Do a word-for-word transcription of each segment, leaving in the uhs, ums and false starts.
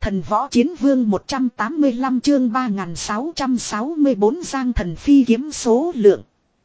Thần võ chiến vương một trăm tám mươi lăm chương ba nghìn sáu trăm sáu mươi bốn Giang thần phi kiếm số lượng.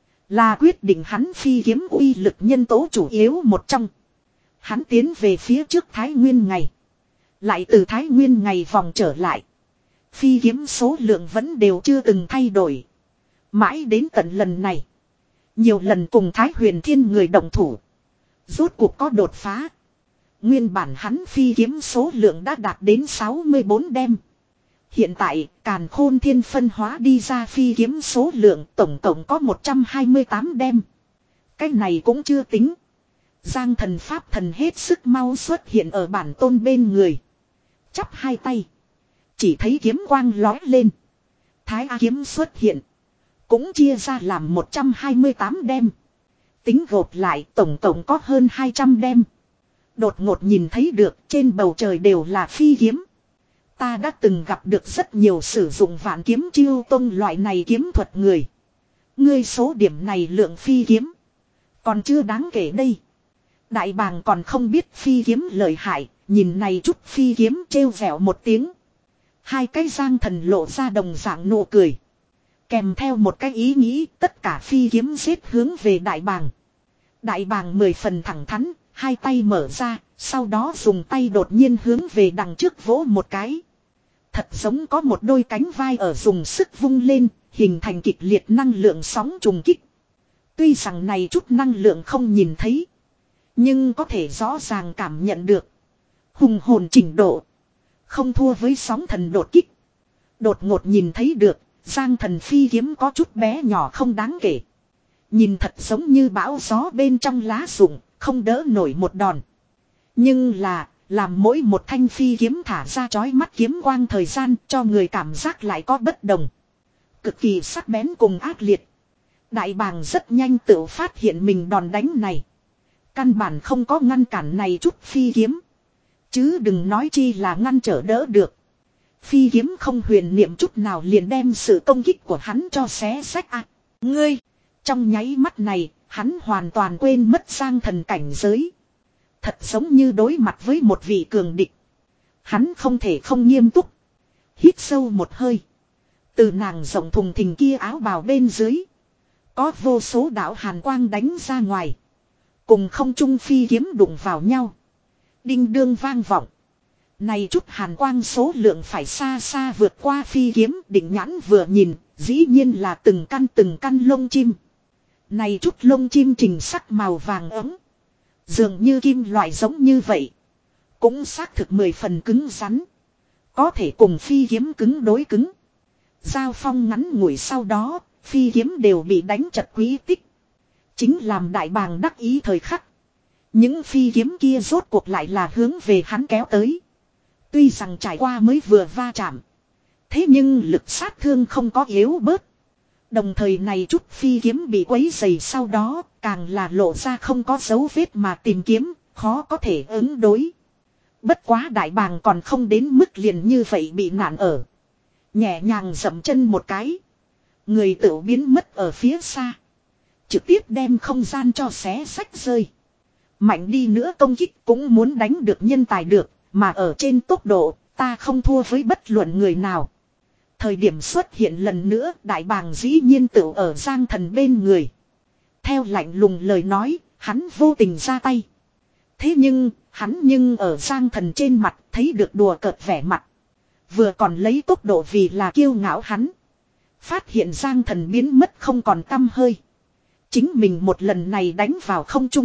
Là quyết định hắn phi kiếm uy lực nhân tố chủ yếu một trong. Hắn tiến về phía trước Thái Nguyên ngày. Lại từ Thái Nguyên ngày vòng trở lại. Phi kiếm số lượng vẫn đều chưa từng thay đổi. Mãi đến tận lần này. Nhiều lần cùng Thái Huyền Thiên người động thủ. Rốt cuộc có đột phá. Nguyên bản hắn phi kiếm số lượng đã đạt đến sáu mươi bốn đem. Hiện tại Càn Khôn Thiên phân hóa đi ra phi kiếm số lượng tổng cộng có một trăm hai mươi tám đem. Cái này cũng chưa tính. Giang thần pháp thần hết sức mau xuất hiện ở bản tôn bên người. Chắp hai tay. Chỉ thấy kiếm quang lói lên. Thái A kiếm xuất hiện. Cũng chia ra làm một trăm hai mươi tám đem. Tính gộp lại tổng cộng có hơn hai trăm đem. Đột ngột nhìn thấy được trên bầu trời đều là phi kiếm. Ta đã từng gặp được rất nhiều sử dụng vạn kiếm chiêu tông loại này kiếm thuật người. Ngươi số điểm này lượng phi kiếm. Còn chưa đáng kể đây. Đại bàng còn không biết phi kiếm lợi hại. Nhìn này chút phi kiếm trêu vẻo một tiếng. Hai cái giang thần lộ ra đồng dạng nụ cười. Kèm theo một cái ý nghĩ tất cả phi kiếm giết hướng về đại bàng. Đại bàng mười phần thẳng thắn. Hai tay mở ra, sau đó dùng tay đột nhiên hướng về đằng trước vỗ một cái. Thật giống có một đôi cánh vai ở dùng sức vung lên, hình thành kịch liệt năng lượng sóng trùng kích. Tuy rằng này chút năng lượng không nhìn thấy, nhưng có thể rõ ràng cảm nhận được. Hùng hồn trình độ, không thua với sóng thần đột kích. Đột ngột nhìn thấy được, Giang thần phi kiếm có chút bé nhỏ không đáng kể. Nhìn thật giống như bão gió bên trong lá rụng. Không đỡ nổi một đòn. Nhưng là, làm mỗi một thanh phi kiếm thả ra chói mắt kiếm quang thời gian cho người cảm giác lại có bất đồng. Cực kỳ sắc bén cùng ác liệt. Đại bàng rất nhanh tự phát hiện mình đòn đánh này. Căn bản không có ngăn cản này chút phi kiếm. Chứ đừng nói chi là ngăn trở đỡ được. Phi kiếm không huyền niệm chút nào liền đem sự công kích của hắn cho xé sách à. Ngươi, trong nháy mắt này. Hắn hoàn toàn quên mất Giang thần cảnh giới. Thật giống như đối mặt với một vị cường địch. Hắn không thể không nghiêm túc. Hít sâu một hơi. Từ nàng rộng thùng thình kia áo bào bên dưới. Có vô số đạo hàn quang đánh ra ngoài. Cùng không trung phi kiếm đụng vào nhau. Đinh đương vang vọng. Này chút hàn quang số lượng phải xa xa vượt qua phi kiếm. Định nhãn vừa nhìn. Dĩ nhiên là từng căn từng căn lông chim. Này chút lông chim trình sắc màu vàng ấm. Dường như kim loại giống như vậy. Cũng xác thực mười phần cứng rắn. Có thể cùng phi kiếm cứng đối cứng. Giao phong ngắn ngủi sau đó, phi kiếm đều bị đánh chật quý tích. Chính làm đại bàng đắc ý thời khắc. Những phi kiếm kia rốt cuộc lại là hướng về hắn kéo tới. Tuy rằng trải qua mới vừa va chạm. Thế nhưng lực sát thương không có yếu bớt. Đồng thời này chút phi kiếm bị quấy dày sau đó, càng là lộ ra không có dấu vết mà tìm kiếm, khó có thể ứng đối. Bất quá đại bàng còn không đến mức liền như vậy bị nạn ở. Nhẹ nhàng dậm chân một cái. Người tự biến mất ở phía xa. Trực tiếp đem không gian cho xé sách rơi. Mạnh đi nữa công kích cũng muốn đánh được nhân tài được, mà ở trên tốc độ, ta không thua với bất luận người nào. Thời điểm xuất hiện lần nữa đại bàng dĩ nhiên tự ở Giang thần bên người. Theo lạnh lùng lời nói, hắn vô tình ra tay. Thế nhưng, hắn nhưng ở Giang thần trên mặt thấy được đùa cợt vẻ mặt. Vừa còn lấy tốc độ vì là kiêu ngạo hắn. Phát hiện Giang thần biến mất không còn tăm hơi. Chính mình một lần này đánh vào không trung.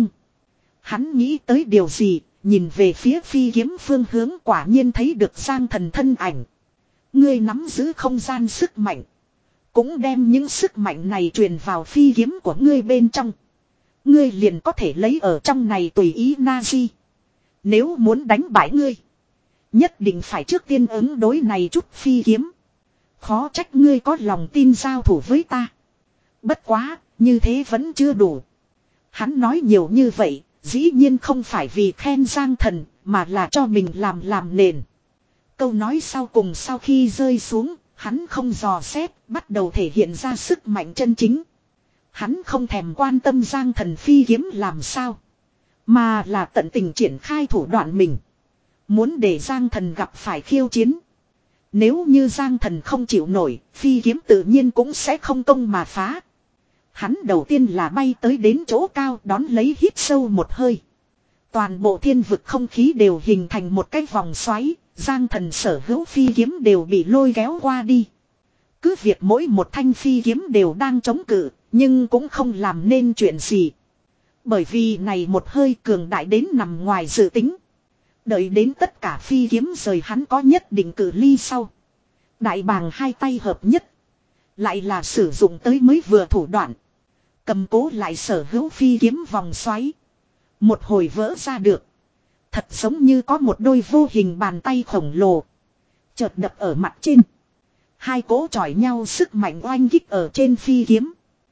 Hắn nghĩ tới điều gì, nhìn về phía phi kiếm phương hướng quả nhiên thấy được Giang thần thân ảnh. Ngươi nắm giữ không gian sức mạnh. Cũng đem những sức mạnh này truyền vào phi kiếm của ngươi bên trong. Ngươi liền có thể lấy ở trong này tùy ý Nazi. Nếu muốn đánh bại ngươi. Nhất định phải trước tiên ứng đối này chút phi kiếm. Khó trách ngươi có lòng tin giao thủ với ta. Bất quá, như thế vẫn chưa đủ. Hắn nói nhiều như vậy, dĩ nhiên không phải vì khen Giang thần, mà là cho mình làm làm nền. Câu nói sau cùng sau khi rơi xuống, hắn không dò xét, bắt đầu thể hiện ra sức mạnh chân chính. Hắn không thèm quan tâm Giang thần phi kiếm làm sao, mà là tận tình triển khai thủ đoạn mình. Muốn để Giang Thần gặp phải khiêu chiến. Nếu như Giang Thần không chịu nổi, phi kiếm tự nhiên cũng sẽ không công mà phá. Hắn đầu tiên là bay tới đến chỗ cao đón lấy hít sâu một hơi. Toàn bộ thiên vực không khí đều hình thành một cái vòng xoáy, Giang Thần sở hữu phi kiếm đều bị lôi kéo qua đi. Cứ việc mỗi một thanh phi kiếm đều đang chống cự, nhưng cũng không làm nên chuyện gì. Bởi vì này một hơi cường đại đến nằm ngoài dự tính. Đợi đến tất cả phi kiếm rời hắn có nhất định cự ly sau. Đại bàng hai tay hợp nhất. Lại là sử dụng tới mới vừa thủ đoạn. Cầm cố lại sở hữu phi kiếm vòng xoáy. Một hồi vỡ ra được. Thật giống như có một đôi vô hình bàn tay khổng lồ. Chợt đập ở mặt trên. Hai cỗ chọi nhau sức mạnh oanh kích ở trên phi kiếm.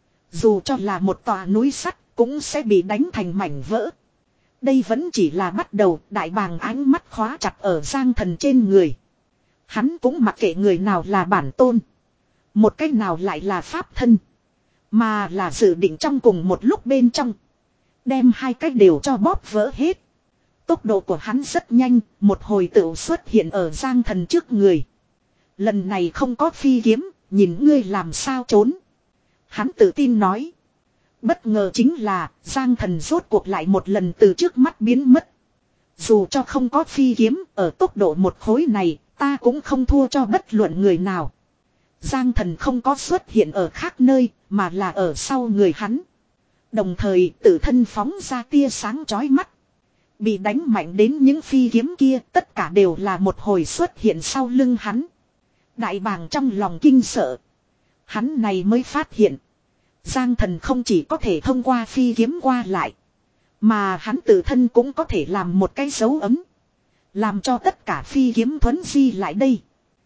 Dù cho là một tòa núi sắt cũng sẽ bị đánh thành mảnh vỡ. Đây vẫn chỉ là bắt đầu, đại bàng ánh mắt khóa chặt ở Giang Thần trên người. Hắn cũng mặc kệ người nào là bản tôn. Một cách nào lại là pháp thân. Mà là dự định trong cùng một lúc bên trong. Đem hai cách đều cho bóp vỡ hết. Tốc độ của hắn rất nhanh, một hồi tựu xuất hiện ở Giang Thần trước người. Lần này không có phi kiếm, nhìn ngươi làm sao trốn. Hắn tự tin nói. Bất ngờ chính là, Giang Thần rốt cuộc lại một lần từ trước mắt biến mất. Dù cho không có phi kiếm, ở tốc độ một khối này, ta cũng không thua cho bất luận người nào. Giang Thần không có xuất hiện ở khác nơi, mà là ở sau người hắn. Đồng thời tự thân phóng ra tia sáng chói mắt. Bị đánh mạnh đến những phi kiếm kia, tất cả đều là một hồi xuất hiện sau lưng hắn. Đại bàng trong lòng kinh sợ. Hắn này mới phát hiện. Giang Thần không chỉ có thể thông qua phi kiếm qua lại. Mà hắn tự thân cũng có thể làm một cái dấu ấm. Làm cho tất cả phi kiếm thuấn di lại đây.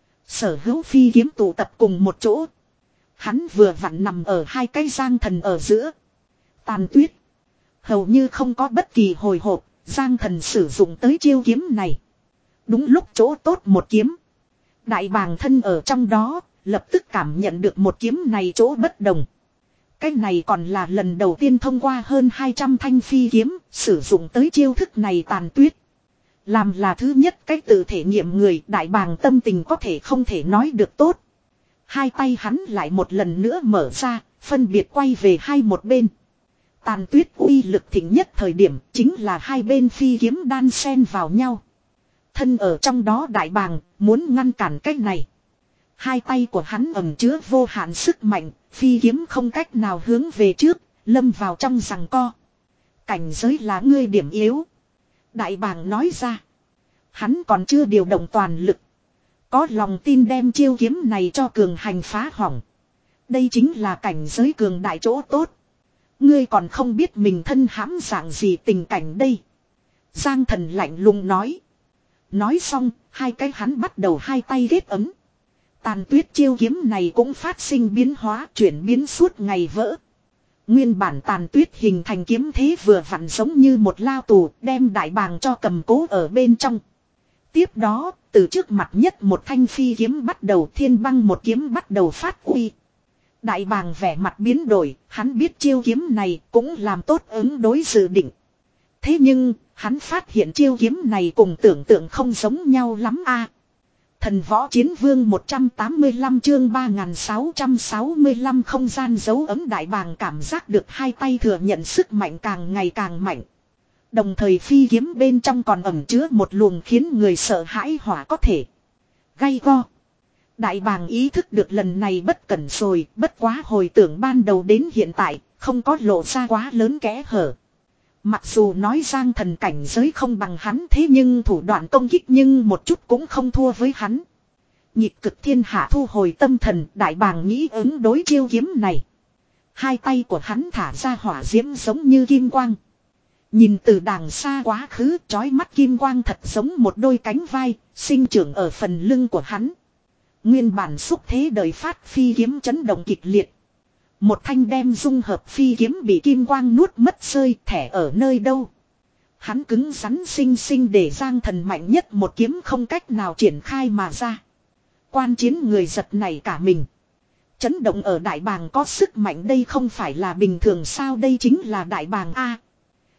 Sở hữu phi kiếm tụ tập cùng một chỗ. Hắn vừa vặn nằm ở hai cái Giang Thần ở giữa. Tàn tuyết. Hầu như không có bất kỳ hồi hộp. Giang Thần sử dụng tới chiêu kiếm này. Đúng lúc chỗ tốt một kiếm. Đại bàng thân ở trong đó. Lập tức cảm nhận được một kiếm này chỗ bất đồng. Cái này còn là lần đầu tiên thông qua hơn hai trăm thanh phi kiếm. Sử dụng tới chiêu thức này tàn tuyết. Làm là thứ nhất cái tự thể nghiệm người. Đại bàng tâm tình có thể không thể nói được tốt. Hai tay hắn lại một lần nữa mở ra. Phân biệt quay về hai một bên. Tàn tuyết uy lực thịnh nhất thời điểm chính là hai bên phi kiếm đan xen vào nhau. Thân ở trong đó đại bàng muốn ngăn cản cái này. Hai tay của hắn ẩn chứa vô hạn sức mạnh, phi kiếm không cách nào hướng về trước, lâm vào trong giằng co. Cảnh giới là ngươi điểm yếu. Đại bàng nói ra. Hắn còn chưa điều động toàn lực. Có lòng tin đem chiêu kiếm này cho cường hành phá hỏng. Đây chính là cảnh giới cường đại chỗ tốt. Ngươi còn không biết mình thân hãm dạng gì tình cảnh đây. Giang Thần lạnh lùng nói. Nói xong, hai cái hắn bắt đầu hai tay ghét ấm. Tàn tuyết chiêu kiếm này cũng phát sinh biến hóa, chuyển biến suốt ngày vỡ. Nguyên bản tàn tuyết hình thành kiếm thế vừa vặn giống như một lao tù, đem đại bàng cho cầm cố ở bên trong. Tiếp đó, từ trước mặt nhất một thanh phi kiếm bắt đầu, thiên băng một kiếm bắt đầu phát uy. Đại bàng vẻ mặt biến đổi, hắn biết chiêu kiếm này cũng làm tốt ứng đối dự định. Thế nhưng, hắn phát hiện chiêu kiếm này cùng tưởng tượng không giống nhau lắm a. Thần võ chiến vương một trăm tám mươi lăm chương ba nghìn sáu trăm sáu mươi lăm không gian dấu ấm đại bàng cảm giác được hai tay thừa nhận sức mạnh càng ngày càng mạnh. Đồng thời phi kiếm bên trong còn ẩn chứa một luồng khiến người sợ hãi hỏa có thể gay go. Đại bàng ý thức được lần này bất cẩn rồi, bất quá hồi tưởng ban đầu đến hiện tại, không có lộ ra quá lớn kẽ hở. Mặc dù nói Giang Thần cảnh giới không bằng hắn thế nhưng thủ đoạn công kích nhưng một chút cũng không thua với hắn. Nhịp cực thiên hạ thu hồi tâm thần, đại bàng nghĩ ứng đối chiêu kiếm này. Hai tay của hắn thả ra hỏa diễm giống như kim quang. Nhìn từ đàng xa quá khứ, chói mắt kim quang thật giống một đôi cánh vai, sinh trưởng ở phần lưng của hắn. Nguyên bản xúc thế đời phát phi kiếm chấn động kịch liệt. Một thanh đem dung hợp phi kiếm bị kim quang nuốt mất rơi, thẻ ở nơi đâu. Hắn cứng rắn xinh xinh để Giang Thần mạnh nhất một kiếm không cách nào triển khai mà ra. Quan chiến người giật này cả mình. Chấn động ở đại bàng có sức mạnh đây không phải là bình thường sao, đây chính là đại bàng A.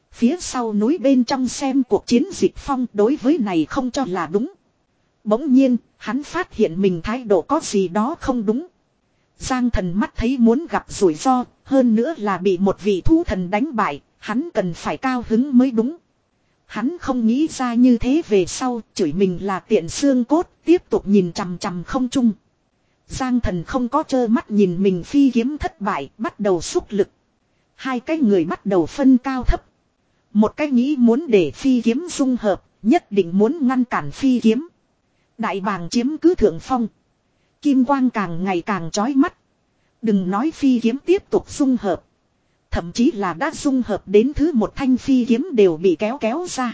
Phía sau núi bên trong xem cuộc chiến dịch Phong đối với này không cho là đúng. Bỗng nhiên, hắn phát hiện mình thái độ có gì đó không đúng. Giang Thần mắt thấy muốn gặp rủi ro, hơn nữa là bị một vị thú thần đánh bại, hắn cần phải cao hứng mới đúng. Hắn không nghĩ ra như thế về sau, chửi mình là tiện xương cốt, tiếp tục nhìn chằm chằm không trung. Giang Thần không có trơ mắt nhìn mình phi kiếm thất bại, bắt đầu xúc lực. Hai cái người bắt đầu phân cao thấp. Một cái nghĩ muốn để phi kiếm dung hợp, nhất định muốn ngăn cản phi kiếm. Đại bàng chiếm cứ thượng phong. Kim quang càng ngày càng chói mắt. Đừng nói phi kiếm tiếp tục dung hợp. Thậm chí là đã dung hợp đến thứ một thanh phi kiếm đều bị kéo kéo ra.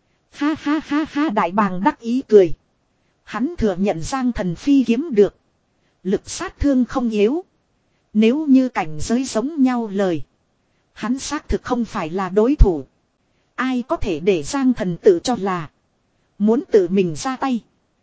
Ha ha ha ha, đại bàng đắc ý cười. Hắn thừa nhận Giang Thần phi kiếm được. Lực sát thương không yếu. Nếu như cảnh giới giống nhau lời. Hắn xác thực không phải là đối thủ. Ai có thể để Giang Thần tự cho là muốn tự mình ra tay.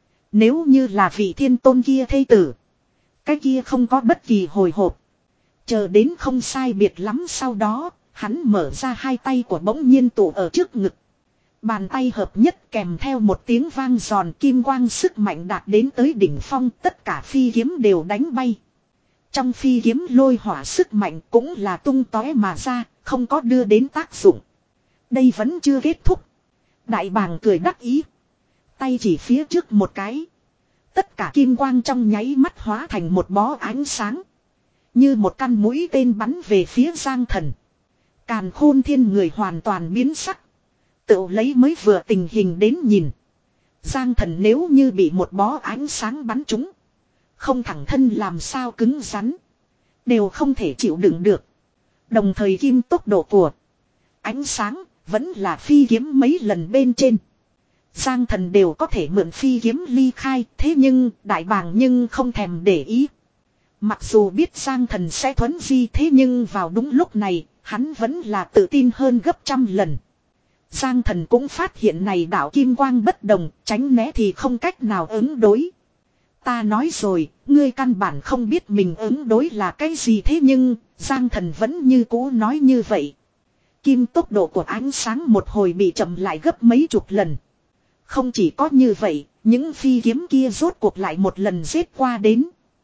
Nếu như là vị thiên tôn kia thây tử. Cái kia không có bất kỳ hồi hộp. Chờ đến không sai biệt lắm sau đó, hắn mở ra hai tay của bỗng nhiên tụ ở trước ngực. Bàn tay hợp nhất kèm theo một tiếng vang giòn, kim quang sức mạnh đạt đến tới đỉnh phong, tất cả phi kiếm đều đánh bay. Trong phi kiếm lôi hỏa sức mạnh cũng là tung tóe mà ra, không có đưa đến tác dụng. Đây vẫn chưa kết thúc. Đại bàng cười đắc ý. Tay chỉ phía trước một cái. Tất cả kim quang trong nháy mắt hóa thành một bó ánh sáng. Như một căn mũi tên bắn về phía Giang Thần. Càn Khôn Thiên người hoàn toàn biến sắc. Tự lấy mới vừa tình hình đến nhìn. Giang Thần nếu như bị một bó ánh sáng bắn trúng. Không thẳng thân làm sao cứng rắn. Đều không thể chịu đựng được. Đồng thời kim tốc độ của ánh sáng vẫn là phi kiếm mấy lần bên trên. Giang Thần đều có thể mượn phi kiếm ly khai. Thế nhưng đại bàng nhưng không thèm để ý. Mặc dù biết Giang Thần sẽ thuấn di, thế nhưng vào đúng lúc này, hắn vẫn là tự tin hơn gấp trăm lần. Giang Thần cũng phát hiện này đạo kim quang bất đồng, tránh né thì không cách nào ứng đối. Ta nói rồi, ngươi căn bản không biết mình ứng đối là cái gì, thế nhưng, Giang Thần vẫn như cũ nói như vậy. Kim tốc độ của ánh sáng một hồi bị chậm lại gấp mấy chục lần. Không chỉ có như vậy, những phi kiếm kia rốt cuộc lại một lần giết qua đến.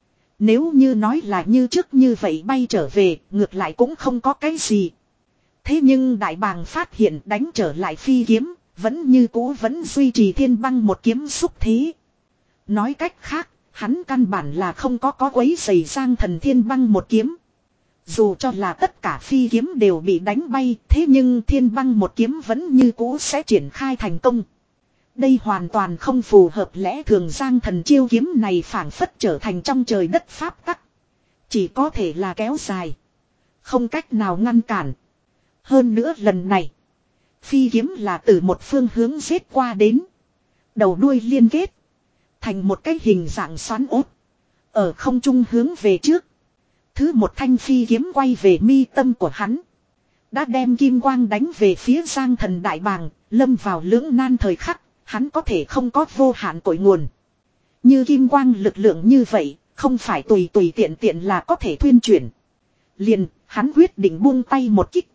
Nếu như nói là như trước như vậy bay trở về, ngược lại cũng không có cái gì. Thế nhưng đại bàng phát hiện đánh trở lại phi kiếm, vẫn như cũ vẫn duy trì thiên băng một kiếm xúc thế. Nói cách khác, hắn căn bản là không có có quấy rầy Giang Thần thiên băng một kiếm. Dù cho là tất cả phi kiếm đều bị đánh bay, thế nhưng thiên băng một kiếm vẫn như cũ sẽ triển khai thành công. Đây hoàn toàn không phù hợp lẽ thường, Giang Thần chiêu kiếm này phảng phất trở thành trong trời đất pháp tắc. Chỉ có thể là kéo dài. Không cách nào ngăn cản. Hơn nữa lần này. Phi kiếm là từ một phương hướng giết qua đến. Đầu đuôi liên kết. Thành một cái hình dạng xoắn ốt. Ở không trung hướng về trước. Thứ một thanh phi kiếm quay về mi tâm của hắn. Đã đem kim quang đánh về phía Giang Thần đại bàng. Lâm vào lưỡng nan thời khắc. Hắn có thể không có vô hạn cội nguồn. Như kim quang lực lượng như vậy, không phải tùy tùy tiện tiện là có thể thuyên chuyển. Liền, hắn quyết định buông tay một kích.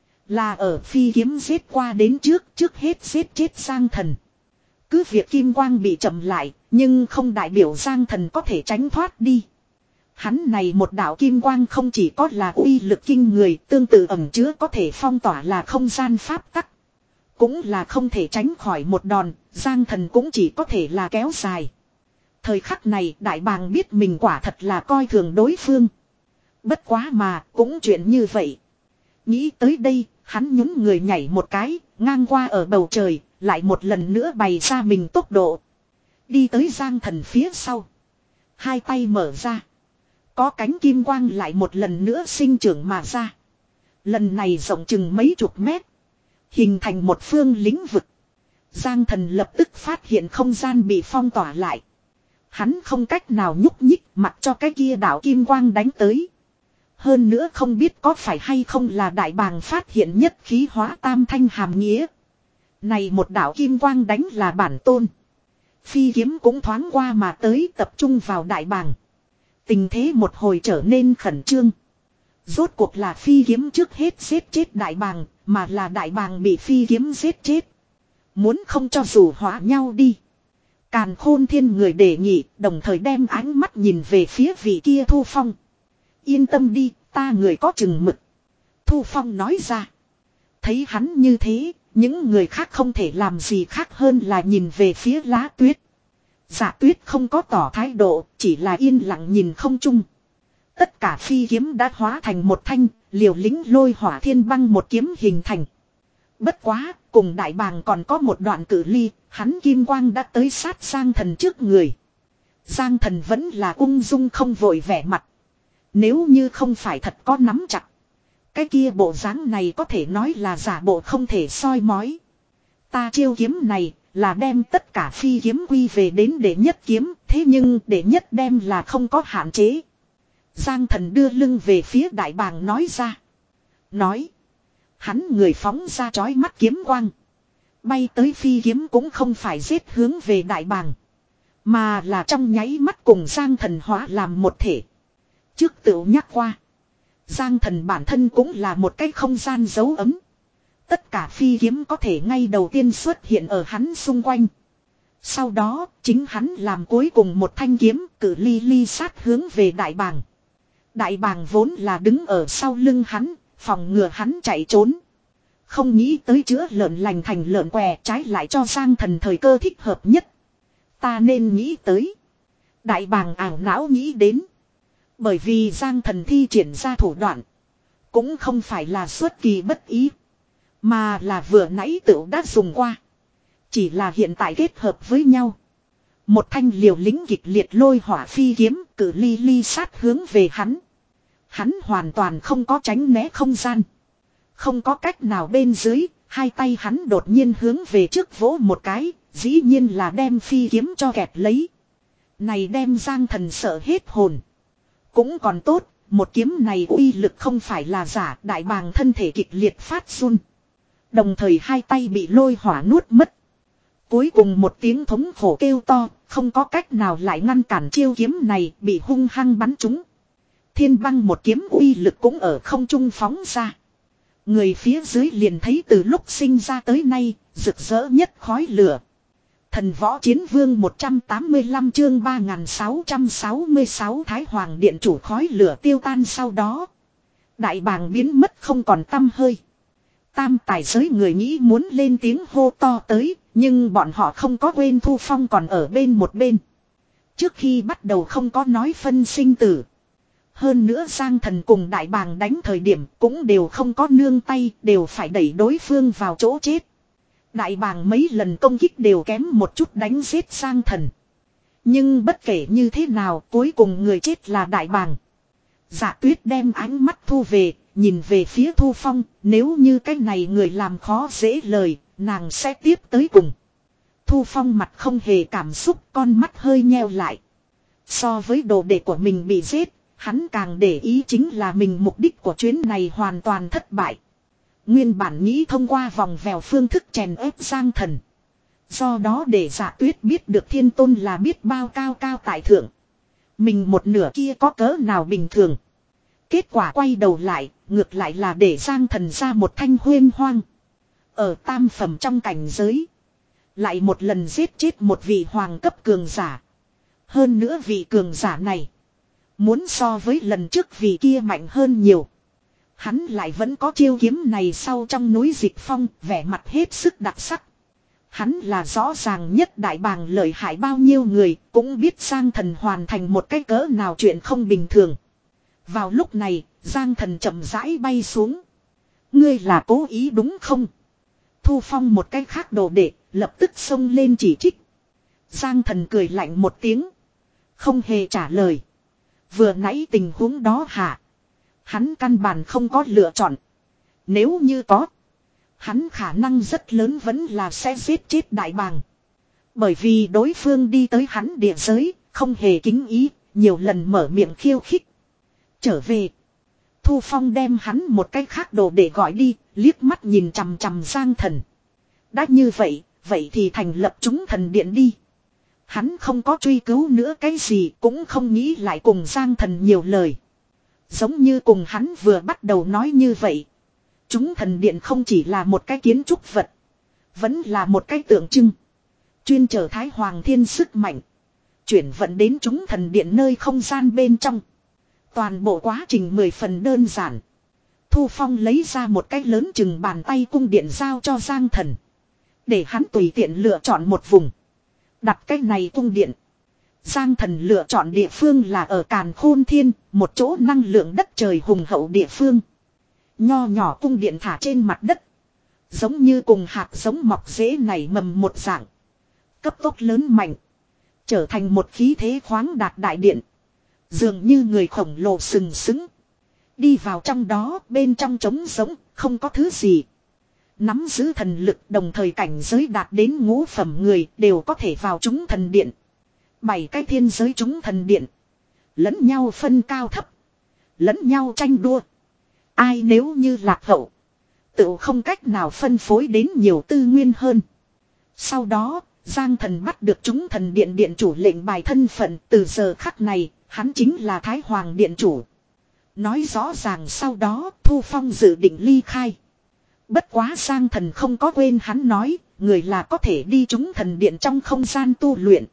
Là ở phi kiếm giết qua đến trước, trước hết giết chết Giang Thần. Cứ việc kim quang bị chậm lại, nhưng không đại biểu Giang Thần có thể tránh thoát đi. Hắn này một đạo kim quang không chỉ có là uy lực kinh người, tương tự ẩn chứa có thể phong tỏa là không gian pháp tắc. Cũng là không thể tránh khỏi một đòn, Giang Thần cũng chỉ có thể là kéo dài. Thời khắc này đại bàng biết mình quả thật là coi thường đối phương. Bất quá mà, cũng chuyện như vậy. Nghĩ tới đây, hắn nhún người nhảy một cái, ngang qua ở bầu trời, lại một lần nữa bày ra mình tốc độ. Đi tới Giang Thần phía sau. Hai tay mở ra. Có cánh kim quang lại một lần nữa sinh trưởng mà ra. Lần này rộng chừng mấy chục mét. Hình thành một phương lĩnh vực. Giang Thần lập tức phát hiện không gian bị phong tỏa lại. Hắn không cách nào nhúc nhích, mặc cho cái kia đạo kim quang đánh tới. Hơn nữa không biết có phải hay không là đại bàng phát hiện nhất khí hóa tam thanh hàm nghĩa. Này một đạo kim quang đánh là bản tôn. Phi kiếm cũng thoáng qua mà tới, tập trung vào đại bàng. Tình thế một hồi trở nên khẩn trương. Rốt cuộc là phi kiếm trước hết giết chết đại bàng, mà là đại bàng bị phi kiếm giết chết. Muốn không cho dù hóa nhau đi. Càn Khôn Thiên người đề nghị, đồng thời đem ánh mắt nhìn về phía vị kia Thu Phong. Yên tâm đi, ta người có chừng mực. Thu Phong nói ra. Thấy hắn như thế, những người khác không thể làm gì khác hơn là nhìn về phía Lá Tuyết. Dạ Tuyết không có tỏ thái độ, chỉ là yên lặng nhìn không chung. Tất cả phi kiếm đã hóa thành một thanh, liều lĩnh lôi hỏa thiên băng một kiếm hình thành. Bất quá, cùng đại bàng còn có một đoạn cự ly, hắn kim quang đã tới sát Giang Thần trước người. Giang Thần vẫn là ung dung không vội vẻ mặt. Nếu như không phải thật có nắm chặt. Cái kia bộ dáng này có thể nói là giả bộ không thể soi mói. Ta chiêu kiếm này là đem tất cả phi kiếm quy về đến đệ nhất kiếm. Thế nhưng đệ nhất đem là không có hạn chế. Giang Thần đưa lưng về phía đại bàng nói ra. Nói. Hắn người phóng ra chói mắt kiếm quang. Bay tới phi kiếm cũng không phải giết hướng về đại bàng. Mà là trong nháy mắt cùng Giang Thần hóa làm một thể. Trước tự nhắc qua. Giang Thần bản thân cũng là một cái không gian dấu ấm. Tất cả phi kiếm có thể ngay đầu tiên xuất hiện ở hắn xung quanh. Sau đó chính hắn làm cuối cùng một thanh kiếm cử ly ly sát hướng về đại bàng. Đại bàng vốn là đứng ở sau lưng hắn, phòng ngừa hắn chạy trốn. Không nghĩ tới chữa lợn lành thành lợn què, trái lại cho Giang Thần thời cơ thích hợp nhất. Ta nên nghĩ tới. Đại bàng ảo não nghĩ đến. Bởi vì Giang Thần thi triển ra thủ đoạn. Cũng không phải là xuất kỳ bất ý. Mà là vừa nãy tựu đã dùng qua. Chỉ là hiện tại kết hợp với nhau. Một thanh liều lính kịch liệt lôi hỏa phi kiếm cử ly ly sát hướng về hắn. Hắn hoàn toàn không có tránh né không gian. Không có cách nào bên dưới, hai tay hắn đột nhiên hướng về trước vỗ một cái, dĩ nhiên là đem phi kiếm cho kẹp lấy. Này đem Giang Thần sợ hết hồn. Cũng còn tốt, một kiếm này uy lực không phải là giả, đại bàng thân thể kịch liệt phát run. Đồng thời hai tay bị lôi hỏa nuốt mất. Cuối cùng một tiếng thống khổ kêu to, không có cách nào lại ngăn cản chiêu kiếm này, bị hung hăng bắn trúng. Thiên băng một kiếm uy lực cũng ở không trung phóng ra. Người phía dưới liền thấy từ lúc sinh ra tới nay, rực rỡ nhất khói lửa. Thần võ chiến vương một trăm tám mươi lăm chương ba nghìn sáu trăm sáu mươi sáu Thái Hoàng Điện chủ khói lửa tiêu tan sau đó. Đại bàng biến mất không còn tăm hơi. Tam tài giới người nghĩ muốn lên tiếng hô to tới, nhưng bọn họ không có quên Thu Phong còn ở bên một bên. Trước khi bắt đầu không có nói phân sinh tử. Hơn nữa Giang Thần cùng đại bàng đánh thời điểm cũng đều không có nương tay, đều phải đẩy đối phương vào chỗ chết. Đại bàng mấy lần công kích đều kém một chút đánh giết Giang Thần. Nhưng bất kể như thế nào cuối cùng người chết là đại bàng. Dạ Tuyết đem ánh mắt thu về, nhìn về phía Thu Phong, nếu như cái này người làm khó dễ lời, nàng sẽ tiếp tới cùng. Thu Phong mặt không hề cảm xúc, con mắt hơi nheo lại. So với đồ đệ của mình bị giết, hắn càng để ý chính là mình mục đích của chuyến này hoàn toàn thất bại. Nguyên bản nghĩ thông qua vòng vèo phương thức chèn ép Giang Thần. Do đó để Dạ Tuyết biết được Thiên Tôn là biết bao cao cao tại thượng. Mình một nửa kia có cỡ nào bình thường. Kết quả quay đầu lại, ngược lại là để Giang Thần ra một thanh huyên hoang. Ở tam phẩm trong cảnh giới. Lại một lần giết chết một vị hoàng cấp cường giả. Hơn nữa vị cường giả này. Muốn so với lần trước vị kia mạnh hơn nhiều. Hắn lại vẫn có chiêu kiếm này sau trong núi Dịch Phong, vẻ mặt hết sức đặc sắc. Hắn là rõ ràng nhất đại bàng lợi hại bao nhiêu người, cũng biết Giang Thần hoàn thành một cái cỡ nào chuyện không bình thường. Vào lúc này, Giang Thần chậm rãi bay xuống. Ngươi là cố ý đúng không? Thu Phong một cái khác đồ đệ, lập tức xông lên chỉ trích. Giang Thần cười lạnh một tiếng. Không hề trả lời. Vừa nãy tình huống đó hả? Hắn căn bản không có lựa chọn. Nếu như có, hắn khả năng rất lớn vẫn là sẽ giết chết đại bàng. Bởi vì đối phương đi tới hắn địa giới, không hề kính ý, nhiều lần mở miệng khiêu khích. Trở về. Thu Phong đem hắn một cái khác đồ để gọi đi, liếc mắt nhìn chằm chằm Giang Thần. Đã như vậy, vậy thì thành lập chúng thần điện đi. Hắn không có truy cứu nữa cái gì, cũng không nghĩ lại cùng Giang Thần nhiều lời. Giống như cùng hắn vừa bắt đầu nói như vậy. Chúng thần điện không chỉ là một cái kiến trúc vật. Vẫn là một cái tượng trưng. Chuyên trở Thái Hoàng Thiên sức mạnh. Chuyển vận đến chúng thần điện nơi không gian bên trong. Toàn bộ quá trình mười phần đơn giản. Thu Phong lấy ra một cái lớn chừng bàn tay cung điện giao cho Giang Thần. Để hắn tùy tiện lựa chọn một vùng. Đặt cái này cung điện. Giang Thần lựa chọn địa phương là ở Càn Khôn Thiên, một chỗ năng lượng đất trời hùng hậu địa phương. Nho nhỏ cung điện thả trên mặt đất. Giống như cùng hạt giống mọc rễ nảy mầm một dạng. Cấp tốc lớn mạnh. Trở thành một khí thế khoáng đạt đại điện. Dường như người khổng lồ sừng sững. Đi vào trong đó, bên trong trống giống, không có thứ gì. Nắm giữ thần lực đồng thời cảnh giới đạt đến ngũ phẩm người đều có thể vào chúng thần điện. Bảy cái thiên giới chúng thần điện. Lẫn nhau phân cao thấp. Lẫn nhau tranh đua. Ai nếu như lạc hậu. Tự không cách nào phân phối đến nhiều tư nguyên hơn. Sau đó, Giang Thần bắt được chúng thần điện điện chủ lệnh bài thân phận. Từ giờ khắc này, hắn chính là Thái Hoàng điện chủ. Nói rõ ràng sau đó, Thu Phong dự định ly khai. Bất quá Giang Thần không có quên hắn nói, người là có thể đi chúng thần điện trong không gian tu luyện.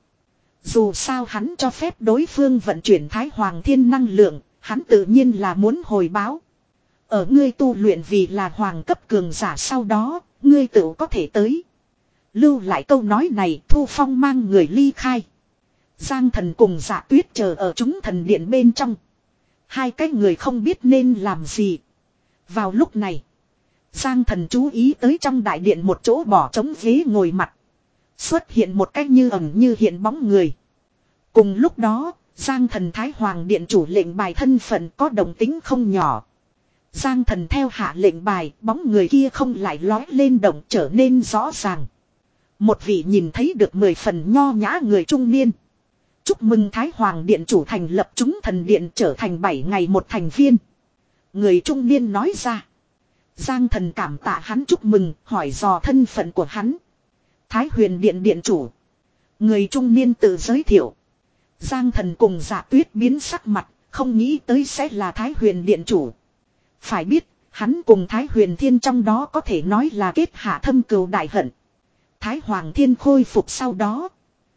Dù sao hắn cho phép đối phương vận chuyển Thái Hoàng Thiên năng lượng, hắn tự nhiên là muốn hồi báo. Ở ngươi tu luyện vì là hoàng cấp cường giả sau đó, ngươi tự có thể tới. Lưu lại câu nói này, Thu Phong mang người ly khai. Giang Thần cùng Dạ Tuyết chờ ở chúng thần điện bên trong. Hai cái người không biết nên làm gì. Vào lúc này, Giang Thần chú ý tới trong đại điện một chỗ bỏ trống ghế ngồi mặt. Xuất hiện một cách như ẩn như hiện bóng người. Cùng lúc đó, Giang Thần Thái Hoàng điện chủ lệnh bài thân phận có đồng tính không nhỏ. Giang Thần theo hạ lệnh bài, bóng người kia không lại lói lên động trở nên rõ ràng. Một vị nhìn thấy được mười phần nho nhã người trung niên. Chúc mừng Thái Hoàng điện chủ thành lập chúng thần điện trở thành bảy ngày một thành viên. Người trung niên nói ra. Giang Thần cảm tạ hắn chúc mừng, hỏi dò thân phận của hắn. Thái Huyền điện điện chủ. Người trung niên tự giới thiệu. Giang Thần cùng Dạ Tuyết biến sắc mặt, không nghĩ tới sẽ là Thái Huyền điện chủ. Phải biết, hắn cùng Thái Huyền Thiên trong đó có thể nói là kết hạ thâm cừu đại hận. Thái Hoàng Thiên khôi phục sau đó.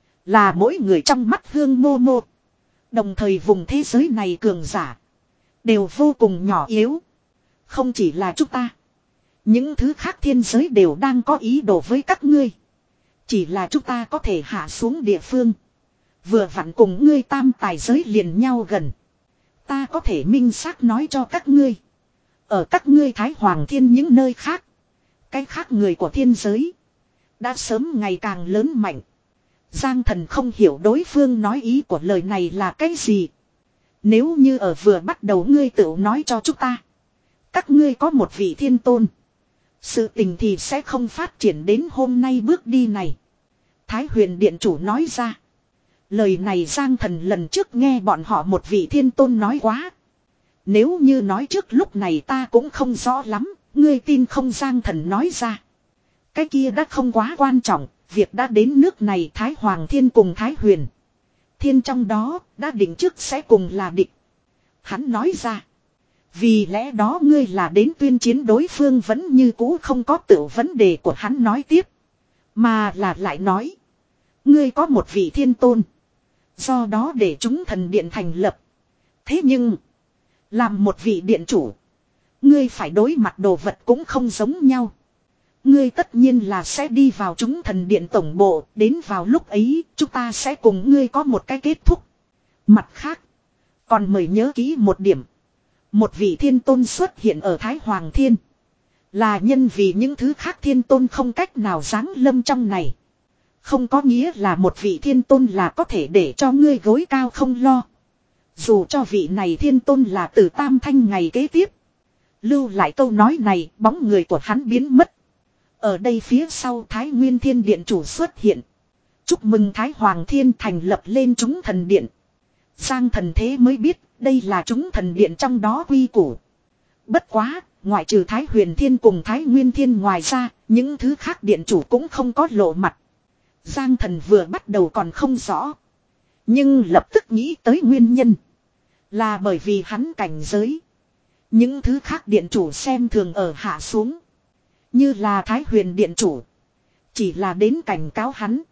Là mỗi người trong mắt hương mô mô. Đồng thời vùng thế giới này cường giả. Đều vô cùng nhỏ yếu. Không chỉ là chúng ta. Những thứ khác thiên giới đều đang có ý đồ với các ngươi. Chỉ là chúng ta có thể hạ xuống địa phương. Vừa vặn cùng ngươi tam tài giới liền nhau gần. Ta có thể minh xác nói cho các ngươi. Ở các ngươi Thái Hoàng Thiên những nơi khác. Cái khác người của thiên giới. Đã sớm ngày càng lớn mạnh. Giang Thần không hiểu đối phương nói ý của lời này là cái gì. Nếu như ở vừa bắt đầu ngươi tự nói cho chúng ta. Các ngươi có một vị thiên tôn. Sự tình thì sẽ không phát triển đến hôm nay bước đi này. Thái Huyền điện chủ nói ra. Lời này Giang Thần lần trước nghe bọn họ một vị thiên tôn nói quá. Nếu như nói trước lúc này ta cũng không rõ lắm. Ngươi tin không? Giang Thần nói ra. Cái kia đã không quá quan trọng. Việc đã đến nước này Thái Hoàng Thiên cùng Thái Huyền Thiên trong đó đã định trước sẽ cùng là địch. Hắn nói ra. Vì lẽ đó ngươi là đến tuyên chiến đối phương vẫn như cũ không có tự vấn đề của hắn nói tiếp. Mà là lại nói. Ngươi có một vị thiên tôn. Do đó để chúng thần điện thành lập. Thế nhưng. Làm một vị điện chủ. Ngươi phải đối mặt đồ vật cũng không giống nhau. Ngươi tất nhiên là sẽ đi vào chúng thần điện tổng bộ. Đến vào lúc ấy chúng ta sẽ cùng ngươi có một cái kết thúc. Mặt khác. Còn mời nhớ kỹ một điểm. Một vị thiên tôn xuất hiện ở Thái Hoàng Thiên. Là nhân vì những thứ khác thiên tôn không cách nào giáng lâm trong này. Không có nghĩa là một vị thiên tôn là có thể để cho ngươi gối cao không lo. Dù cho vị này thiên tôn là từ tam thanh ngày kế tiếp. Lưu lại câu nói này, bóng người của hắn biến mất. Ở đây phía sau Thái Nguyên Thiên Điện chủ xuất hiện. Chúc mừng Thái Hoàng Thiên thành lập lên chúng thần điện. Giang Thần thế mới biết, đây là chúng thần điện trong đó quy củ. Bất quá, ngoại trừ Thái Huyền Thiên cùng Thái Nguyên Thiên ngoài ra, những thứ khác điện chủ cũng không có lộ mặt. Giang Thần vừa bắt đầu còn không rõ. Nhưng lập tức nghĩ tới nguyên nhân. Là bởi vì hắn cảnh giới. Những thứ khác điện chủ xem thường ở hạ xuống. Như là Thái Huyền điện chủ. Chỉ là đến cảnh cáo hắn.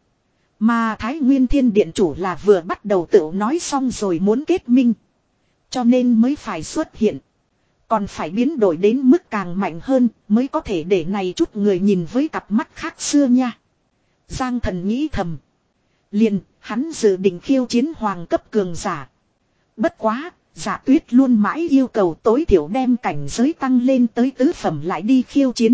Mà Thái Nguyên Thiên điện chủ là vừa bắt đầu tự nói xong rồi muốn kết minh. Cho nên mới phải xuất hiện. Còn phải biến đổi đến mức càng mạnh hơn mới có thể để này chút người nhìn với cặp mắt khác xưa nha. Giang Thần nghĩ thầm. Liền, hắn dự định khiêu chiến hoàng cấp cường giả. Bất quá, Dạ Tuyết luôn mãi yêu cầu tối thiểu đem cảnh giới tăng lên tới tứ phẩm lại đi khiêu chiến.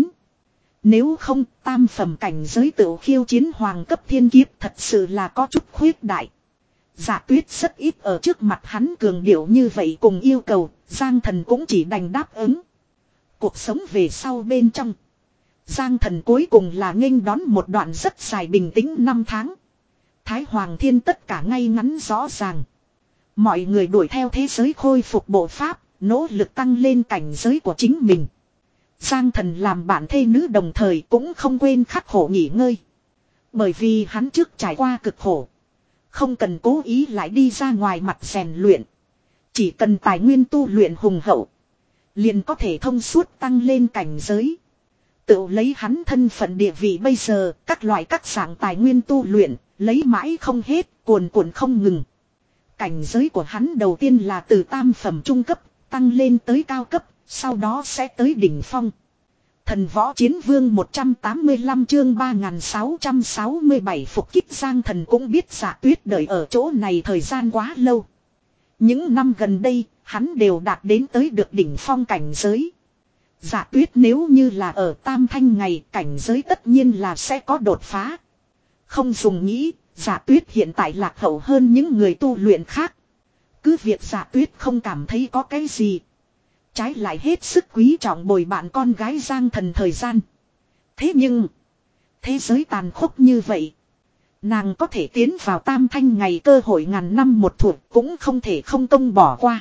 Nếu không, tam phẩm cảnh giới tự khiêu chiến hoàng cấp thiên kiếp thật sự là có chút khuyết đại. Dạ Tuyết rất ít ở trước mặt hắn cường điệu như vậy cùng yêu cầu, Giang Thần cũng chỉ đành đáp ứng. Cuộc sống về sau bên trong. Giang Thần cuối cùng là nghênh đón một đoạn rất dài bình tĩnh năm tháng. Thái Hoàng Thiên tất cả ngay ngắn rõ ràng. Mọi người đuổi theo thế giới khôi phục bộ pháp, nỗ lực tăng lên cảnh giới của chính mình. Giang Thần làm bạn thê nữ đồng thời cũng không quên khắc khổ nghỉ ngơi. Bởi vì hắn trước trải qua cực khổ. Không cần cố ý lại đi ra ngoài mặt rèn luyện. Chỉ cần tài nguyên tu luyện hùng hậu. Liền có thể thông suốt tăng lên cảnh giới. Tự lấy hắn thân phận địa vị bây giờ, các loại các dạng tài nguyên tu luyện, lấy mãi không hết, cuồn cuộn không ngừng. Cảnh giới của hắn đầu tiên là từ tam phẩm trung cấp, tăng lên tới cao cấp, sau đó sẽ tới đỉnh phong. Thần võ chiến vương một trăm tám mươi lăm chương ba nghìn sáu trăm sáu mươi bảy phục kích. Giang Thần cũng biết Dạ Tuyết đợi ở chỗ này thời gian quá lâu. Những năm gần đây, hắn đều đạt đến tới được đỉnh phong cảnh giới. Dạ Tuyết nếu như là ở tam thanh ngày, cảnh giới tất nhiên là sẽ có đột phá. Không dùng nghĩ, Dạ Tuyết hiện tại lạc hậu hơn những người tu luyện khác. Cứ việc Dạ Tuyết không cảm thấy có cái gì. Trái lại hết sức quý trọng bồi bạn con gái Giang Thần thời gian. Thế nhưng, thế giới tàn khốc như vậy. Nàng có thể tiến vào tam thanh ngày cơ hội ngàn năm một thuộc cũng không thể không công bỏ qua.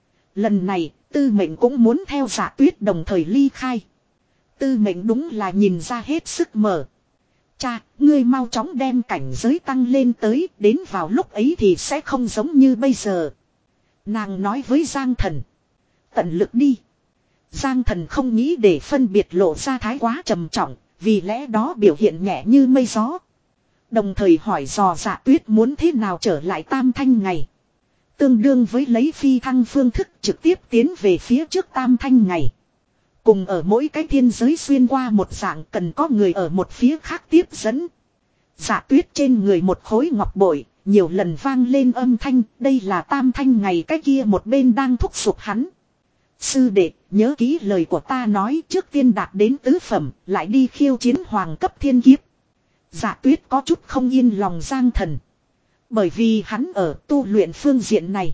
Lần này, Tư Mệnh cũng muốn theo Dạ Tuyết đồng thời ly khai. Tư Mệnh đúng là nhìn ra hết sức mở. Cha, ngươi mau chóng đem cảnh giới tăng lên tới, đến vào lúc ấy thì sẽ không giống như bây giờ. Nàng nói với Giang Thần. Tận lực đi. Giang Thần không nghĩ để phân biệt lộ ra thái quá trầm trọng, vì lẽ đó biểu hiện nhẹ như mây gió. Đồng thời hỏi dò Dạ Tuyết muốn thế nào trở lại tam thanh ngày. Tương đương với lấy phi thăng phương thức trực tiếp tiến về phía trước tam thanh ngày. Cùng ở mỗi cái thiên giới xuyên qua một dạng cần có người ở một phía khác tiếp dẫn. Dạ Tuyết trên người một khối ngọc bội, nhiều lần vang lên âm thanh, đây là tam thanh ngày cái kia một bên đang thúc giục hắn. Sư đệ, nhớ kỹ lời của ta nói trước tiên đạt đến tứ phẩm, lại đi khiêu chiến hoàng cấp thiên kiếp. Dạ Tuyết có chút không yên lòng Giang Thần. Bởi vì hắn ở tu luyện phương diện này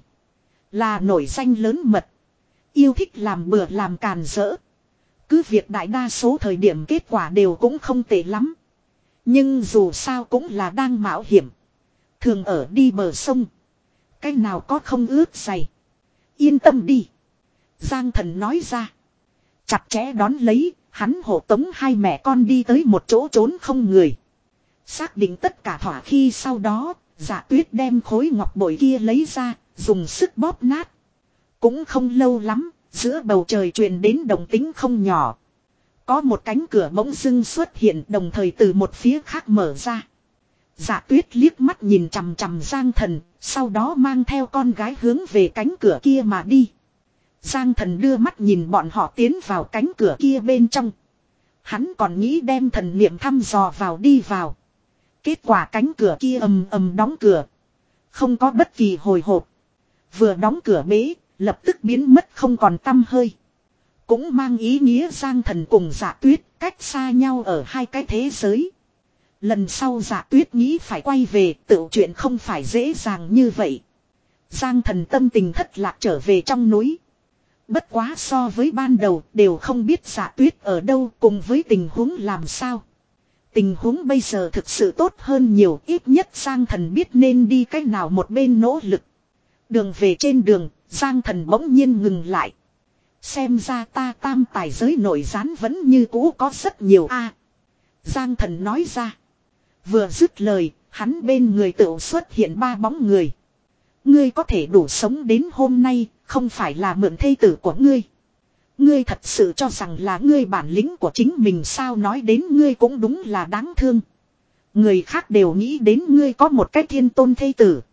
là nổi danh lớn mật. Yêu thích làm bừa làm càn rỡ. Cứ việc đại đa số thời điểm kết quả đều cũng không tệ lắm. Nhưng dù sao cũng là đang mạo hiểm. Thường ở đi bờ sông. Cái nào có không ướt giày. Yên tâm đi. Giang Thần nói ra. Chặt chẽ đón lấy, hắn hộ tống hai mẹ con đi tới một chỗ trốn không người. Xác định tất cả thỏa khi sau đó, Dạ Tuyết đem khối ngọc bội kia lấy ra, dùng sức bóp nát. Cũng không lâu lắm, giữa bầu trời truyền đến động tĩnh không nhỏ. Có một cánh cửa bỗng dưng xuất hiện đồng thời từ một phía khác mở ra. Dạ Tuyết liếc mắt nhìn chằm chằm Giang Thần, sau đó mang theo con gái hướng về cánh cửa kia mà đi. Giang Thần đưa mắt nhìn bọn họ tiến vào cánh cửa kia bên trong. Hắn còn nghĩ đem thần niệm thăm dò vào đi vào. Kết quả cánh cửa kia ầm ầm đóng cửa. Không có bất kỳ hồi hộp. Vừa đóng cửa bế, lập tức biến mất không còn tăm hơi. Cũng mang ý nghĩa Giang Thần cùng Dạ Tuyết cách xa nhau ở hai cái thế giới. Lần sau Dạ Tuyết nghĩ phải quay về, tự chuyện không phải dễ dàng như vậy. Giang Thần tâm tình thất lạc trở về trong núi. Bất quá so với ban đầu đều không biết Dạ Tuyết ở đâu cùng với tình huống làm sao. Tình huống bây giờ thực sự tốt hơn nhiều, ít nhất Giang Thần biết nên đi cách nào một bên nỗ lực. Đường về trên đường, Giang Thần bỗng nhiên ngừng lại. Xem ra ta tam tài giới nội gián vẫn như cũ có rất nhiều a. À, Giang Thần nói ra. Vừa dứt lời, hắn bên người tự xuất hiện ba bóng người. Ngươi có thể đủ sống đến hôm nay, không phải là mượn thê tử của ngươi. Ngươi thật sự cho rằng là ngươi bản lĩnh của chính mình sao, nói đến ngươi cũng đúng là đáng thương. Người khác đều nghĩ đến ngươi có một cái thiên tôn thê tử.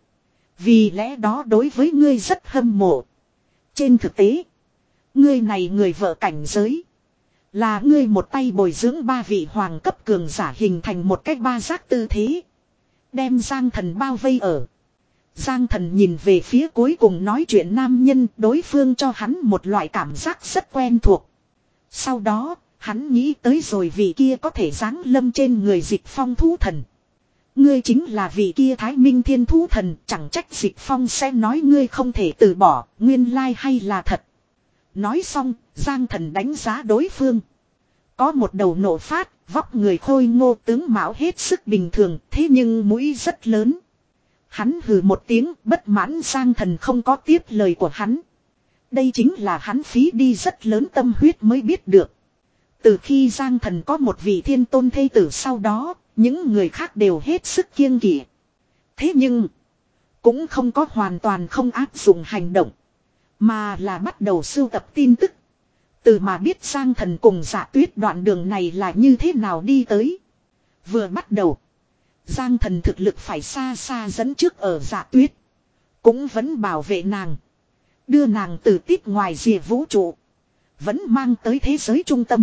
Vì lẽ đó đối với ngươi rất hâm mộ. Trên thực tế, ngươi này người vợ cảnh giới. Là ngươi một tay bồi dưỡng ba vị hoàng cấp cường giả hình thành một cách ba giác tư thế. Đem Giang Thần bao vây ở. Giang Thần nhìn về phía cuối cùng nói chuyện nam nhân, đối phương cho hắn một loại cảm giác rất quen thuộc. Sau đó, hắn nghĩ tới rồi vị kia có thể giáng lâm trên người Dịch Phong thú thần. Ngươi chính là vị kia Thái Minh Thiên thú thần, chẳng trách Dịch Phong sẽ nói ngươi không thể từ bỏ, nguyên lai hay là thật. Nói xong, Giang Thần đánh giá đối phương. Có một đầu nộ phát, vóc người khôi ngô, tướng mạo hết sức bình thường, thế nhưng mũi rất lớn. Hắn hừ một tiếng, bất mãn Giang Thần không có tiếp lời của hắn. Đây chính là hắn phí đi rất lớn tâm huyết mới biết được. Từ khi Giang Thần có một vị thiên tôn thê tử sau đó, những người khác đều hết sức kiêng kỵ. Thế nhưng, cũng không có hoàn toàn không áp dụng hành động, mà là bắt đầu sưu tập tin tức. Từ mà biết Giang Thần cùng Dạ Tuyết đoạn đường này là như thế nào đi tới. Vừa bắt đầu, Giang Thần thực lực phải xa xa dẫn trước ở Dạ Tuyết. Cũng vẫn bảo vệ nàng. Đưa nàng từ tít ngoài rìa vũ trụ. Vẫn mang tới thế giới trung tâm.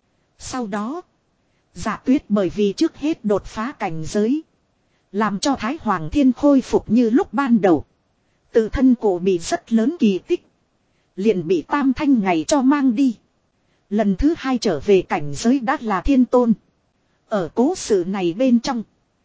Sau đó, Dạ Tuyết bởi vì trước hết đột phá cảnh giới. Làm cho Thái Hoàng Thiên khôi phục như lúc ban đầu. Tự thân cổ bị rất lớn kỳ tích. Liền bị Tam Thanh ngày cho mang đi. Lần thứ hai trở về cảnh giới đã là thiên tôn. Ở cố sự này bên trong,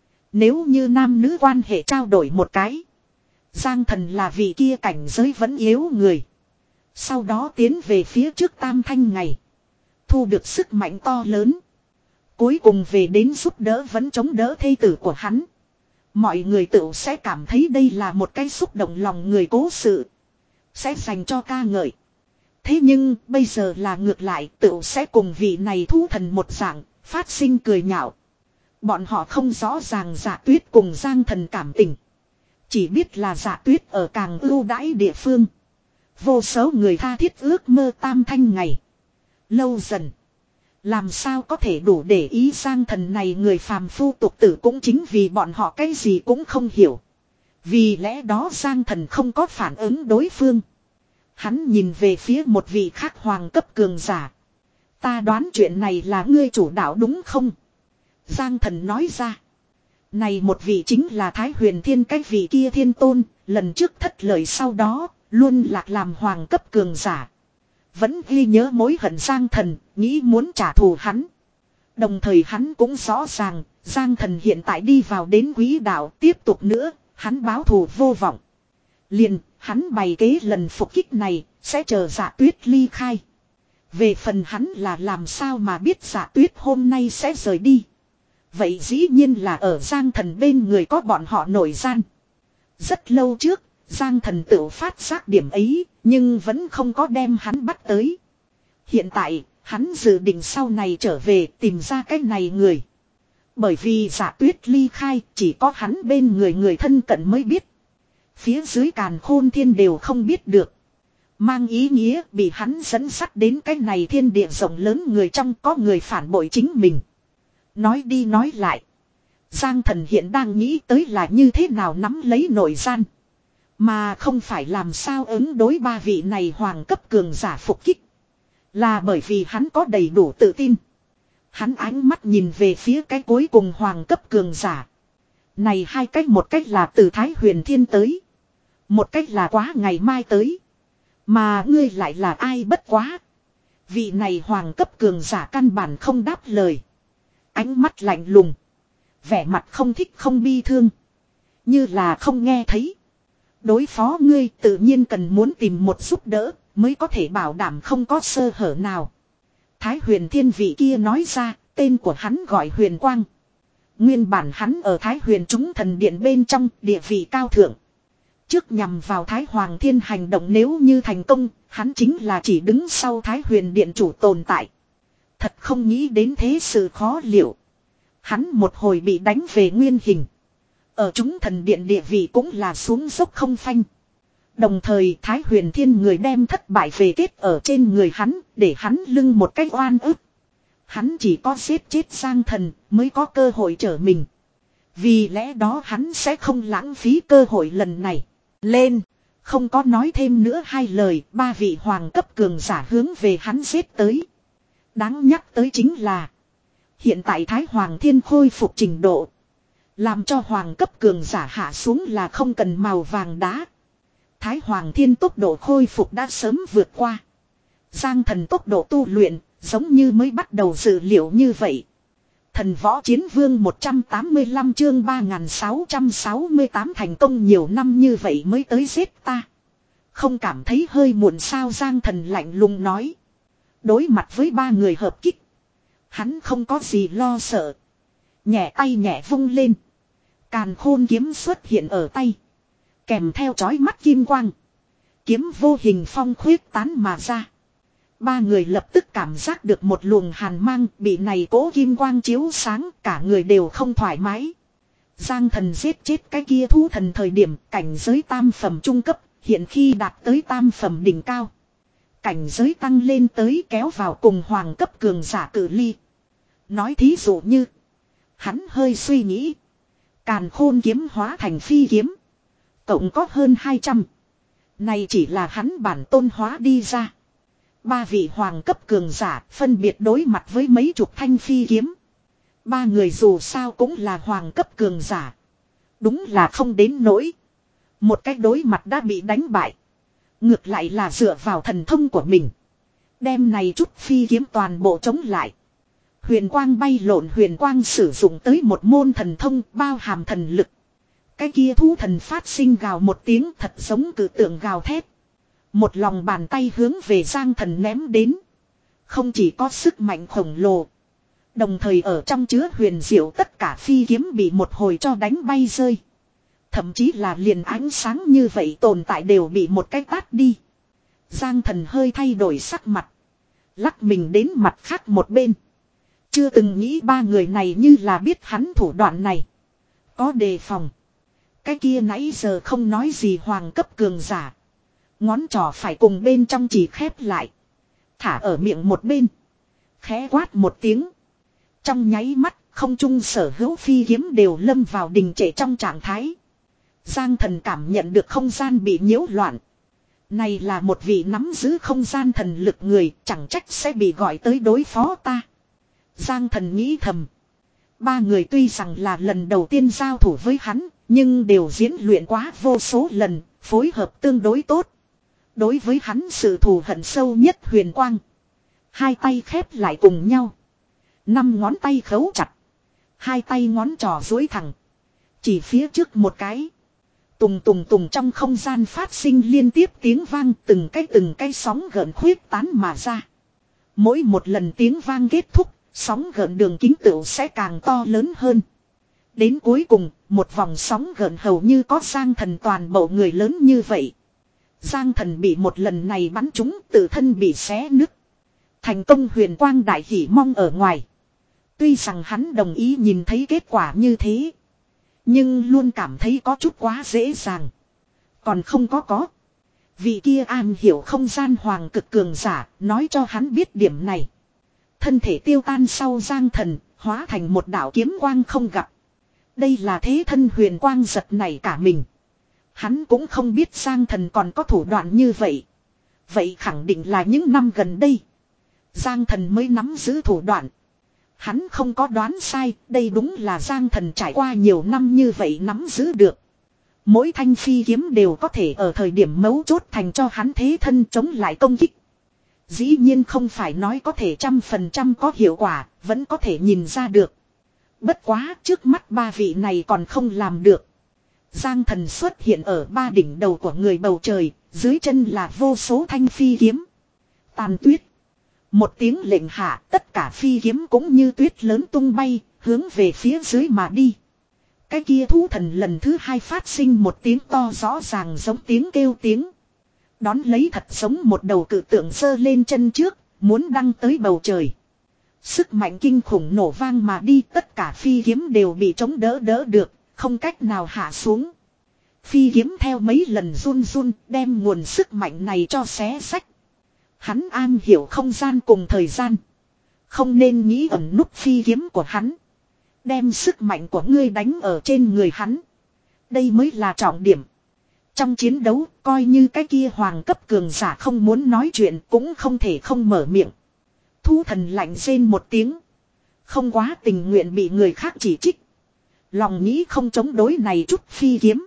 nếu như nam nữ quan hệ trao đổi một cái, Giang Thần là vị kia cảnh giới vẫn yếu người. Sau đó tiến về phía trước Tam Thanh ngày. Thu được sức mạnh to lớn. Cuối cùng về đến giúp đỡ vẫn chống đỡ thê tử của hắn. Mọi người tự sẽ cảm thấy đây là một cái xúc động lòng người cố sự. Sẽ dành cho ca ngợi. Thế nhưng bây giờ là ngược lại, tự sẽ cùng vị này thú thần một dạng, phát sinh cười nhạo. Bọn họ không rõ ràng Dạ Tuyết cùng Giang Thần cảm tình. Chỉ biết là Dạ Tuyết ở càng ưu đãi địa phương. Vô số người tha thiết ước mơ Tam Thanh ngày. Lâu dần, làm sao có thể đủ để ý Giang Thần này người phàm phu tục tử, cũng chính vì bọn họ cái gì cũng không hiểu. Vì lẽ đó Giang Thần không có phản ứng đối phương. Hắn nhìn về phía một vị khác hoàng cấp cường giả. Ta đoán chuyện này là ngươi chủ đạo đúng không? Giang Thần nói ra. Này một vị chính là Thái Huyền Thiên, cái vị kia thiên tôn, lần trước thất lợi sau đó, luôn lạc làm hoàng cấp cường giả. Vẫn ghi nhớ mối hận Giang Thần, nghĩ muốn trả thù hắn. Đồng thời hắn cũng rõ ràng, Giang Thần hiện tại đi vào đến quỹ đạo, tiếp tục nữa, hắn báo thù vô vọng. Liền, hắn bày kế lần phục kích này, sẽ chờ Dạ Tuyết ly khai. Về phần hắn là làm sao mà biết Dạ Tuyết hôm nay sẽ rời đi. Vậy dĩ nhiên là ở Giang Thần bên người có bọn họ nổi gian. Rất lâu trước, Giang Thần tự phát giác điểm ấy, nhưng vẫn không có đem hắn bắt tới. Hiện tại, hắn dự định sau này trở về tìm ra cái này người. Bởi vì Dạ Tuyết ly khai, chỉ có hắn bên người người thân cận mới biết. Phía dưới càn khôn thiên đều không biết được. Mang ý nghĩa bị hắn dẫn dắt đến cái này thiên địa rộng lớn, người trong có người phản bội chính mình. Nói đi nói lại, Giang Thần hiện đang nghĩ tới là như thế nào nắm lấy nội gian. Mà không phải làm sao ứng đối ba vị này hoàng cấp cường giả phục kích. Là bởi vì hắn có đầy đủ tự tin. Hắn ánh mắt nhìn về phía cái cuối cùng hoàng cấp cường giả. Này hai cách, một cách là từ Thái Huyền Thiên tới. Một cách là quá ngày mai tới. Mà ngươi lại là ai? Bất quá. Vị này hoàng cấp cường giả căn bản không đáp lời. Ánh mắt lạnh lùng. Vẻ mặt không thích không bi thương. Như là không nghe thấy. Đối phó ngươi tự nhiên cần muốn tìm một giúp đỡ, mới có thể bảo đảm không có sơ hở nào. Thái Huyền Thiên vị kia nói ra, tên của hắn gọi Huyền Quang. Nguyên bản hắn ở Thái Huyền chúng thần điện bên trong, địa vị cao thượng. Trước nhằm vào Thái Hoàng Thiên hành động nếu như thành công, hắn chính là chỉ đứng sau Thái Huyền Điện chủ tồn tại. Thật không nghĩ đến thế sự khó liệu. Hắn một hồi bị đánh về nguyên hình. Ở chúng thần điện địa vị cũng là xuống dốc không phanh. Đồng thời Thái Huyền Thiên người đem thất bại về kết ở trên người hắn, để hắn lưng một cách oan ức. Hắn chỉ có giết chết Giang Thần mới có cơ hội trở mình. Vì lẽ đó hắn sẽ không lãng phí cơ hội lần này. Lên, không có nói thêm nữa hai lời, ba vị hoàng cấp cường giả hướng về hắn giết tới. Đáng nhắc tới chính là, hiện tại Thái Hoàng Thiên khôi phục trình độ, làm cho hoàng cấp cường giả hạ xuống là không cần màu vàng đá. Thái Hoàng Thiên tốc độ khôi phục đã sớm vượt qua Giang Thần tốc độ tu luyện, giống như mới bắt đầu dự liệu như vậy. Thần Võ Chiến Vương một trăm tám mươi lăm chương ba nghìn sáu trăm sáu mươi tám thành công nhiều năm như vậy mới tới giết ta. Không cảm thấy hơi muộn sao? Giang Thần lạnh lùng nói. Đối mặt với ba người hợp kích, hắn không có gì lo sợ. Nhẹ tay nhẹ vung lên, càn khôn kiếm xuất hiện ở tay, kèm theo chói mắt kim quang. Kiếm vô hình phong khuyết tán mà ra. Ba người lập tức cảm giác được một luồng hàn mang, bị này cố kim quang chiếu sáng, cả người đều không thoải mái. Giang Thần giết chết cái kia thú thần thời điểm cảnh giới tam phẩm trung cấp, hiện khi đạt tới tam phẩm đỉnh cao. Cảnh giới tăng lên tới kéo vào cùng hoàng cấp cường giả cự ly. Nói thí dụ như, hắn hơi suy nghĩ, càn khôn kiếm hóa thành phi kiếm, cộng có hơn hai trăm. Này chỉ là hắn bản tôn hóa đi ra. Ba vị hoàng cấp cường giả phân biệt đối mặt với mấy chục thanh phi kiếm. Ba người dù sao cũng là hoàng cấp cường giả, đúng là không đến nỗi một cách đối mặt đã bị đánh bại. Ngược lại là dựa vào thần thông của mình, đem này chút phi kiếm toàn bộ chống lại. Huyền quang bay lộn, huyền quang sử dụng tới một môn thần thông bao hàm thần lực. Cái kia thú thần phát sinh gào một tiếng thật giống cử tượng gào thét. Một lòng bàn tay hướng về Giang Thần ném đến. Không chỉ có sức mạnh khổng lồ, đồng thời ở trong chứa huyền diệu, tất cả phi kiếm bị một hồi cho đánh bay rơi. Thậm chí là liền ánh sáng như vậy tồn tại đều bị một cái tát đi. Giang Thần hơi thay đổi sắc mặt, lắc mình đến mặt khác một bên. Chưa từng nghĩ ba người này như là biết hắn thủ đoạn này, có đề phòng. Cái kia nãy giờ không nói gì hoàng cấp cường giả, ngón trỏ phải cùng bên trong chỉ khép lại, thả ở miệng một bên, khẽ quát một tiếng. Trong nháy mắt, không trung sở hữu phi kiếm đều lâm vào đình trệ trong trạng thái. Giang Thần cảm nhận được không gian bị nhiễu loạn. Này là một vị nắm giữ không gian thần lực người, chẳng trách sẽ bị gọi tới đối phó ta. Giang Thần nghĩ thầm. Ba người tuy rằng là lần đầu tiên giao thủ với hắn, nhưng đều diễn luyện quá vô số lần, phối hợp tương đối tốt. Đối với hắn sự thù hận sâu nhất huyền quang, hai tay khép lại cùng nhau, năm ngón tay khấu chặt, hai tay ngón trỏ duỗi thẳng, chỉ phía trước một cái. Tùng tùng tùng, trong không gian phát sinh liên tiếp tiếng vang, từng cái từng cái sóng gợn khuyết tán mà ra. Mỗi một lần tiếng vang kết thúc, sóng gợn đường kính tựu sẽ càng to lớn hơn. Đến cuối cùng, một vòng sóng gợn hầu như có Giang Thần toàn bộ người lớn như vậy. Giang Thần bị một lần này bắn trúng, tự thân bị xé nứt. Thành công huyền quang đại hỉ mong ở ngoài. Tuy rằng hắn đồng ý nhìn thấy kết quả như thế, nhưng luôn cảm thấy có chút quá dễ dàng. Còn không có có. Vị kia an hiểu không gian hoàng cực cường giả, nói cho hắn biết điểm này. Thân thể tiêu tan sau, Giang Thần hóa thành một đạo kiếm quang không gặp. Đây là thế thân huyền quang giật nảy cả mình. Hắn cũng không biết Giang Thần còn có thủ đoạn như vậy. Vậy khẳng định là những năm gần đây Giang Thần mới nắm giữ thủ đoạn. Hắn không có đoán sai, đây đúng là Giang Thần trải qua nhiều năm như vậy nắm giữ được. Mỗi thanh phi kiếm đều có thể ở thời điểm mấu chốt thành cho hắn thế thân chống lại công kích. Dĩ nhiên không phải nói có thể trăm phần trăm có hiệu quả, vẫn có thể nhìn ra được. Bất quá trước mắt ba vị này còn không làm được. Giang Thần xuất hiện ở ba đỉnh đầu của người bầu trời, dưới chân là vô số thanh phi kiếm. Tàn tuyết. Một tiếng lệnh hạ, tất cả phi kiếm cũng như tuyết lớn tung bay, hướng về phía dưới mà đi. Cái kia thú thần lần thứ hai phát sinh một tiếng to rõ ràng giống tiếng kêu tiếng. Đón lấy thật giống một đầu cự tượng giơ lên chân trước, muốn đăng tới bầu trời. Sức mạnh kinh khủng nổ vang mà đi, tất cả phi kiếm đều bị chống đỡ đỡ được, không cách nào hạ xuống. Phi kiếm theo mấy lần run run đem nguồn sức mạnh này cho xé sách. Hắn an hiểu không gian cùng thời gian. Không nên nghĩ ẩn núp phi kiếm của hắn. Đem sức mạnh của ngươi đánh ở trên người hắn. Đây mới là trọng điểm. Trong chiến đấu, coi như cái kia hoàng cấp cường giả không muốn nói chuyện cũng không thể không mở miệng. Thu thần lạnh rên một tiếng. Không quá tình nguyện bị người khác chỉ trích. Lòng nghĩ không chống đối này chút phi kiếm.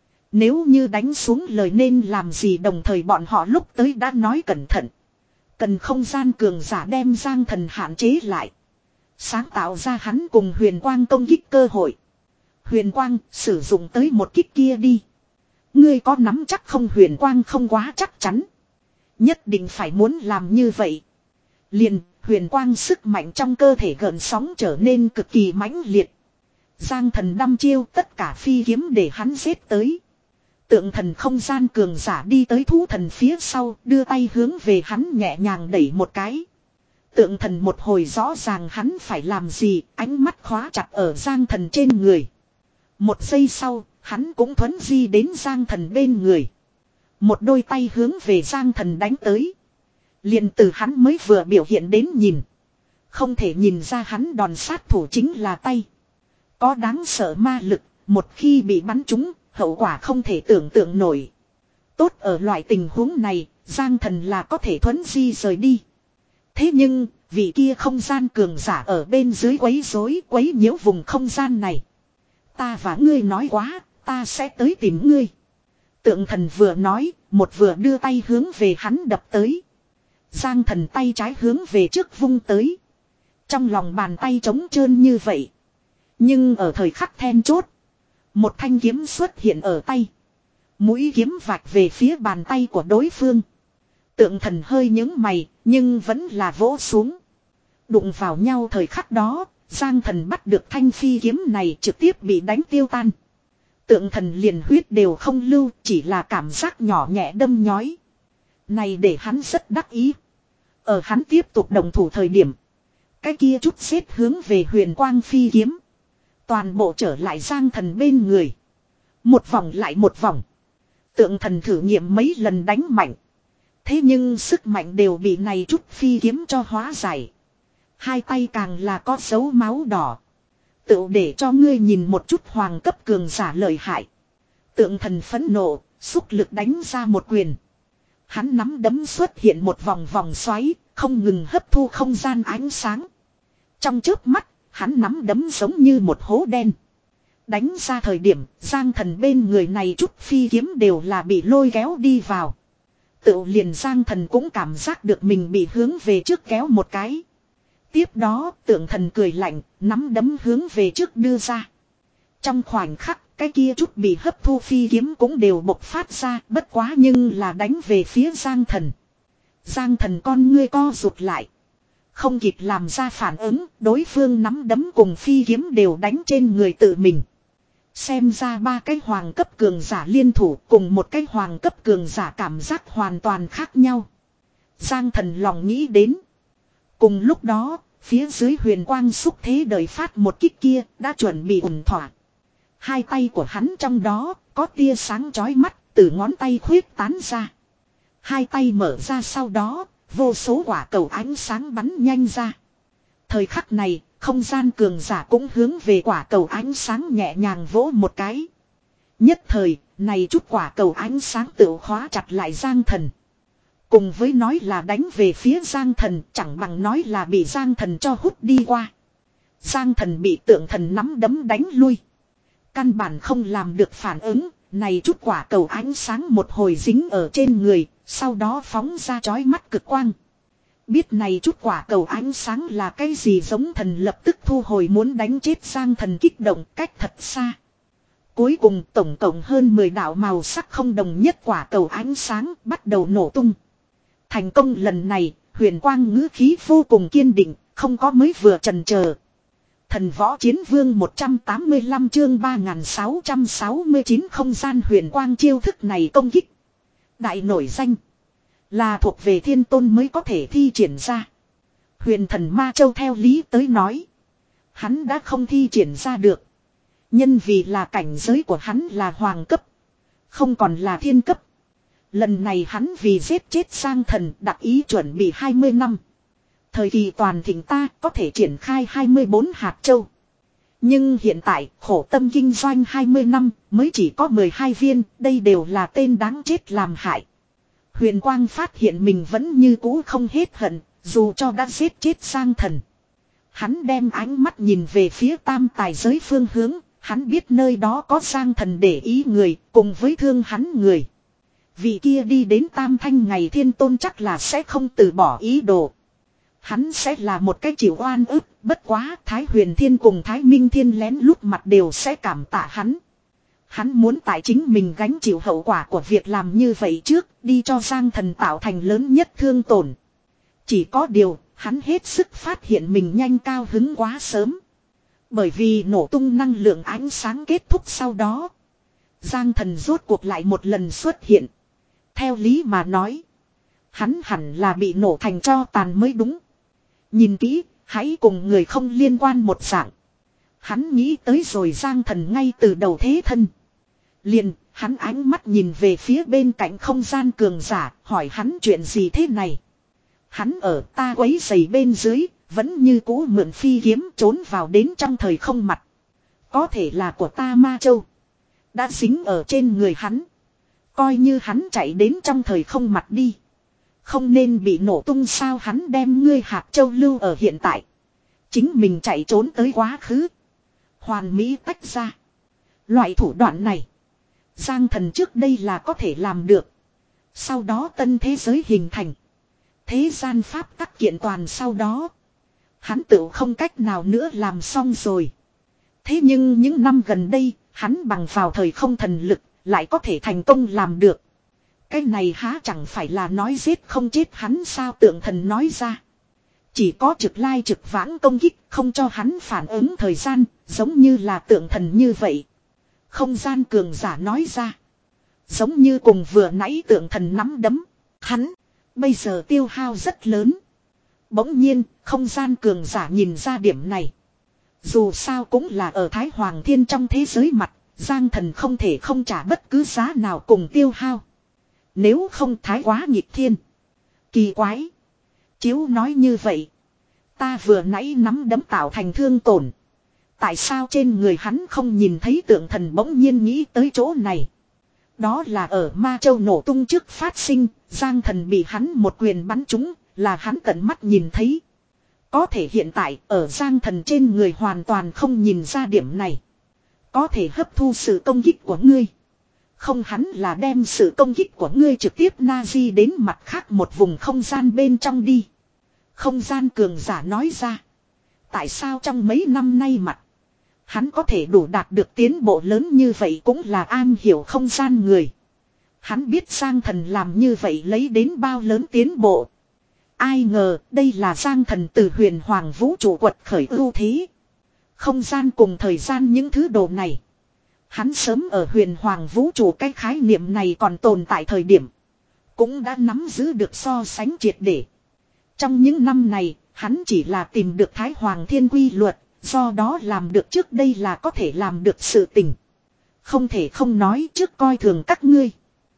Nếu như đánh xuống lời nên làm gì, đồng thời bọn họ lúc tới đã nói cẩn thận. Cần không gian cường giả đem Giang Thần hạn chế lại. Sáng tạo ra hắn cùng Huyền Quang công kích cơ hội. Huyền Quang sử dụng tới một kích kia đi. Ngươi có nắm chắc không? Huyền Quang không quá chắc chắn. Nhất định phải muốn làm như vậy. Liền Huyền Quang sức mạnh trong cơ thể gợn sóng trở nên cực kỳ mãnh liệt. Giang Thần đăm chiêu tất cả phi kiếm để hắn giết tới. Tượng thần không gian cường giả đi tới thú thần phía sau, đưa tay hướng về hắn nhẹ nhàng đẩy một cái. Tượng thần một hồi rõ ràng hắn phải làm gì, ánh mắt khóa chặt ở Giang Thần trên người. Một giây sau, hắn cũng thuấn di đến Giang Thần bên người. Một đôi tay hướng về Giang Thần đánh tới. Liền từ hắn mới vừa biểu hiện đến nhìn. Không thể nhìn ra hắn đòn sát thủ chính là tay. Có đáng sợ ma lực, một khi bị bắn trúng, hậu quả không thể tưởng tượng nổi. Tốt ở loại tình huống này, Giang Thần là có thể thuấn di rời đi. Thế nhưng, vị kia không gian cường giả ở bên dưới quấy rối, quấy nhiễu vùng không gian này. Ta và ngươi nói quá, ta sẽ tới tìm ngươi. Tượng thần vừa nói, một vừa đưa tay hướng về hắn đập tới. Giang Thần tay trái hướng về trước vung tới. Trong lòng bàn tay trống trơn như vậy. Nhưng ở thời khắc then chốt, một thanh kiếm xuất hiện ở tay. Mũi kiếm vạch về phía bàn tay của đối phương. Tượng thần hơi nhướng mày, nhưng vẫn là vỗ xuống. Đụng vào nhau thời khắc đó, Giang Thần bắt được thanh phi kiếm này trực tiếp bị đánh tiêu tan. Tượng thần liền huyết đều không lưu, chỉ là cảm giác nhỏ nhẹ đâm nhói. Này để hắn rất đắc ý. Ở hắn tiếp tục đồng thủ thời điểm, cái kia chút xếp hướng về Huyền Quang phi kiếm. Toàn bộ trở lại Giang Thần bên người. Một vòng lại một vòng. Tượng thần thử nghiệm mấy lần đánh mạnh. Thế nhưng sức mạnh đều bị này chút phi kiếm cho hóa giải. Hai tay càng là có dấu máu đỏ. Tự để cho ngươi nhìn một chút hoàng cấp cường giả lợi hại. Tượng thần phẫn nộ, xúc lực đánh ra một quyền. Hắn nắm đấm xuất hiện một vòng vòng xoáy, không ngừng hấp thu không gian ánh sáng. Trong chớp mắt, hắn nắm đấm giống như một hố đen. Đánh ra thời điểm, Giang Thần bên người này chút phi kiếm đều là bị lôi kéo đi vào. Tự liền Giang Thần cũng cảm giác được mình bị hướng về trước kéo một cái. Tiếp đó, tượng thần cười lạnh, nắm đấm hướng về trước đưa ra. Trong khoảnh khắc, cái kia chút bị hấp thu phi kiếm cũng đều bộc phát ra, bất quá nhưng là đánh về phía Giang Thần. Giang Thần con ngươi co rụt lại. Không kịp làm ra phản ứng, đối phương nắm đấm cùng phi kiếm đều đánh trên người tự mình. Xem ra ba cái hoàng cấp cường giả liên thủ cùng một cái hoàng cấp cường giả cảm giác hoàn toàn khác nhau. Giang Thần lòng nghĩ đến. Cùng lúc đó, phía dưới Huyền Quang xúc thế đời phát một kích kia đã chuẩn bị ổn thỏa. Hai tay của hắn trong đó có tia sáng chói mắt từ ngón tay khuyết tán ra. Hai tay mở ra sau đó, vô số quả cầu ánh sáng bắn nhanh ra. Thời khắc này, không gian cường giả cũng hướng về quả cầu ánh sáng nhẹ nhàng vỗ một cái. Nhất thời, này chút quả cầu ánh sáng tự khóa chặt lại Giang Thần. Cùng với nói là đánh về phía Giang Thần, chẳng bằng nói là bị Giang Thần cho hút đi qua. Giang Thần bị tượng thần nắm đấm đánh lui. Căn bản không làm được phản ứng, này chút quả cầu ánh sáng một hồi dính ở trên người, sau đó phóng ra chói mắt cực quang. Biết này chút quả cầu ánh sáng là cái gì, giống thần lập tức thu hồi muốn đánh chết Giang Thần kích động cách thật xa. Cuối cùng tổng cộng hơn mười đạo màu sắc không đồng nhất quả cầu ánh sáng bắt đầu nổ tung. Thành công lần này, Huyền Quang ngữ khí vô cùng kiên định, không có mới vừa chần chờ. Thần võ chiến vương một trăm tám mươi lăm chương ba nghìn sáu trăm sáu mươi chín không gian Huyền Quang chiêu thức này công kích. Đại nổi danh. Là thuộc về thiên tôn mới có thể thi triển ra. Huyền thần Ma Châu theo lý tới nói. Hắn đã không thi triển ra được. Nhân vì là cảnh giới của hắn là hoàng cấp. Không còn là thiên cấp. Lần này hắn vì giết chết Giang Thần đặc ý chuẩn bị hai mươi năm. Thời kỳ toàn thịnh ta có thể triển khai hai mươi bốn hạt châu. Nhưng hiện tại khổ tâm kinh doanh hai mươi năm mới chỉ có mười hai viên. Đây đều là tên đáng chết làm hại. Huyền Quang phát hiện mình vẫn như cũ không hết hận. Dù cho đã giết chết Giang Thần. Hắn đem ánh mắt nhìn về phía tam tài giới phương hướng. Hắn biết nơi đó có Giang Thần để ý người cùng với thương hắn người. Vị kia đi đến tam thanh ngày thiên tôn chắc là sẽ không từ bỏ ý đồ. Hắn sẽ là một cái chịu oan ức, bất quá Thái Huyền Thiên cùng Thái Minh Thiên lén lút mặt đều sẽ cảm tạ hắn. Hắn muốn tại chính mình gánh chịu hậu quả của việc làm như vậy trước, đi cho Giang Thần tạo thành lớn nhất thương tổn. Chỉ có điều, hắn hết sức phát hiện mình nhanh cao hứng quá sớm. Bởi vì nổ tung năng lượng ánh sáng kết thúc sau đó. Giang Thần rốt cuộc lại một lần xuất hiện. Theo lý mà nói, hắn hẳn là bị nổ thành tro tàn mới đúng. Nhìn kỹ, hãy cùng người không liên quan một dạng. Hắn nghĩ tới rồi Giang Thần ngay từ đầu thế thân. Liền, hắn ánh mắt nhìn về phía bên cạnh không gian cường giả, hỏi hắn chuyện gì thế này. Hắn ở ta quấy giày bên dưới, vẫn như cũ mượn phi kiếm trốn vào đến trong thời không mặt. Có thể là của ta Ma Châu. Đã dính ở trên người hắn. Coi như hắn chạy đến trong thời không mặt đi. Không nên bị nổ tung sao hắn đem ngươi hạt châu lưu ở hiện tại. Chính mình chạy trốn tới quá khứ. Hoàn mỹ tách ra. Loại thủ đoạn này. Giang Thần trước đây là có thể làm được. Sau đó tân thế giới hình thành. Thế gian pháp tắc kiện toàn sau đó. Hắn tự không cách nào nữa làm xong rồi. Thế nhưng những năm gần đây, hắn bằng vào thời không thần lực, lại có thể thành công làm được. Cái này há chẳng phải là nói giết không chết hắn sao tượng thần nói ra. Chỉ có trực lai trực vãng công kích không cho hắn phản ứng thời gian, giống như là tượng thần như vậy. Không gian cường giả nói ra. Giống như cùng vừa nãy tượng thần nắm đấm. Hắn, bây giờ tiêu hao rất lớn. Bỗng nhiên, không gian cường giả nhìn ra điểm này. Dù sao cũng là ở Thái Hoàng Thiên trong thế giới mặt, Giang Thần không thể không trả bất cứ giá nào cùng tiêu hao. Nếu không thái quá nghịch thiên. Kỳ quái. Chiếu nói như vậy. Ta vừa nãy nắm đấm tạo thành thương tổn. Tại sao trên người hắn không nhìn thấy tượng thần bỗng nhiên nghĩ tới chỗ này. Đó là ở Ma Châu nổ tung trước phát sinh. Giang Thần bị hắn một quyền bắn trúng. Là hắn tận mắt nhìn thấy. Có thể hiện tại ở Giang Thần trên người hoàn toàn không nhìn ra điểm này. Có thể hấp thu sự công kích của ngươi. Không hắn là đem sự công kích của ngươi trực tiếp Nazi đến mặt khác một vùng không gian bên trong đi. Không gian cường giả nói ra. Tại sao trong mấy năm nay mặt. Hắn có thể đủ đạt được tiến bộ lớn như vậy cũng là an hiểu không gian người. Hắn biết Giang Thần làm như vậy lấy đến bao lớn tiến bộ. Ai ngờ đây là Giang Thần từ huyền hoàng vũ trụ quật khởi ưu thế. Không gian cùng thời gian những thứ đồ này. Hắn sớm ở huyền hoàng vũ trụ cái khái niệm này còn tồn tại thời điểm. Cũng đã nắm giữ được so sánh triệt để. Trong những năm này, hắn chỉ là tìm được Thái Hoàng Thiên quy luật, do đó làm được trước đây là có thể làm được sự tình. Không thể không nói trước coi thường các ngươi.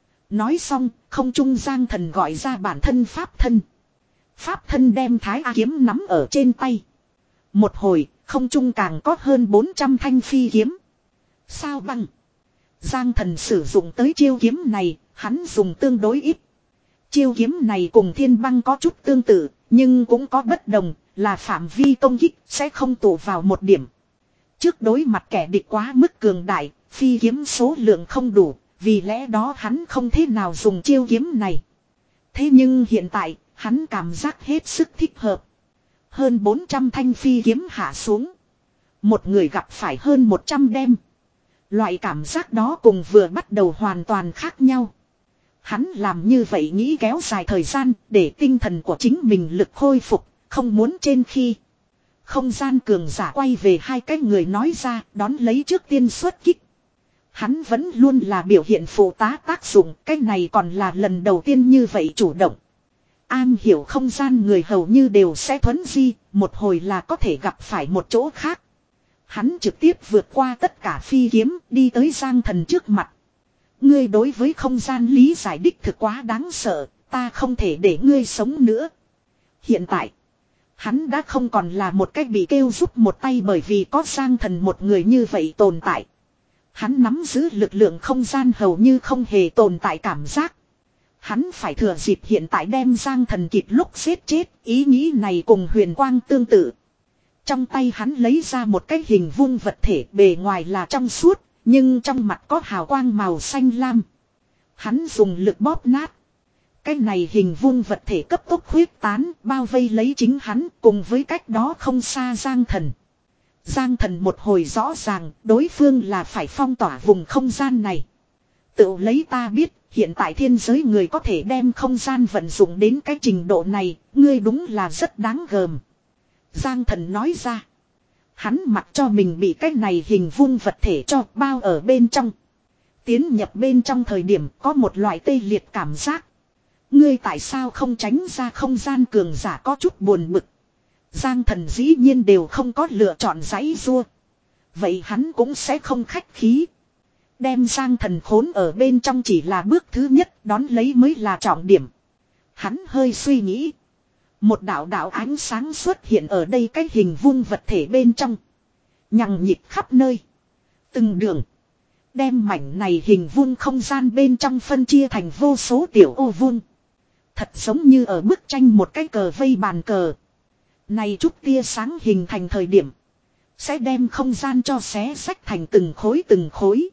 Nói xong, không trung Giang Thần gọi ra bản thân Pháp Thân. Pháp Thân đem Thái A kiếm nắm ở trên tay. Một hồi, không trung càng có hơn bốn trăm thanh phi kiếm. Sao băng. Giang Thần sử dụng tới chiêu kiếm này, hắn dùng tương đối ít. Chiêu kiếm này cùng thiên băng có chút tương tự, nhưng cũng có bất đồng, là phạm vi công kích sẽ không tụ vào một điểm. Trước đối mặt kẻ địch quá mức cường đại, phi kiếm số lượng không đủ, vì lẽ đó hắn không thể nào dùng chiêu kiếm này. Thế nhưng hiện tại, hắn cảm giác hết sức thích hợp. Hơn bốn trăm thanh phi kiếm hạ xuống. Một người gặp phải hơn một trăm đem. Loại cảm giác đó cùng vừa bắt đầu hoàn toàn khác nhau. Hắn làm như vậy nghĩ kéo dài thời gian để tinh thần của chính mình lực khôi phục, không muốn trên khi. Không gian cường giả quay về hai cái người nói ra đón lấy trước tiên xuất kích. Hắn vẫn luôn là biểu hiện phụ tá tác dụng, cái này còn là lần đầu tiên như vậy chủ động. An hiểu không gian người hầu như đều sẽ thuấn di, một hồi là có thể gặp phải một chỗ khác. Hắn trực tiếp vượt qua tất cả phi kiếm đi tới Giang Thần trước mặt. Ngươi đối với không gian lý giải đích thực quá đáng sợ, ta không thể để ngươi sống nữa. Hiện tại, hắn đã không còn là một cách bị kêu giúp một tay bởi vì có Giang Thần một người như vậy tồn tại. Hắn nắm giữ lực lượng không gian hầu như không hề tồn tại cảm giác. Hắn phải thừa dịp hiện tại đem Giang Thần kịp lúc giết chết, ý nghĩ này cùng Huyền Quang tương tự. Trong tay hắn lấy ra một cái hình vuông vật thể bề ngoài là trong suốt, nhưng trong mặt có hào quang màu xanh lam. Hắn dùng lực bóp nát. Cái này hình vuông vật thể cấp tốc huyết tán, bao vây lấy chính hắn cùng với cách đó không xa Giang Thần. Giang Thần một hồi rõ ràng, đối phương là phải phong tỏa vùng không gian này. Tự lấy ta biết, hiện tại thiên giới người có thể đem không gian vận dụng đến cái trình độ này, ngươi đúng là rất đáng gờm. Giang Thần nói ra. Hắn mặc cho mình bị cái này hình vuông vật thể cho bao ở bên trong. Tiến nhập bên trong thời điểm có một loại tê liệt cảm giác. Ngươi tại sao không tránh ra không gian cường giả có chút buồn bực. Giang Thần dĩ nhiên đều không có lựa chọn giãy rua. Vậy hắn cũng sẽ không khách khí. Đem Giang Thần khốn ở bên trong chỉ là bước thứ nhất, đón lấy mới là trọng điểm. Hắn hơi suy nghĩ. Một đạo đạo ánh sáng xuất hiện ở đây cái hình vuông vật thể bên trong. Nhằng nhịp khắp nơi. Từng đường. Đem mảnh này hình vuông không gian bên trong phân chia thành vô số tiểu ô vuông. Thật giống như ở bức tranh một cái cờ vây bàn cờ. Này chút tia sáng hình thành thời điểm. Sẽ đem không gian cho xé xách thành từng khối từng khối.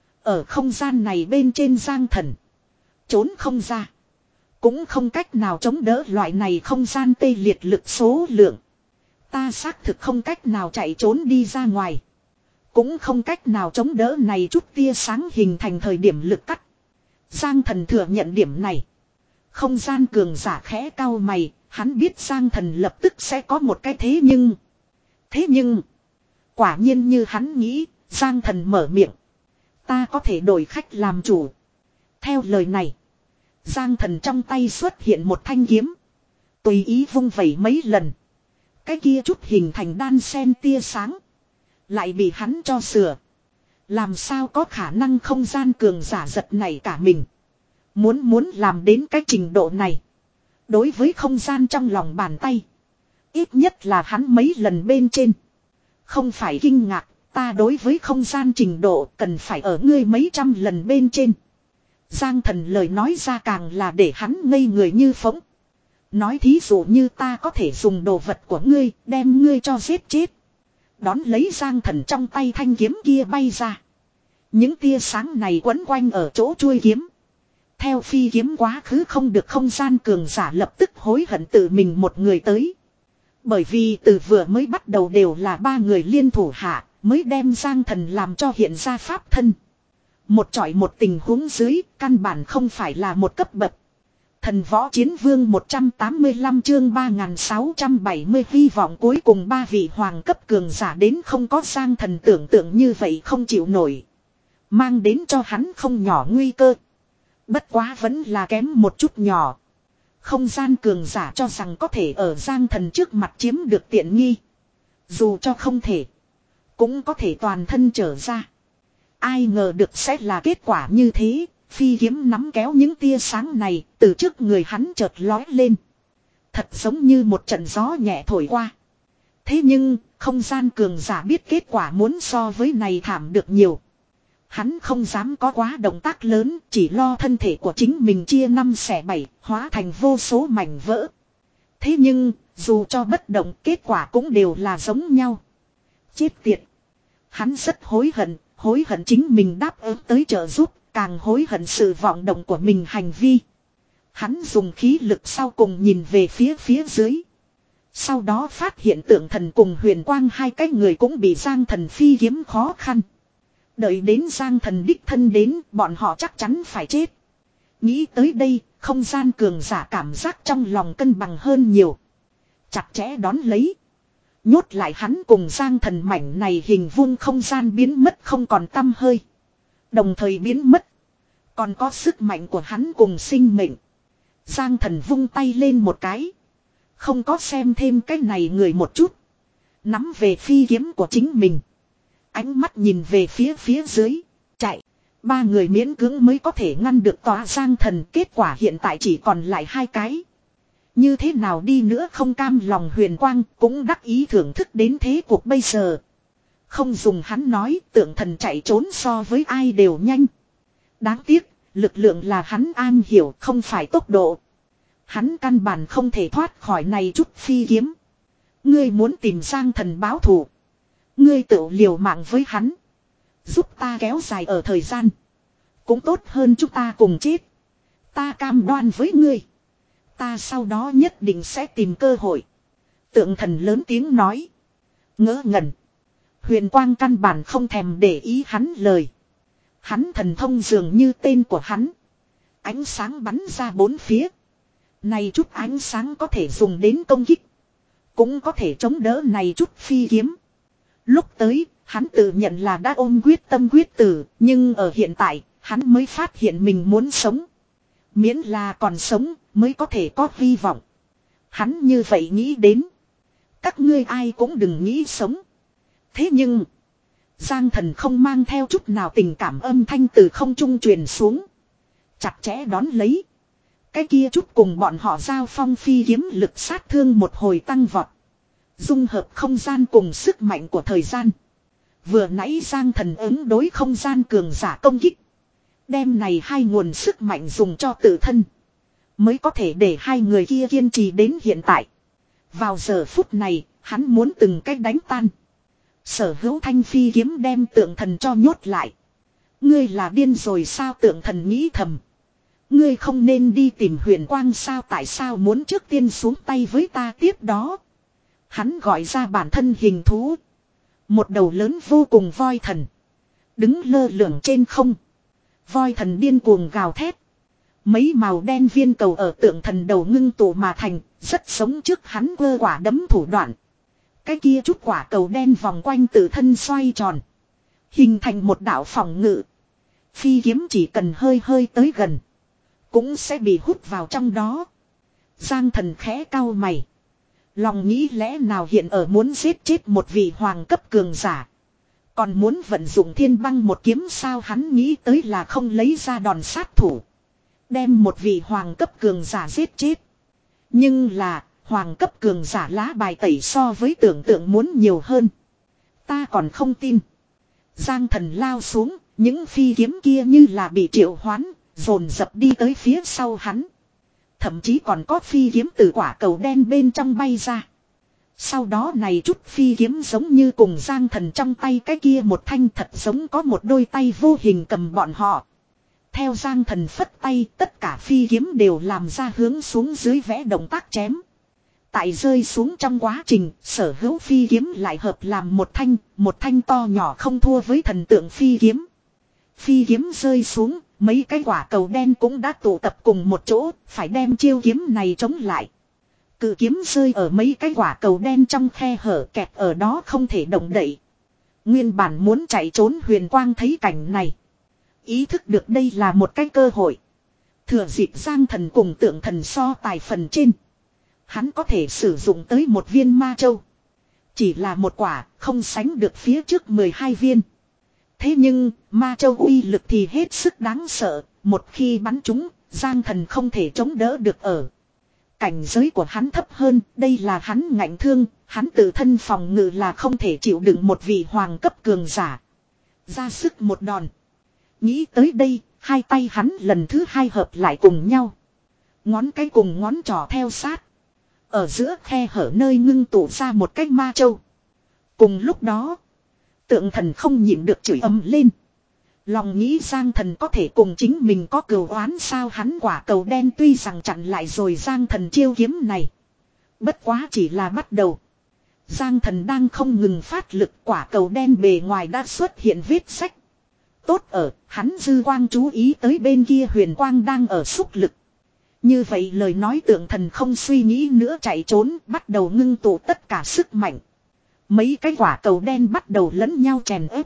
Ở không gian này bên trên Giang Thần. Trốn không ra. Cũng không cách nào chống đỡ loại này không gian tê liệt lực số lượng. Ta xác thực không cách nào chạy trốn đi ra ngoài. Cũng không cách nào chống đỡ này chút tia sáng hình thành thời điểm lực cắt. Giang Thần thừa nhận điểm này. Không gian cường giả khẽ cau mày, hắn biết Giang Thần lập tức sẽ có một cái thế nhưng. Thế nhưng, quả nhiên như hắn nghĩ, Giang Thần mở miệng. Ta có thể đổi khách làm chủ. Theo lời này, Giang Thần trong tay xuất hiện một thanh kiếm. Tùy ý vung vẩy mấy lần. Cái kia chút hình thành đan sen tia sáng. Lại bị hắn cho sửa. Làm sao có khả năng không gian cường giả giật này cả mình. Muốn muốn làm đến cái trình độ này. Đối với không gian trong lòng bàn tay. Ít nhất là hắn mấy lần bên trên. Không phải kinh ngạc. Ta đối với không gian trình độ cần phải ở ngươi mấy trăm lần bên trên. Giang Thần lời nói ra càng là để hắn ngây người như phỗng. Nói thí dụ như ta có thể dùng đồ vật của ngươi đem ngươi cho giết chết. Đón lấy Giang Thần trong tay thanh kiếm kia bay ra. Những tia sáng này quấn quanh ở chỗ chuôi kiếm. Theo phi kiếm quá khứ không được không gian cường giả lập tức hối hận tự mình một người tới. Bởi vì từ vừa mới bắt đầu đều là ba người liên thủ hạ mới đem Giang Thần làm cho hiện ra pháp thân. Một chọi một tình huống dưới căn bản không phải là một cấp bậc. Thần võ chiến vương một trăm tám mươi lăm chương ba nghìn sáu trăm bảy mươi hy vọng cuối cùng ba vị hoàng cấp cường giả đến không có Giang Thần tưởng tượng như vậy không chịu nổi. Mang đến cho hắn không nhỏ nguy cơ. Bất quá vẫn là kém một chút nhỏ. Không gian cường giả cho rằng có thể ở Giang Thần trước mặt chiếm được tiện nghi. Dù cho không thể. Cũng có thể toàn thân trở ra. Ai ngờ được sẽ là kết quả như thế. Phi kiếm nắm kéo những tia sáng này từ trước người hắn chợt lói lên. Thật giống như một trận gió nhẹ thổi qua. Thế nhưng không gian cường giả biết kết quả muốn so với này thảm được nhiều. Hắn không dám có quá động tác lớn, chỉ lo thân thể của chính mình chia năm xẻ bảy, hóa thành vô số mảnh vỡ. Thế nhưng, dù cho bất động, kết quả cũng đều là giống nhau. Chết tiệt. Hắn rất hối hận, hối hận chính mình đáp ứng tới trợ giúp, càng hối hận sự vọng động của mình hành vi. Hắn dùng khí lực sau cùng nhìn về phía phía dưới. Sau đó phát hiện tượng thần cùng huyền quang hai cái người cũng bị Giang Thần phi kiếm khó khăn. Đợi đến Giang Thần đích thân đến, bọn họ chắc chắn phải chết. Nghĩ tới đây, không gian cường giả cảm giác trong lòng cân bằng hơn nhiều. Chặt chẽ đón lấy. Nhốt lại hắn cùng Giang Thần mảnh này hình vuông không gian biến mất không còn tăm hơi. Đồng thời biến mất. Còn có sức mạnh của hắn cùng sinh mệnh. Giang Thần vung tay lên một cái. Không có xem thêm cái này người một chút. Nắm về phi kiếm của chính mình. Ánh mắt nhìn về phía phía dưới. Chạy. Ba người miễn cưỡng mới có thể ngăn được tòa Giang Thần, kết quả hiện tại chỉ còn lại hai cái. Như thế nào đi nữa không cam lòng Huyền Quang cũng đắc ý thưởng thức đến thế cuộc bây giờ. Không dùng hắn nói, Tượng Thần chạy trốn so với ai đều nhanh. Đáng tiếc, lực lượng là hắn an hiểu, không phải tốc độ. Hắn căn bản không thể thoát khỏi này chút phi kiếm. Ngươi muốn tìm Giang Thần báo thù. Ngươi tự liều mạng với hắn. Giúp ta kéo dài ở thời gian. Cũng tốt hơn chúng ta cùng chết. Ta cam đoan với ngươi. Ta sau đó nhất định sẽ tìm cơ hội. Tượng Thần lớn tiếng nói. Ngỡ ngẩn. Huyền Quang căn bản không thèm để ý hắn lời. Hắn thần thông dường như tên của hắn. Ánh sáng bắn ra bốn phía. Này chút ánh sáng có thể dùng đến công kích. Cũng có thể chống đỡ này chút phi kiếm. Lúc tới, hắn tự nhận là đã ôm quyết tâm quyết tử. Nhưng ở hiện tại, hắn mới phát hiện mình muốn sống. Miễn là còn sống, mới có thể có hy vọng. Hắn như vậy nghĩ đến. Các ngươi ai cũng đừng nghĩ sống. Thế nhưng, Giang Thần không mang theo chút nào tình cảm âm thanh từ không trung truyền xuống. Chặt chẽ đón lấy. Cái kia chút cùng bọn họ giao phong phi kiếm lực sát thương một hồi tăng vọt. Dung hợp không gian cùng sức mạnh của thời gian. Vừa nãy Giang Thần ứng đối không gian cường giả công kích. Đem này hai nguồn sức mạnh dùng cho tự thân. Mới có thể để hai người kia kiên trì đến hiện tại. Vào giờ phút này, hắn muốn từng cách đánh tan. Sở Hữu thanh phi kiếm đem Tượng Thần cho nhốt lại. Ngươi là điên rồi sao Tượng Thần nghĩ thầm. Ngươi không nên đi tìm Huyền Quang sao tại sao muốn trước tiên xuống tay với ta tiếp đó. Hắn gọi ra bản thân hình thú. Một đầu lớn vô cùng voi thần. Đứng lơ lửng trên không. Voi thần điên cuồng gào thét. Mấy màu đen viên cầu ở Tượng Thần đầu ngưng tụ mà thành. Rất sống trước hắn quơ quả đấm thủ đoạn. Cái kia chút quả cầu đen vòng quanh tự thân xoay tròn. Hình thành một đạo phòng ngự. Phi kiếm chỉ cần hơi hơi tới gần. Cũng sẽ bị hút vào trong đó. Giang Thần khẽ cau mày. Lòng nghĩ lẽ nào hiện ở muốn giết chết một vị hoàng cấp cường giả. Còn muốn vận dụng thiên băng một kiếm sao hắn nghĩ tới là không lấy ra đòn sát thủ. Đem một vị hoàng cấp cường giả giết chết. Nhưng là hoàng cấp cường giả lá bài tẩy so với tưởng tượng muốn nhiều hơn. Ta còn không tin. Giang Thần lao xuống, những phi kiếm kia như là bị triệu hoán, dồn dập đi tới phía sau hắn. Thậm chí còn có phi kiếm từ quả cầu đen bên trong bay ra. Sau đó này chút phi kiếm giống như cùng Giang Thần trong tay cái kia một thanh thật giống có một đôi tay vô hình cầm bọn họ. Theo Giang Thần phất tay tất cả phi kiếm đều làm ra hướng xuống dưới vẽ động tác chém. Tại rơi xuống trong quá trình, Sở Hữu phi kiếm lại hợp làm một thanh, một thanh to nhỏ không thua với thần tượng phi kiếm. Phi kiếm rơi xuống, mấy cái quả cầu đen cũng đã tụ tập cùng một chỗ, phải đem chiêu kiếm này chống lại. Cự kiếm rơi ở mấy cái quả cầu đen trong khe hở kẹt ở đó không thể động đậy. Nguyên bản muốn chạy trốn Huyền Quang thấy cảnh này. Ý thức được đây là một cái cơ hội. Thừa dịp Giang Thần cùng Tượng Thần so tài phần trên. Hắn có thể sử dụng tới một viên ma châu. Chỉ là một quả, không sánh được phía trước mười hai viên. Thế nhưng, ma châu uy lực thì hết sức đáng sợ. Một khi bắn trúng, Giang Thần không thể chống đỡ được ở. Cảnh giới của hắn thấp hơn, đây là hắn ngạnh thương, hắn tự thân phòng ngự là không thể chịu đựng một vị hoàng cấp cường giả. Ra sức một đòn. Nghĩ tới đây, hai tay hắn lần thứ hai hợp lại cùng nhau. Ngón cái cùng ngón trỏ theo sát. Ở giữa khe hở nơi ngưng tụ ra một cái ma châu. Cùng lúc đó, Tượng Thần không nhịn được chửi ầm lên. Lòng nghĩ Giang Thần có thể cùng chính mình có cừu oán sao hắn quả cầu đen tuy rằng chặn lại rồi Giang Thần chiêu kiếm này. Bất quá chỉ là bắt đầu. Giang Thần đang không ngừng phát lực quả cầu đen bề ngoài đã xuất hiện vết sách. Tốt ở, hắn dư quang chú ý tới bên kia Huyền Quang đang ở xúc lực. Như vậy lời nói Tượng Thần không suy nghĩ nữa chạy trốn, bắt đầu ngưng tụ tất cả sức mạnh. Mấy cái quả cầu đen bắt đầu lẫn nhau chèn ép.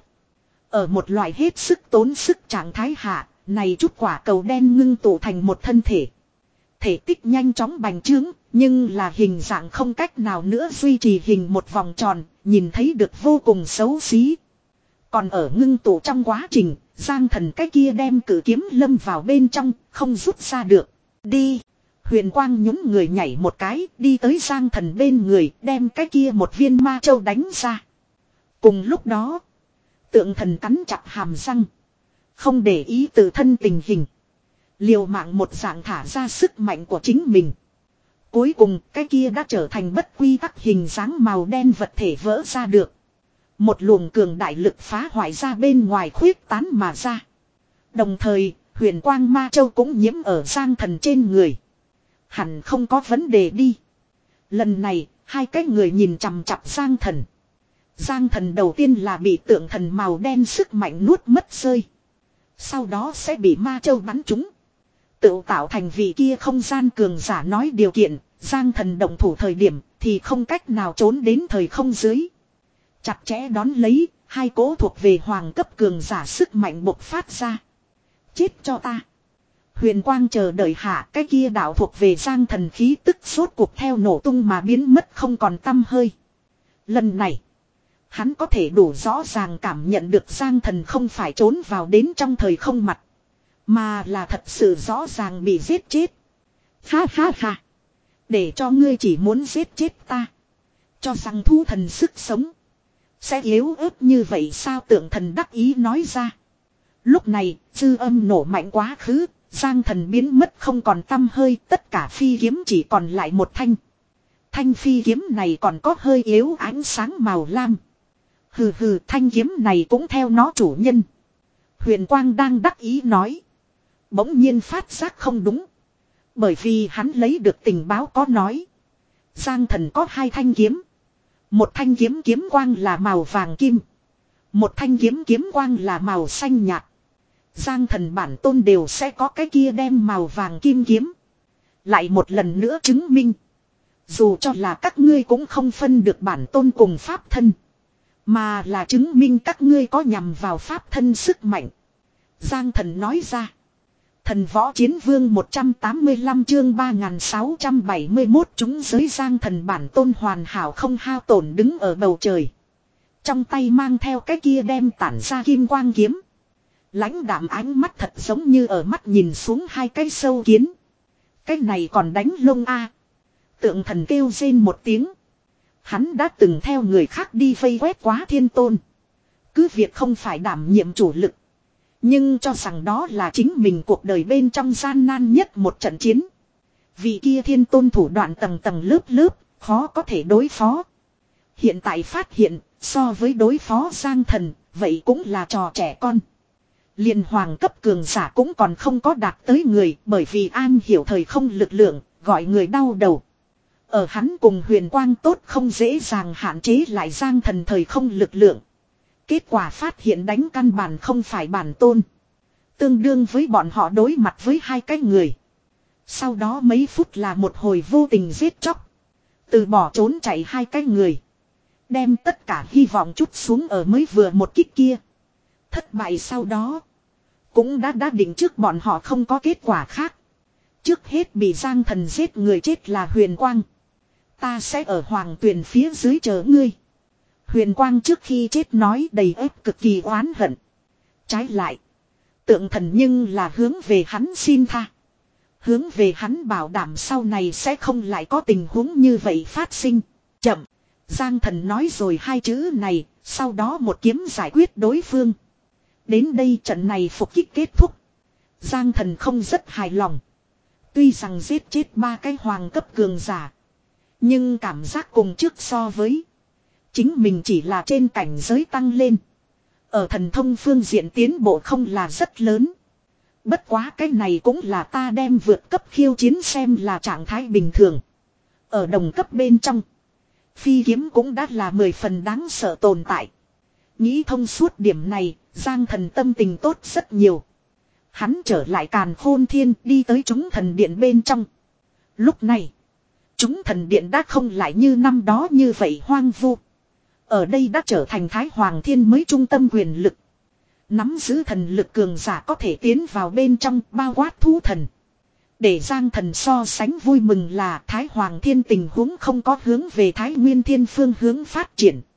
Ở một loại hết sức tốn sức trạng thái hạ, này chút quả cầu đen ngưng tụ thành một thân thể. Thể tích nhanh chóng bành trướng, nhưng là hình dạng không cách nào nữa duy trì hình một vòng tròn, nhìn thấy được vô cùng xấu xí. Còn ở ngưng tụ trong quá trình, Giang Thần cái kia đem cử kiếm lâm vào bên trong, không rút ra được. Đi. Huyền Quang nhún người nhảy một cái, đi tới Giang Thần bên người, đem cái kia một viên ma châu đánh ra. Cùng lúc đó, tượng thần cắn chặt hàm răng. Không để ý tự thân tình hình. Liều mạng một dạng thả ra sức mạnh của chính mình. Cuối cùng cái kia đã trở thành bất quy tắc hình dáng màu đen vật thể vỡ ra được. Một luồng cường đại lực phá hoại ra bên ngoài khuyết tán mà ra. Đồng thời, huyền quang ma châu cũng nhiễm ở Giang Thần trên người. Hẳn không có vấn đề đi. Lần này, hai cái người nhìn chằm chặp Giang Thần. Giang Thần đầu tiên là bị tượng thần màu đen sức mạnh nuốt mất rơi. Sau đó sẽ bị ma châu bắn trúng. Tự tạo thành vị kia không gian cường giả nói điều kiện, Giang Thần động thủ thời điểm thì không cách nào trốn đến thời không dưới. Chặt chẽ đón lấy, hai cỗ thuộc về hoàng cấp cường giả sức mạnh bộc phát ra. Chết cho ta. Huyền quang chờ đợi hạ cái kia đạo thuộc về Giang Thần khí tức sốt cuộc theo nổ tung mà biến mất không còn tăm hơi. Lần này, hắn có thể đủ rõ ràng cảm nhận được Giang Thần không phải trốn vào đến trong thời không mặt. Mà là thật sự rõ ràng bị giết chết. Ha ha ha. Để cho ngươi chỉ muốn giết chết ta. Cho rằng thu thần sức sống. Sẽ yếu ớt như vậy sao tượng thần đắc ý nói ra. Lúc này, dư âm nổ mạnh quá khứ. Giang Thần biến mất không còn tăm hơi. Tất cả phi kiếm chỉ còn lại một thanh. Thanh phi kiếm này còn có hơi yếu ánh sáng màu lam. Hừ hừ, thanh kiếm này cũng theo nó chủ nhân. Huyền Quang đang đắc ý nói. Bỗng nhiên phát giác không đúng. Bởi vì hắn lấy được tình báo có nói. Giang Thần có hai thanh kiếm. Một thanh kiếm kiếm quang là màu vàng kim. Một thanh kiếm kiếm quang là màu xanh nhạt. Giang Thần bản tôn đều sẽ có cái kia đem màu vàng kim kiếm. Lại một lần nữa chứng minh. Dù cho là các ngươi cũng không phân được bản tôn cùng pháp thân. Mà là chứng minh các ngươi có nhằm vào pháp thân sức mạnh. Giang Thần nói ra. Thần võ chiến vương một trăm tám mươi lăm chương ba nghìn sáu trăm bảy mươi mốt chúng giới Giang Thần bản tôn hoàn hảo không hao tổn đứng ở bầu trời. Trong tay mang theo cái kia đem tản ra kim quang kiếm. Lãnh đạm ánh mắt thật giống như ở mắt nhìn xuống hai cái sâu kiến. Cái này còn đánh lông a. Tượng thần kêu rên một tiếng. Hắn đã từng theo người khác đi vây quét quá thiên tôn. Cứ việc không phải đảm nhiệm chủ lực. Nhưng cho rằng đó là chính mình cuộc đời bên trong gian nan nhất một trận chiến. Vì kia thiên tôn thủ đoạn tầng tầng lớp lớp, khó có thể đối phó. Hiện tại phát hiện, so với đối phó Giang Thần, vậy cũng là trò trẻ con. Liền hoàng cấp cường giả cũng còn không có đạt tới người, bởi vì an hiểu thời không lực lượng, gọi người đau đầu. Ở hắn cùng huyền quang tốt không dễ dàng hạn chế lại Giang Thần thời không lực lượng. Kết quả phát hiện đánh căn bản không phải bản tôn. Tương đương với bọn họ đối mặt với hai cái người. Sau đó mấy phút là một hồi vô tình giết chóc. Từ bỏ trốn chạy hai cái người. Đem tất cả hy vọng chút xuống ở mới vừa một kích kia. Thất bại sau đó. Cũng đã đã định trước bọn họ không có kết quả khác. Trước hết bị Giang Thần giết người chết là huyền quang. Ta sẽ ở hoàng tuyền phía dưới chờ ngươi. Huyền Quang trước khi chết nói đầy ép cực kỳ oán hận. Trái lại. Tượng thần nhưng là hướng về hắn xin tha. Hướng về hắn bảo đảm sau này sẽ không lại có tình huống như vậy phát sinh. Chậm. Giang Thần nói rồi hai chữ này. Sau đó một kiếm giải quyết đối phương. Đến đây trận này phục kích kết thúc. Giang Thần không rất hài lòng. Tuy rằng giết chết ba cái hoàng cấp cường giả. Nhưng cảm giác cùng trước so với. Chính mình chỉ là trên cảnh giới tăng lên. Ở thần thông phương diện tiến bộ không là rất lớn. Bất quá cái này cũng là ta đem vượt cấp khiêu chiến xem là trạng thái bình thường. Ở đồng cấp bên trong. Phi kiếm cũng đã là mười phần đáng sợ tồn tại. Nghĩ thông suốt điểm này, Giang Thần tâm tình tốt rất nhiều. Hắn trở lại Càn Khôn Thiên đi tới chúng thần điện bên trong. Lúc này, chúng thần điện đã không lại như năm đó như vậy hoang vu. Ở đây đã trở thành Thái Hoàng Thiên mới trung tâm quyền lực. Nắm giữ thần lực cường giả có thể tiến vào bên trong bao quát thú thần. Để Giang Thần so sánh vui mừng là Thái Hoàng Thiên tình huống không có hướng về Thái Nguyên Thiên phương hướng phát triển.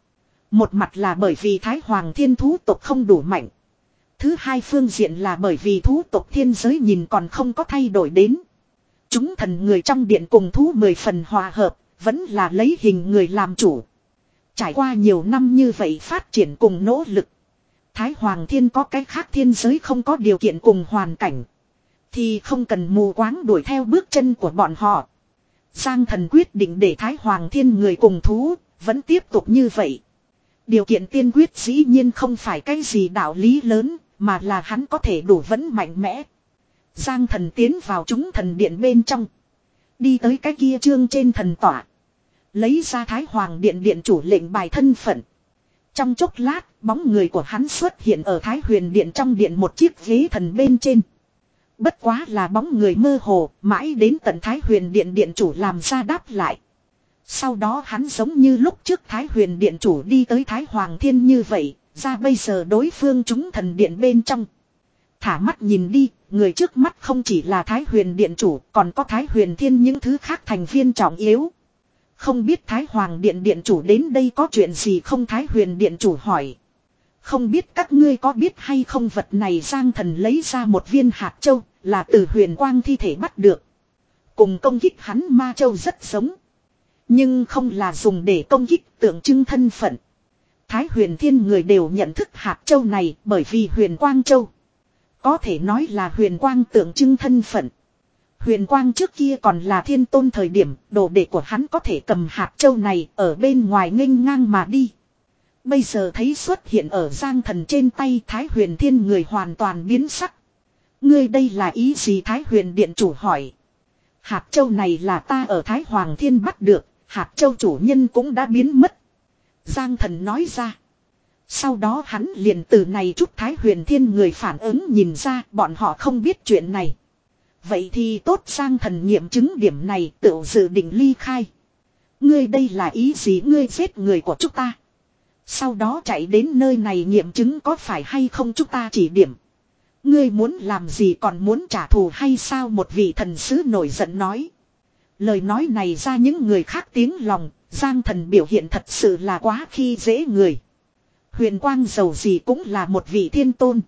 Một mặt là bởi vì Thái Hoàng Thiên thú tộc không đủ mạnh. Thứ hai phương diện là bởi vì thú tộc thiên giới nhìn còn không có thay đổi đến. Chúng thần người trong điện cùng thú mười phần hòa hợp, vẫn là lấy hình người làm chủ. Trải qua nhiều năm như vậy phát triển cùng nỗ lực. Thái Hoàng Thiên có cái khác thiên giới không có điều kiện cùng hoàn cảnh. Thì không cần mù quáng đuổi theo bước chân của bọn họ. Giang Thần quyết định để Thái Hoàng Thiên người cùng thú, vẫn tiếp tục như vậy. Điều kiện tiên quyết dĩ nhiên không phải cái gì đạo lý lớn, mà là hắn có thể đủ vẫn mạnh mẽ. Giang Thần tiến vào chúng thần điện bên trong. Đi tới cái kia trương trên thần tỏa. Lấy ra Thái Hoàng Điện điện chủ lệnh bài thân phận. Trong chốc lát, bóng người của hắn xuất hiện ở Thái Huyền Điện trong điện một chiếc ghế thần bên trên. Bất quá là bóng người mơ hồ, mãi đến tận Thái Huyền Điện điện chủ làm ra đáp lại. Sau đó hắn giống như lúc trước Thái Huyền Điện chủ đi tới Thái Hoàng Thiên như vậy, ra bây giờ đối phương chúng thần điện bên trong. Thả mắt nhìn đi, người trước mắt không chỉ là Thái Huyền Điện chủ, còn có Thái Huyền Thiên những thứ khác thành viên trọng yếu. Không biết Thái Hoàng Điện điện chủ đến đây có chuyện gì không? Thái Huyền Điện chủ hỏi. Không biết các ngươi có biết hay không vật này? Giang Thần lấy ra một viên hạt châu, là từ huyền quang thi thể bắt được. Cùng công kích hắn ma châu rất giống. Nhưng không là dùng để công kích tượng trưng thân phận. Thái Huyền Thiên người đều nhận thức hạt châu này bởi vì huyền quang châu. Có thể nói là huyền quang tượng trưng thân phận. Huyền quang trước kia còn là thiên tôn thời điểm, đồ đệ của hắn có thể cầm hạt châu này ở bên ngoài nghênh ngang mà đi. Bây giờ thấy xuất hiện ở Giang Thần trên tay, Thái Huyền Thiên người hoàn toàn biến sắc. Ngươi đây là ý gì? Thái Huyền Điện chủ hỏi. Hạt châu này là ta ở Thái Hoàng Thiên bắt được, hạt châu chủ nhân cũng đã biến mất. Giang Thần nói ra. Sau đó hắn liền từ này chút Thái Huyền Thiên người phản ứng nhìn ra bọn họ không biết chuyện này. Vậy thì tốt, Giang Thần nghiệm chứng điểm này, tự dự định ly khai. Ngươi đây là ý gì? Ngươi giết người của chúng ta, sau đó chạy đến nơi này nghiệm chứng có phải hay không chúng ta chỉ điểm. Ngươi muốn làm gì, còn muốn trả thù hay sao? Một vị thần sứ nổi giận nói. Lời nói này ra những người khác tiếng lòng. Giang Thần biểu hiện thật sự là quá khi dễ người. Huyền quang dầu gì cũng là một vị thiên tôn.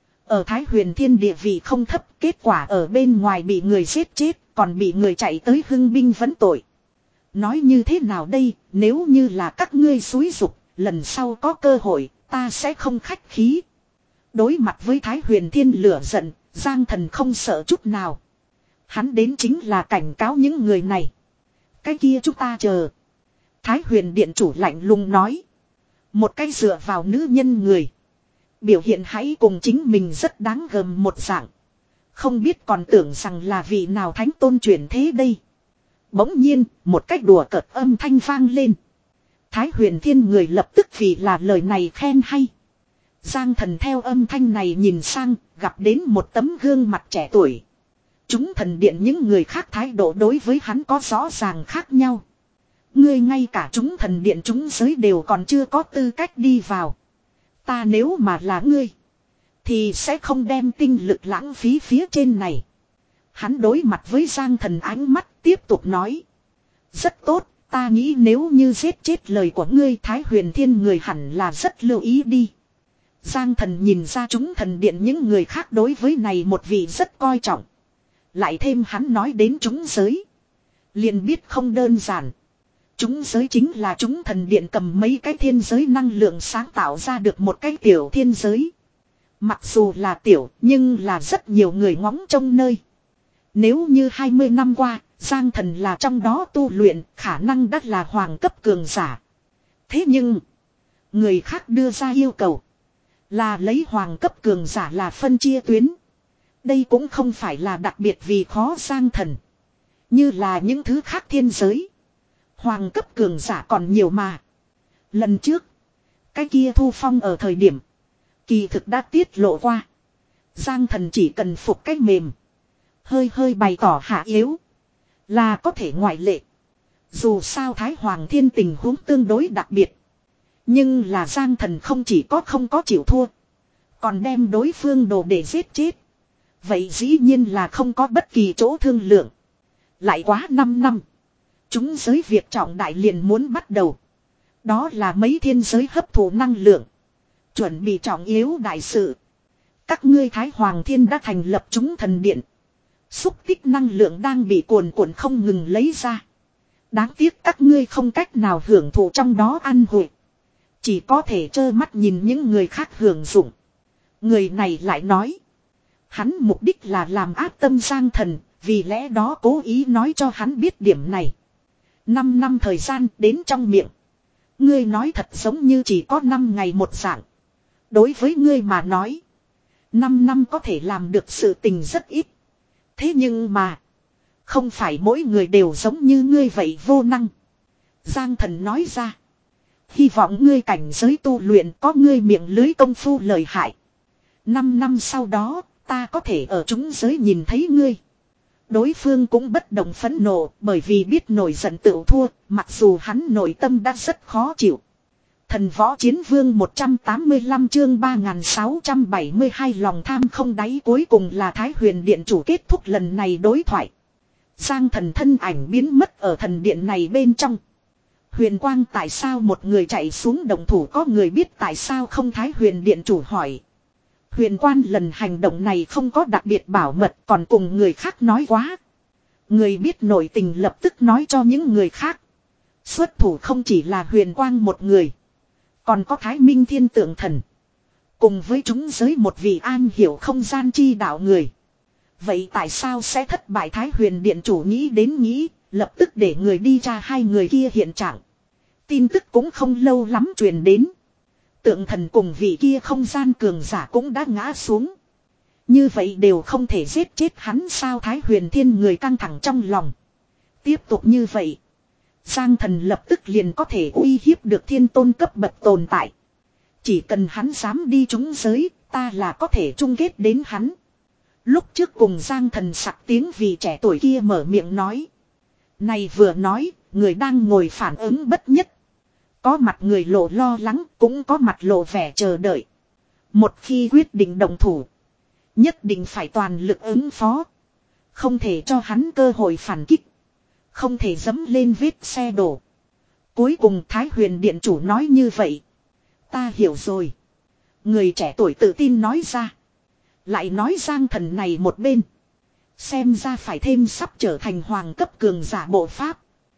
Ở Thái Huyền Thiên địa vị không thấp, kết quả ở bên ngoài bị người giết chết, còn bị người chạy tới hưng binh vấn tội. Nói như thế nào đây? Nếu như là các ngươi xúi giục, lần sau có cơ hội, ta sẽ không khách khí. Đối mặt với Thái Huyền Thiên lửa giận, Giang Thần không sợ chút nào. Hắn đến chính là cảnh cáo những người này. Cái kia chúng ta chờ. Thái Huyền Điện chủ lạnh lùng nói. Một cái dựa vào nữ nhân người. Biểu hiện hãy cùng chính mình rất đáng gờm một dạng. Không biết còn tưởng rằng là vị nào thánh tôn chuyển thế đây. Bỗng nhiên, một cách đùa cợt âm thanh vang lên. Thái Huyền Thiên người lập tức vì là lời này khen hay. Giang Thần theo âm thanh này nhìn sang, gặp đến một tấm gương mặt trẻ tuổi. Chúng thần điện những người khác thái độ đối với hắn có rõ ràng khác nhau. Ngươi ngay cả chúng thần điện chúng giới đều còn chưa có tư cách đi vào. Ta nếu mà là ngươi, thì sẽ không đem tinh lực lãng phí phía trên này. Hắn đối mặt với Giang Thần ánh mắt tiếp tục nói. Rất tốt, ta nghĩ nếu như giết chết lời của ngươi, Thái Huyền Thiên người hẳn là rất lưu ý đi. Giang Thần nhìn ra chúng thần điện những người khác đối với này một vị rất coi trọng. Lại thêm hắn nói đến chúng giới, liền biết không đơn giản. Chúng giới chính là chúng thần điện cầm mấy cái thiên giới năng lượng sáng tạo ra được một cái tiểu thiên giới. Mặc dù là tiểu, nhưng là rất nhiều người ngóng trông nơi. Nếu như hai mươi năm qua, Giang Thần là trong đó tu luyện, khả năng đắt là hoàng cấp cường giả. Thế nhưng, người khác đưa ra yêu cầu là lấy hoàng cấp cường giả là phân chia tuyến. Đây cũng không phải là đặc biệt vì khó Giang Thần. Như là những thứ khác thiên giới, hoàng cấp cường giả còn nhiều mà. Lần trước, cái kia Thu Phong ở thời điểm kỳ thực đã tiết lộ qua. Giang Thần chỉ cần phục cái mềm, hơi hơi bày tỏ hạ yếu, là có thể ngoại lệ. Dù sao Thái Hoàng Thiên tình huống tương đối đặc biệt. Nhưng là Giang Thần không chỉ có không có chịu thua, còn đem đối phương đồ để giết chết. Vậy dĩ nhiên là không có bất kỳ chỗ thương lượng. Lại quá năm năm, chúng giới việc trọng đại liền muốn bắt đầu. Đó là mấy thiên giới hấp thụ năng lượng. Chuẩn bị trọng yếu đại sự. Các ngươi Thái Hoàng Thiên đã thành lập chúng thần điện. Xúc tích năng lượng đang bị cuồn cuộn không ngừng lấy ra. Đáng tiếc các ngươi không cách nào hưởng thụ trong đó ăn hội. Chỉ có thể trơ mắt nhìn những người khác hưởng dụng. Người này lại nói. Hắn mục đích là làm áp tâm Giang Thần. Vì lẽ đó cố ý nói cho hắn biết điểm này. Năm năm thời gian đến trong miệng. Ngươi nói thật giống như chỉ có năm ngày một dạng. Đối với ngươi mà nói. Năm năm có thể làm được sự tình rất ít. Thế nhưng mà. Không phải mỗi người đều giống như ngươi vậy vô năng. Giang Thần nói ra. Hy vọng ngươi cảnh giới tu luyện có ngươi miệng lưới công phu lợi hại. Năm năm sau đó ta có thể ở chúng giới nhìn thấy ngươi. Đối phương cũng bất động phẫn nộ bởi vì biết nổi giận tựu thua, mặc dù hắn nội tâm đã rất khó chịu. Thần võ chiến vương một trăm tám mươi lăm chương ba nghìn sáu trăm bảy mươi hai lòng tham không đáy cuối cùng là Thái Huyền Điện chủ kết thúc lần này đối thoại. Giang Thần thân ảnh biến mất ở thần điện này bên trong. Huyền Quang tại sao một người chạy xuống động thủ có người biết tại sao không Thái Huyền Điện chủ hỏi. Huyền Quan lần hành động này không có đặc biệt bảo mật còn cùng người khác nói quá. Người biết nội tình lập tức nói cho những người khác. Xuất thủ không chỉ là Huyền Quang một người. Còn có Thái Minh Thiên Tượng Thần. Cùng với chúng giới một vị an hiểu không gian chi đạo người. Vậy tại sao sẽ thất bại Thái Huyền Điện chủ nghĩ đến nghĩ, lập tức để người đi ra hai người kia hiện trạng. Tin tức cũng không lâu lắm truyền đến. Tượng Thần cùng vị kia không gian cường giả cũng đã ngã xuống. Như vậy đều không thể giết chết hắn sao Thái Huyền Thiên người căng thẳng trong lòng. Tiếp tục như vậy. Giang Thần lập tức liền có thể uy hiếp được thiên tôn cấp bậc tồn tại. Chỉ cần hắn dám đi trúng giới, ta là có thể chung kết đến hắn. Lúc trước cùng Giang Thần sặc tiếng vì trẻ tuổi kia mở miệng nói. Này vừa nói, người đang ngồi phản ứng bất nhất. Có mặt người lộ lo lắng, cũng có mặt lộ vẻ chờ đợi. Một khi quyết định động thủ, nhất định phải toàn lực ứng phó. Không thể cho hắn cơ hội phản kích. Không thể dẫm lên vết xe đổ. Cuối cùng Thái Huyền Điện chủ nói như vậy. Ta hiểu rồi. Người trẻ tuổi tự tin nói ra. Lại nói Giang Thần này một bên. Xem ra phải thêm sắp trở thành hoàng cấp cường giả bộ pháp.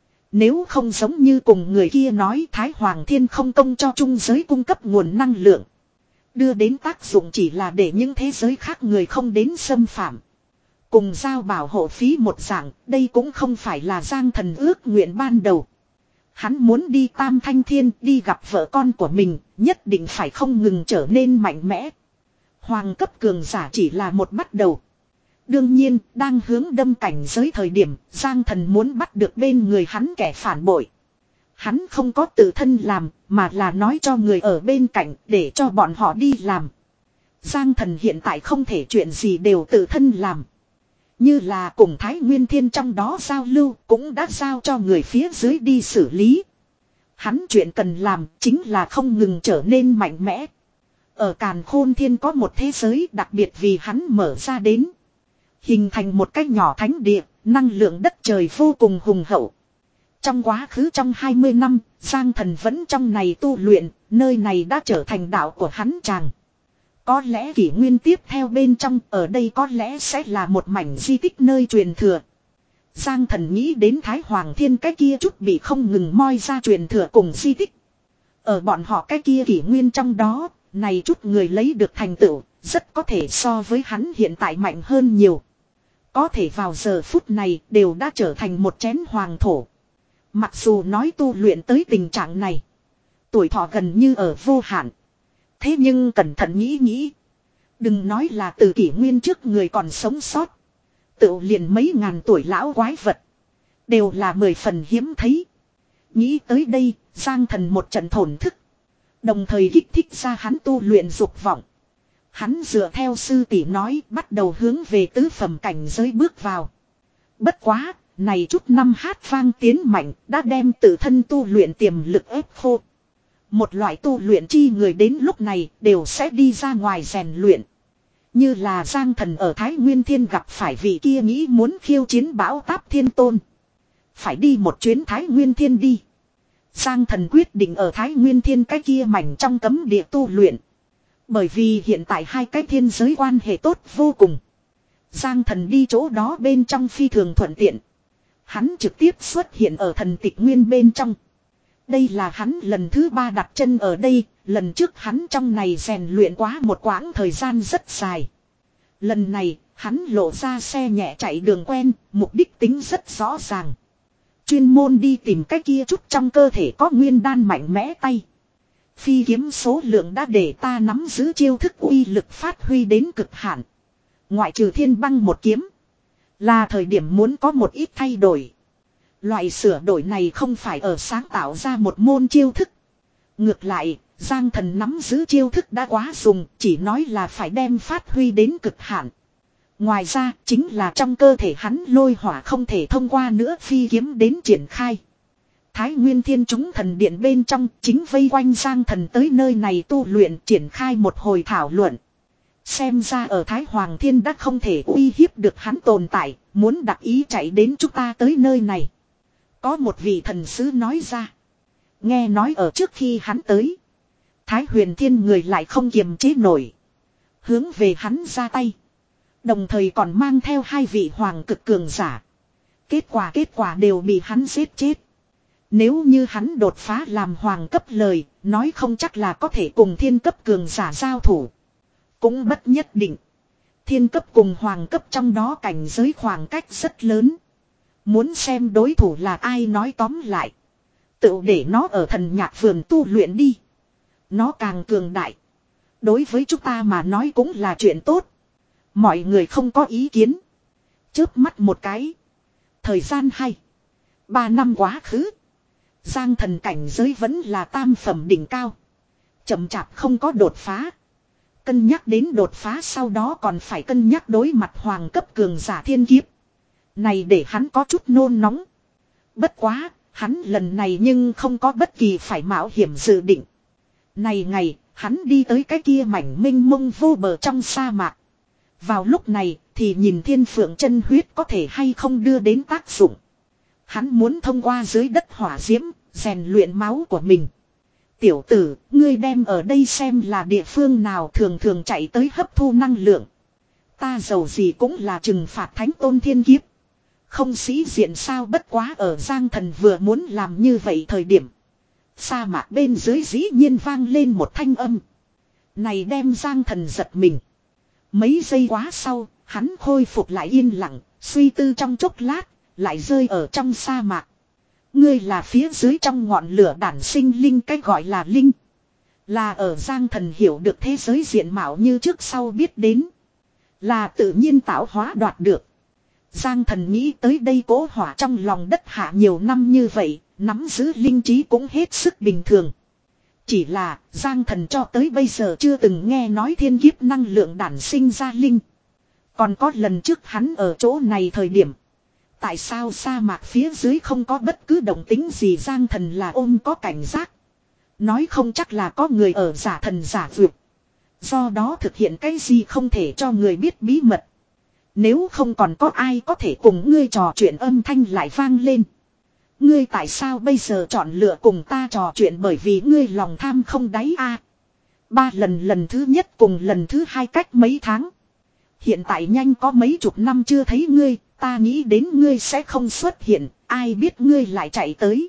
Nếu không giống như cùng người kia nói Thái Hoàng Thiên không công cho trung giới cung cấp nguồn năng lượng. Đưa đến tác dụng chỉ là để những thế giới khác người không đến xâm phạm. Cùng giao bảo hộ phí một dạng, đây cũng không phải là Giang Thần ước nguyện ban đầu. Hắn muốn đi Tam Thanh Thiên, đi gặp vợ con của mình, nhất định phải không ngừng trở nên mạnh mẽ. Hoàng cấp cường giả chỉ là một bắt đầu. Đương nhiên, đang hướng đâm cảnh giới thời điểm, Giang Thần muốn bắt được bên người hắn kẻ phản bội. Hắn không có tự thân làm, mà là nói cho người ở bên cạnh, để cho bọn họ đi làm. Giang Thần hiện tại không thể chuyện gì đều tự thân làm. Như là cùng Thái Nguyên Thiên trong đó giao lưu, cũng đã giao cho người phía dưới đi xử lý. Hắn chuyện cần làm, chính là không ngừng trở nên mạnh mẽ. Ở Càn Khôn Thiên có một thế giới đặc biệt vì hắn mở ra đến. Hình thành một cái nhỏ thánh địa, năng lượng đất trời vô cùng hùng hậu. Trong quá khứ trong hai mươi năm, Giang Thần vẫn trong này tu luyện, nơi này đã trở thành đạo của hắn chàng. Có lẽ kỷ nguyên tiếp theo bên trong, ở đây có lẽ sẽ là một mảnh di tích nơi truyền thừa. Giang Thần nghĩ đến Thái Hoàng Thiên cái kia chút bị không ngừng moi ra truyền thừa cùng di tích. Ở bọn họ cái kia kỷ nguyên trong đó, này chút người lấy được thành tựu, rất có thể so với hắn hiện tại mạnh hơn nhiều. Có thể vào giờ phút này đều đã trở thành một chén hoàng thổ. Mặc dù nói tu luyện tới tình trạng này, tuổi thọ gần như ở vô hạn. Thế nhưng cẩn thận nghĩ nghĩ. Đừng nói là từ kỷ nguyên trước người còn sống sót. Tự liền mấy ngàn tuổi lão quái vật. Đều là mười phần hiếm thấy. Nghĩ tới đây, Giang Thần một trận thổn thức. Đồng thời kích thích ra hắn tu luyện dục vọng. Hắn dựa theo sư tỷ nói bắt đầu hướng về tứ phẩm cảnh giới bước vào. Bất quá, này chút năm hát vang tiến mạnh đã đem tự thân tu luyện tiềm lực ép khô. Một loại tu luyện chi người đến lúc này đều sẽ đi ra ngoài rèn luyện. Như là Giang Thần ở Thái Nguyên Thiên gặp phải vị kia nghĩ muốn khiêu chiến bão táp thiên tôn. Phải đi một chuyến Thái Nguyên Thiên đi. Giang Thần quyết định ở Thái Nguyên Thiên cái kia mảnh trong cấm địa tu luyện. Bởi vì hiện tại hai cái thiên giới quan hệ tốt vô cùng. Giang Thần đi chỗ đó bên trong phi thường thuận tiện. Hắn trực tiếp xuất hiện ở thần tịch nguyên bên trong. Đây là hắn lần thứ ba đặt chân ở đây, lần trước hắn trong này rèn luyện quá một quãng thời gian rất dài. Lần này, hắn lộ ra xe nhẹ chạy đường quen, mục đích tính rất rõ ràng. Chuyên môn đi tìm cái kia chút trong cơ thể có nguyên đan mạnh mẽ tay. Phi kiếm số lượng đã để ta nắm giữ chiêu thức uy lực phát huy đến cực hạn. Ngoại trừ thiên băng một kiếm. Là thời điểm muốn có một ít thay đổi. Loại sửa đổi này không phải ở sáng tạo ra một môn chiêu thức. Ngược lại, Giang Thần nắm giữ chiêu thức đã quá dùng, chỉ nói là phải đem phát huy đến cực hạn. Ngoài ra, chính là trong cơ thể hắn lôi hỏa không thể thông qua nữa phi kiếm đến triển khai. Thái Nguyên Thiên chúng thần điện bên trong chính vây quanh Giang Thần tới nơi này tu luyện triển khai một hồi thảo luận. Xem ra ở Thái Hoàng Thiên đã không thể uy hiếp được hắn tồn tại, muốn đặc ý chạy đến chúng ta tới nơi này. Có một vị thần sứ nói ra. Nghe nói ở trước khi hắn tới, Thái Huyền Thiên người lại không kiềm chế nổi. Hướng về hắn ra tay. Đồng thời còn mang theo hai vị hoàng cực cường giả. Kết quả kết quả đều bị hắn giết chết. Nếu như hắn đột phá làm hoàng cấp lời, nói không chắc là có thể cùng thiên cấp cường giả giao thủ. Cũng bất nhất định. Thiên cấp cùng hoàng cấp trong đó cảnh giới khoảng cách rất lớn. Muốn xem đối thủ là ai nói tóm lại. Tự để nó ở thần nhạc vườn tu luyện đi. Nó càng cường đại. Đối với chúng ta mà nói cũng là chuyện tốt. Mọi người không có ý kiến. Chớp mắt một cái. Thời gian hay. Ba năm quá khứ. Giang Thần cảnh giới vẫn là tam phẩm đỉnh cao. Chậm chạp không có đột phá. Cân nhắc đến đột phá sau đó còn phải cân nhắc đối mặt hoàng cấp cường giả thiên kiếp. Này để hắn có chút nôn nóng. Bất quá, hắn lần này nhưng không có bất kỳ phải mạo hiểm dự định. Này ngày, hắn đi tới cái kia mảnh mênh mông vô bờ trong sa mạc. Vào lúc này, thì nhìn thiên phượng chân huyết có thể hay không đưa đến tác dụng. Hắn muốn thông qua dưới đất hỏa diễm, rèn luyện máu của mình. Tiểu tử, ngươi đem ở đây xem là địa phương nào thường thường chạy tới hấp thu năng lượng. Ta giàu gì cũng là trừng phạt thánh tôn thiên kiếp. Không sĩ diện sao, bất quá ở Giang Thần vừa muốn làm như vậy thời điểm. Sa mạc bên dưới dĩ nhiên vang lên một thanh âm. Này đem Giang Thần giật mình. Mấy giây quá sau, hắn khôi phục lại yên lặng, suy tư trong chốc lát, lại rơi ở trong sa mạc. Ngươi là phía dưới trong ngọn lửa đản sinh linh, cái gọi là linh. Là ở Giang Thần hiểu được thế giới diện mạo như trước sau biết đến. Là tự nhiên tạo hóa đoạt được. Giang Thần nghĩ tới đây, cố hỏa trong lòng đất hạ nhiều năm như vậy, nắm giữ linh trí cũng hết sức bình thường. Chỉ là Giang Thần cho tới bây giờ chưa từng nghe nói thiên kiếp năng lượng đản sinh ra linh. Còn có lần trước hắn ở chỗ này thời điểm. Tại sao sa mạc phía dưới không có bất cứ động tính gì, Giang Thần là ôm có cảnh giác. Nói không chắc là có người ở giả thần giả vượt. Do đó thực hiện cái gì không thể cho người biết bí mật. Nếu không còn có ai có thể cùng ngươi trò chuyện, âm thanh lại vang lên. Ngươi tại sao bây giờ chọn lựa cùng ta trò chuyện, bởi vì ngươi lòng tham không đáy a. Ba lần, lần thứ nhất cùng lần thứ hai cách mấy tháng. Hiện tại nhanh có mấy chục năm chưa thấy ngươi, ta nghĩ đến ngươi sẽ không xuất hiện, ai biết ngươi lại chạy tới.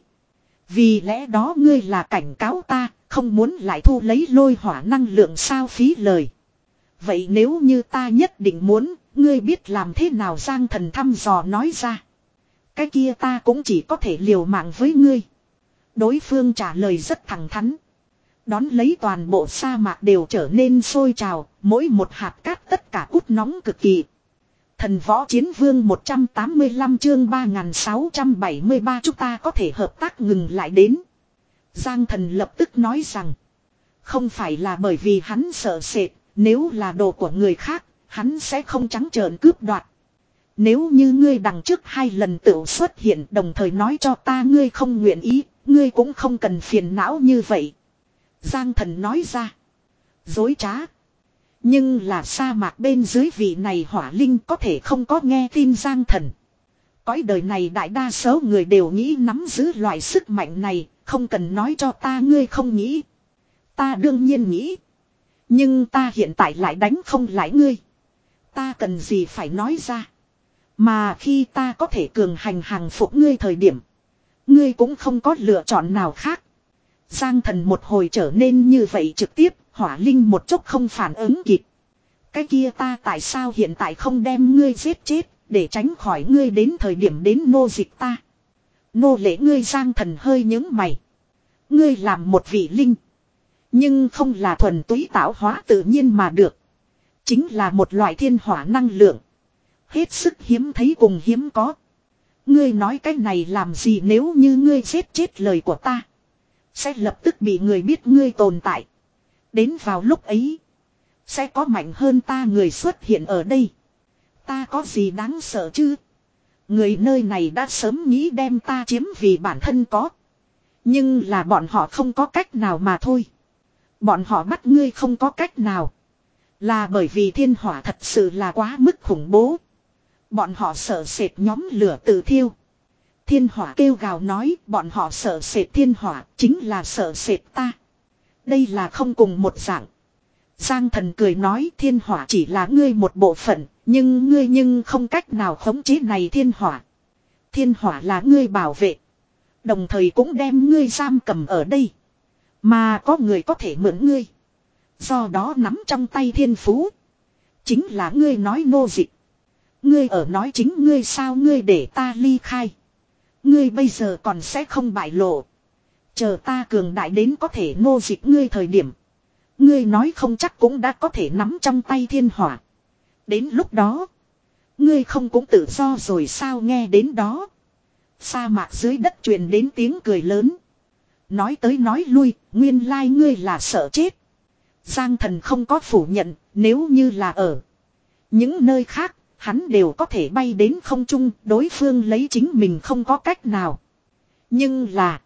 Vì lẽ đó ngươi là cảnh cáo ta, không muốn lại thu lấy lôi hỏa năng lượng sao, phí lời. Vậy nếu như ta nhất định muốn, ngươi biết làm thế nào, Giang Thần thăm dò nói ra. Cái kia ta cũng chỉ có thể liều mạng với ngươi. Đối phương trả lời rất thẳng thắn. Đón lấy toàn bộ sa mạc đều trở nên sôi trào, mỗi một hạt cát tất cả cút nóng cực kỳ. Thần võ chiến vương một trăm tám mươi lăm chương ba nghìn sáu trăm bảy mươi ba, chúng ta có thể hợp tác ngừng lại đến. Giang Thần lập tức nói rằng, không phải là bởi vì hắn sợ sệt, nếu là đồ của người khác, hắn sẽ không trắng trợn cướp đoạt. Nếu như ngươi đằng trước hai lần tự xuất hiện đồng thời nói cho ta ngươi không nguyện ý, ngươi cũng không cần phiền não như vậy. Giang Thần nói ra. Dối trá. Nhưng là sa mạc bên dưới vị này hỏa linh có thể không có nghe tin Giang Thần. Cõi đời này đại đa số người đều nghĩ nắm giữ loại sức mạnh này, Không cần nói cho ta ngươi không nghĩ. Ta đương nhiên nghĩ. Nhưng ta hiện tại lại đánh không lại ngươi. Ta cần gì phải nói ra. Mà khi ta có thể cường hành hàng phục ngươi thời điểm. Ngươi cũng không có lựa chọn nào khác. Giang Thần một hồi trở nên như vậy trực tiếp. Hỏa Linh một chút không phản ứng kịp. Cái kia ta tại sao hiện tại không đem ngươi giết chết. Để tránh khỏi ngươi đến thời điểm đến nô dịch ta. Nô lệ ngươi Giang Thần hơi nhướng mày. Ngươi làm một vị linh. Nhưng không là thuần túy tạo hóa tự nhiên mà được. Chính là một loại thiên hỏa năng lượng. Hết sức hiếm thấy cùng hiếm có. Ngươi nói cái này làm gì nếu như ngươi giết chết lời của ta. Sẽ lập tức bị người biết ngươi tồn tại. Đến vào lúc ấy. Sẽ có mạnh hơn ta người xuất hiện ở đây. Ta có gì đáng sợ chứ. Người nơi này đã sớm nghĩ đem ta chiếm vì bản thân có. Nhưng là bọn họ không có cách nào mà thôi. Bọn họ bắt ngươi không có cách nào. Là bởi vì thiên hỏa thật sự là quá mức khủng bố. Bọn họ sợ sệt nhóm lửa tự thiêu. Thiên hỏa kêu gào nói bọn họ sợ sệt thiên hỏa chính là sợ sệt ta. Đây là không cùng một dạng. Giang Thần cười nói thiên hỏa chỉ là ngươi một bộ phận. Nhưng ngươi nhưng không cách nào khống chế này thiên hỏa. Thiên hỏa là ngươi bảo vệ. Đồng thời cũng đem ngươi giam cầm ở đây. Mà có người có thể mượn ngươi. Do đó nắm trong tay thiên phú. Chính là ngươi nói nô dịch. Ngươi ở nói chính ngươi sao ngươi để ta ly khai. Ngươi bây giờ còn sẽ không bại lộ. Chờ ta cường đại đến có thể nô dịch ngươi thời điểm. Ngươi nói không chắc cũng đã có thể nắm trong tay thiên hỏa. Đến lúc đó. Ngươi không cũng tự do rồi sao nghe đến đó. Sa mạc dưới đất truyền đến tiếng cười lớn. Nói tới nói lui, nguyên lai ngươi là sợ chết. Giang Thần không có phủ nhận, nếu như là ở những nơi khác, hắn đều có thể bay đến không trung, đối phương lấy chính mình không có cách nào. Nhưng là,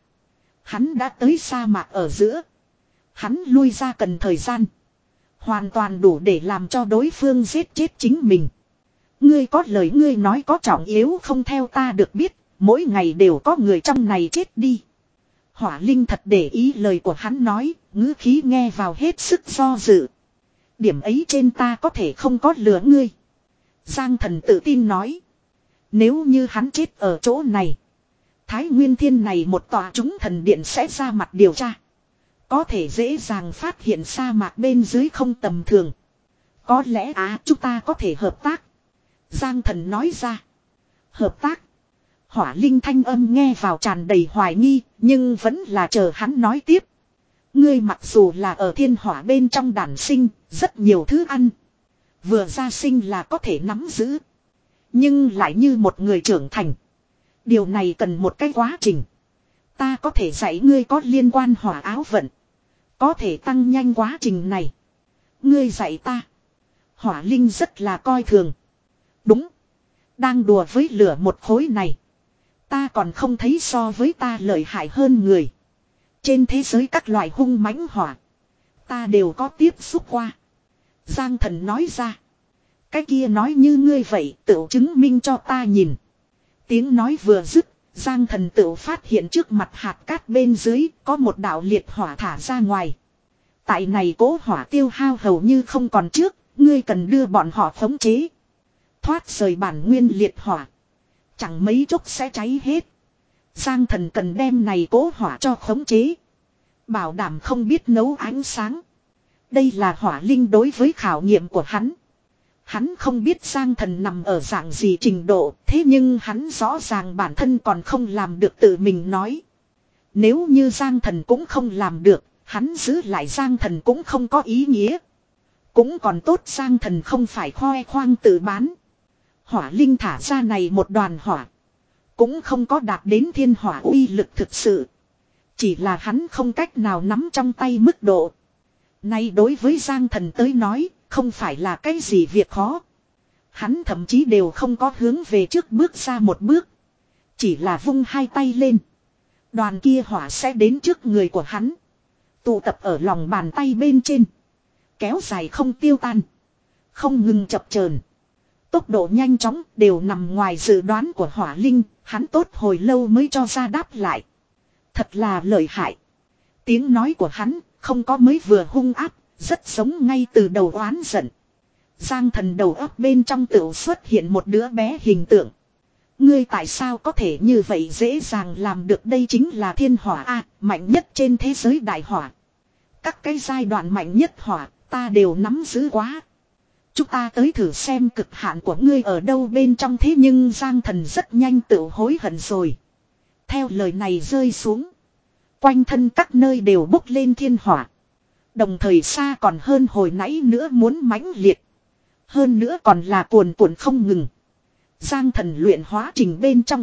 hắn đã tới sa mạc ở giữa. Hắn lui ra cần thời gian. Hoàn toàn đủ để làm cho đối phương giết chết chính mình. Ngươi có lời ngươi nói có trọng yếu không theo ta được biết, mỗi ngày đều có người trong này chết đi. Hỏa Linh thật để ý lời của hắn nói, ngữ khí nghe vào hết sức do dự. Điểm ấy trên ta có thể không có lừa ngươi. Giang Thần tự tin nói. Nếu như hắn chết ở chỗ này. Thái Nguyên Thiên này một tòa chúng thần điện sẽ ra mặt điều tra. Có thể dễ dàng phát hiện sa mạc bên dưới không tầm thường. Có lẽ à chúng ta có thể hợp tác. Giang Thần nói ra. Hợp tác. Hỏa Linh thanh âm nghe vào tràn đầy hoài nghi, nhưng vẫn là chờ hắn nói tiếp. Ngươi mặc dù là ở thiên hỏa bên trong đản sinh, rất nhiều thứ ăn. Vừa ra sinh là có thể nắm giữ. Nhưng lại như một người trưởng thành. Điều này cần một cái quá trình. Ta có thể dạy ngươi có liên quan hỏa áo vận. Có thể tăng nhanh quá trình này. Ngươi dạy ta. Hỏa Linh rất là coi thường. Đúng. Đang đùa với lửa một khối này. Ta còn không thấy so với ta lợi hại hơn người. Trên thế giới các loại hung mãnh hỏa. Ta đều có tiếp xúc qua. Giang Thần nói ra. Cái kia nói như ngươi vậy tự chứng minh cho ta nhìn. Tiếng nói vừa dứt. Giang Thần tự phát hiện trước mặt hạt cát bên dưới có một đạo liệt hỏa thả ra ngoài. Tại này cố hỏa tiêu hao hầu như không còn trước. Ngươi cần đưa bọn họ khống chế. Thoát rời bản nguyên liệt hỏa. Chẳng mấy chốc sẽ cháy hết. Giang Thần cần đem này cố hỏa cho khống chế. Bảo đảm không biết nấu ánh sáng. Đây là hỏa linh đối với khảo nghiệm của hắn. Hắn không biết Giang Thần nằm ở dạng gì trình độ. Thế nhưng hắn rõ ràng bản thân còn không làm được tự mình nói. Nếu như Giang Thần cũng không làm được. Hắn giữ lại Giang Thần cũng không có ý nghĩa. Cũng còn tốt Giang Thần không phải khoe khoang tự bán. Hỏa linh thả ra này một đoàn hỏa. Cũng không có đạt đến thiên hỏa uy lực thực sự. Chỉ là hắn không cách nào nắm trong tay mức độ. Nay đối với Giang Thần tới nói, không phải là cái gì việc khó. Hắn thậm chí đều không có hướng về trước bước ra một bước. Chỉ là vung hai tay lên. Đoàn kia hỏa sẽ đến trước người của hắn. Tụ tập ở lòng bàn tay bên trên. Kéo dài không tiêu tan. Không ngừng chập chờn. Tốc độ nhanh chóng đều nằm ngoài dự đoán của hỏa linh. Hắn tốt hồi lâu mới cho ra đáp lại. Thật là lợi hại. Tiếng nói của hắn không có mới vừa hung áp, rất giống ngay từ đầu oán giận. Giang Thần đầu óc bên trong tựu xuất hiện một đứa bé hình tượng. Ngươi tại sao có thể như vậy dễ dàng làm được, đây chính là thiên hỏa a, mạnh nhất trên thế giới đại hỏa. Các cái giai đoạn mạnh nhất hỏa, ta đều nắm giữ quá. Chúng ta tới thử xem cực hạn của ngươi ở đâu bên trong, thế nhưng Giang Thần rất nhanh tự hối hận rồi. Theo lời này rơi xuống, quanh thân các nơi đều bốc lên thiên hỏa. Đồng thời xa còn hơn hồi nãy nữa muốn mãnh liệt. Hơn nữa còn là cuồn cuộn không ngừng. Giang Thần luyện hóa trình bên trong,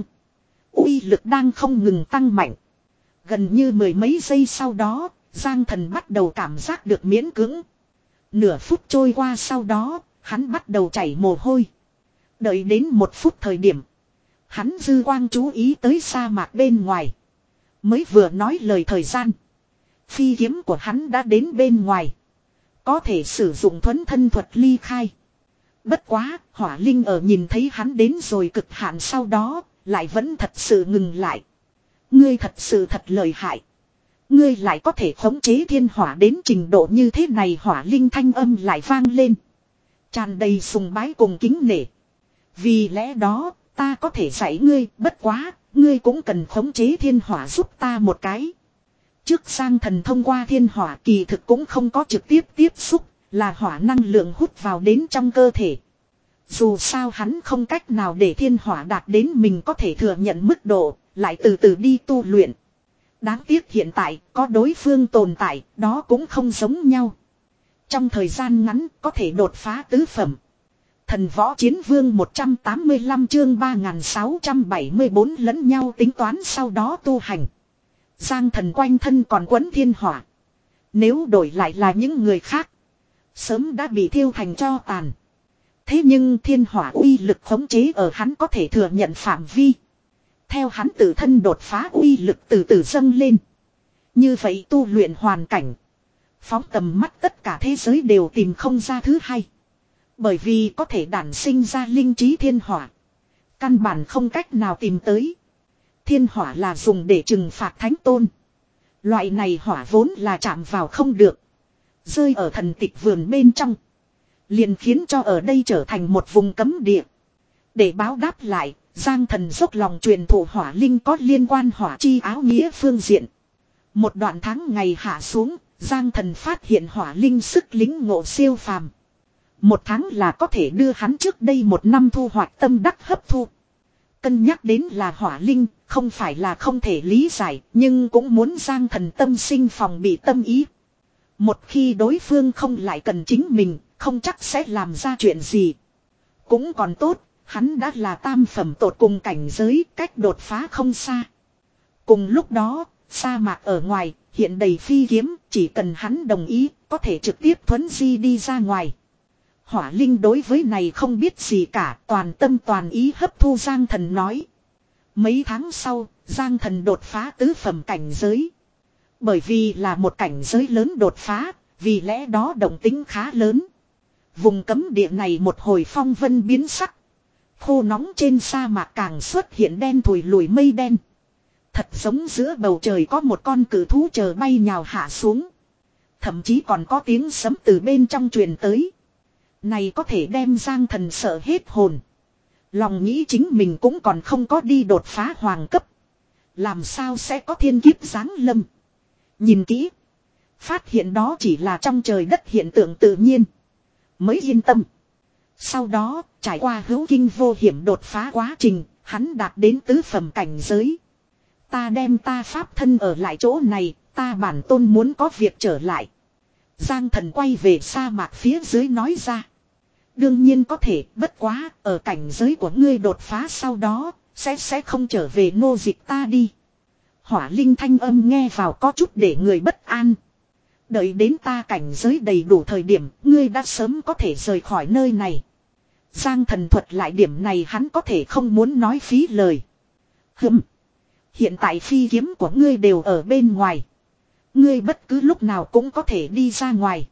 uy lực đang không ngừng tăng mạnh. Gần như mười mấy giây sau đó, Giang Thần bắt đầu cảm giác được miễn cưỡng. Nửa phút trôi qua sau đó, hắn bắt đầu chảy mồ hôi. Đợi đến một phút thời điểm, hắn dư quang chú ý tới sa mạc bên ngoài. Mới vừa nói lời thời gian, phi kiếm của hắn đã đến bên ngoài. Có thể sử dụng thuấn thân thuật ly khai. Bất quá, Hỏa Linh ở nhìn thấy hắn đến rồi cực hạn sau đó, lại vẫn thật sự ngừng lại. Ngươi thật sự thật lợi hại. Ngươi lại có thể khống chế thiên hỏa đến trình độ như thế này, Hỏa Linh thanh âm lại vang lên. Tràn đầy sùng bái cùng kính nể. Vì lẽ đó, ta có thể dạy ngươi, bất quá, ngươi cũng cần khống chế thiên hỏa giúp ta một cái. Trước Giang Thần thông qua thiên hỏa kỳ thực cũng không có trực tiếp tiếp xúc, là hỏa năng lượng hút vào đến trong cơ thể. Dù sao hắn không cách nào để thiên hỏa đạt đến mình có thể thừa nhận mức độ, lại từ từ đi tu luyện. Đáng tiếc hiện tại có đối phương tồn tại, đó cũng không giống nhau. Trong thời gian ngắn có thể đột phá tứ phẩm. Thần Võ Chiến Vương một trăm tám mươi lăm chương ba nghìn sáu trăm bảy mươi bốn lẫn nhau tính toán sau đó tu hành. Giang Thần quanh thân còn quấn thiên hỏa. Nếu đổi lại là những người khác, sớm đã bị thiêu thành tro tàn. Thế nhưng thiên hỏa uy lực khống chế ở hắn có thể thừa nhận phạm vi. Theo hắn tự thân đột phá, uy lực từ từ dâng lên. Như vậy tu luyện hoàn cảnh, phóng tầm mắt tất cả thế giới đều tìm không ra thứ hai. Bởi vì có thể đản sinh ra linh trí thiên hỏa, căn bản không cách nào tìm tới. Thiên hỏa là dùng để trừng phạt thánh tôn. Loại này hỏa vốn là chạm vào không được, rơi ở thần tịch vườn bên trong, liền khiến cho ở đây trở thành một vùng cấm địa. Để báo đáp lại, Giang Thần dốc lòng truyền thụ Hỏa Linh có liên quan hỏa chi áo nghĩa phương diện. Một đoạn tháng ngày hạ xuống, Giang Thần phát hiện Hỏa Linh sức lính ngộ siêu phàm. Một tháng là có thể đưa hắn trước đây một năm thu hoạch tâm đắc hấp thu. Cân nhắc đến là Hỏa Linh, không phải là không thể lý giải, nhưng cũng muốn Giang Thần tâm sinh phòng bị tâm ý. Một khi đối phương không lại cần chính mình, không chắc sẽ làm ra chuyện gì. Cũng còn tốt, hắn đã là tam phẩm tột cùng cảnh giới, cách đột phá không xa. Cùng lúc đó, sa mạc ở ngoài, hiện đầy phi kiếm, chỉ cần hắn đồng ý, có thể trực tiếp thuấn di đi ra ngoài. Hỏa Linh đối với này không biết gì cả, toàn tâm toàn ý hấp thu Giang Thần nói. Mấy tháng sau, Giang Thần đột phá tứ phẩm cảnh giới. Bởi vì là một cảnh giới lớn đột phá, vì lẽ đó động tính khá lớn. Vùng cấm địa này một hồi phong vân biến sắc. Khô nóng trên sa mạc càng xuất hiện đen thùi lùi mây đen. Thật giống giữa bầu trời có một con cử thú chờ bay nhào hạ xuống. Thậm chí còn có tiếng sấm từ bên trong truyền tới. Này có thể đem Giang Thần sợ hết hồn. Lòng nghĩ chính mình cũng còn không có đi đột phá hoàng cấp. Làm sao sẽ có thiên kiếp giáng lâm. Nhìn kỹ, phát hiện đó chỉ là trong trời đất hiện tượng tự nhiên. Mới yên tâm. Sau đó, trải qua hữu kinh vô hiểm đột phá quá trình, hắn đạt đến tứ phẩm cảnh giới. Ta đem ta pháp thân ở lại chỗ này, ta bản tôn muốn có việc trở lại. Giang Thần quay về sa mạc phía dưới nói ra. Đương nhiên có thể, bất quá, ở cảnh giới của ngươi đột phá sau đó, sẽ sẽ không trở về nô dịch ta đi. Hỏa Linh thanh âm nghe vào có chút để người bất an. Đợi đến ta cảnh giới đầy đủ thời điểm, ngươi đã sớm có thể rời khỏi nơi này. Giang Thần thuật lại điểm này hắn có thể không muốn nói phí lời. Hừm. Hiện tại phi kiếm của ngươi đều ở bên ngoài. Ngươi bất cứ lúc nào cũng có thể đi ra ngoài.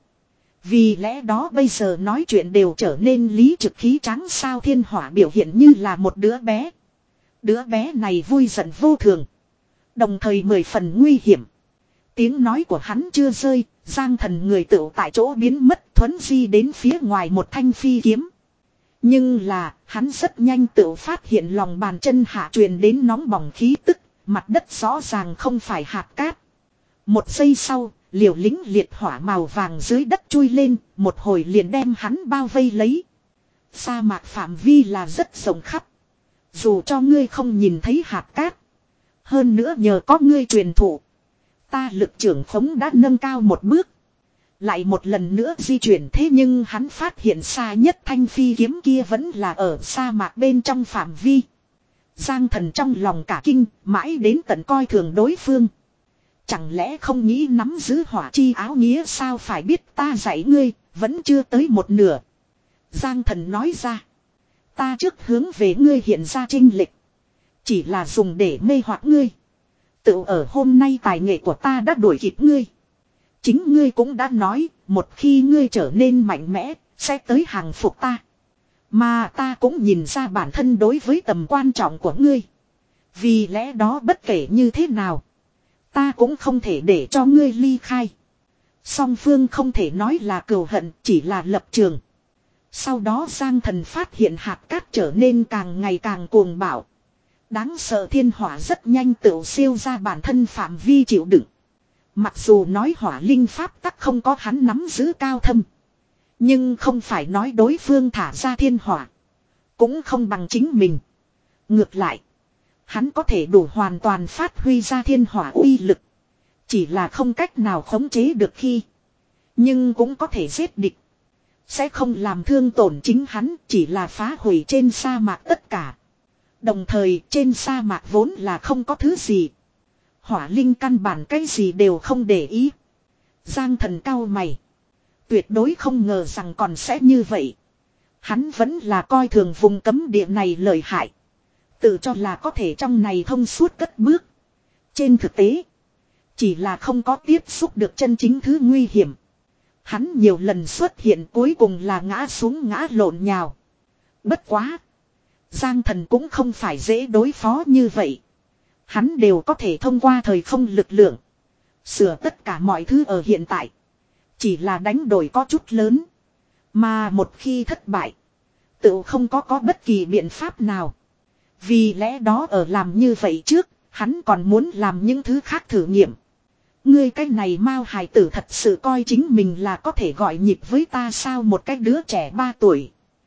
Vì lẽ đó bây giờ nói chuyện đều trở nên lý trực khí tráng, sao thiên hỏa biểu hiện như là một đứa bé. Đứa bé này vui giận vô thường. Đồng thời mười phần nguy hiểm. Tiếng nói của hắn chưa rơi, Giang Thần người tựu tại chỗ biến mất, thuấn di đến phía ngoài một thanh phi kiếm. Nhưng là, hắn rất nhanh tựu phát hiện lòng bàn chân hạ truyền đến nóng bỏng khí tức, mặt đất rõ ràng không phải hạt cát. Một giây sau, liều lĩnh liệt hỏa màu vàng dưới đất chui lên, một hồi liền đem hắn bao vây lấy. Sa mạc phạm vi là rất rộng khắp. Dù cho ngươi không nhìn thấy hạt cát. Hơn nữa nhờ có ngươi truyền thụ. Ta lực trưởng khống đã nâng cao một bước. Lại một lần nữa di chuyển, thế nhưng hắn phát hiện xa nhất thanh phi kiếm kia vẫn là ở sa mạc bên trong phạm vi. Giang Thần trong lòng cả kinh, mãi đến tận coi thường đối phương. Chẳng lẽ không nghĩ nắm giữ hỏa chi áo nghĩa sao, phải biết ta dạy ngươi, vẫn chưa tới một nửa. Giang Thần nói ra. Ta trước hướng về ngươi hiện ra chênh lệch. Chỉ là dùng để mê hoặc ngươi. Tự ở hôm nay tài nghệ của ta đã đuổi kịp ngươi. Chính ngươi cũng đã nói, một khi ngươi trở nên mạnh mẽ, sẽ tới hàng phục ta. Mà ta cũng nhìn ra bản thân đối với tầm quan trọng của ngươi. Vì lẽ đó bất kể như thế nào, ta cũng không thể để cho ngươi ly khai. Song phương không thể nói là cừu hận, chỉ là lập trường. Sau đó Giang Thần phát hiện hạt cát trở nên càng ngày càng cuồng bạo. Đáng sợ thiên hỏa rất nhanh tự siêu ra bản thân phạm vi chịu đựng. Mặc dù nói hỏa linh pháp tắc không có hắn nắm giữ cao thâm. Nhưng không phải nói đối phương thả ra thiên hỏa. Cũng không bằng chính mình. Ngược lại, hắn có thể đủ hoàn toàn phát huy ra thiên hỏa uy lực. Chỉ là không cách nào khống chế được khi. Nhưng cũng có thể giết địch. Sẽ không làm thương tổn chính hắn, chỉ là phá hủy trên sa mạc tất cả. Đồng thời trên sa mạc vốn là không có thứ gì. Hỏa linh căn bản cái gì đều không để ý. Giang Thần cau mày. Tuyệt đối không ngờ rằng còn sẽ như vậy. Hắn vẫn là coi thường vùng cấm địa này lợi hại. Tự cho là có thể trong này thông suốt cất bước. Trên thực tế, chỉ là không có tiếp xúc được chân chính thứ nguy hiểm. Hắn nhiều lần xuất hiện cuối cùng là ngã xuống ngã lộn nhào. Bất quá, Giang Thần cũng không phải dễ đối phó như vậy. Hắn đều có thể thông qua thời không lực lượng sửa tất cả mọi thứ ở hiện tại. Chỉ là đánh đổi có chút lớn. Mà một khi thất bại, tự không có có bất kỳ biện pháp nào. Vì lẽ đó ở làm như vậy trước, hắn còn muốn làm những thứ khác thử nghiệm. Ngươi cái này Mao hài tử thật sự coi chính mình là có thể gọi nhịp với ta sao, một cái đứa trẻ ba tuổi.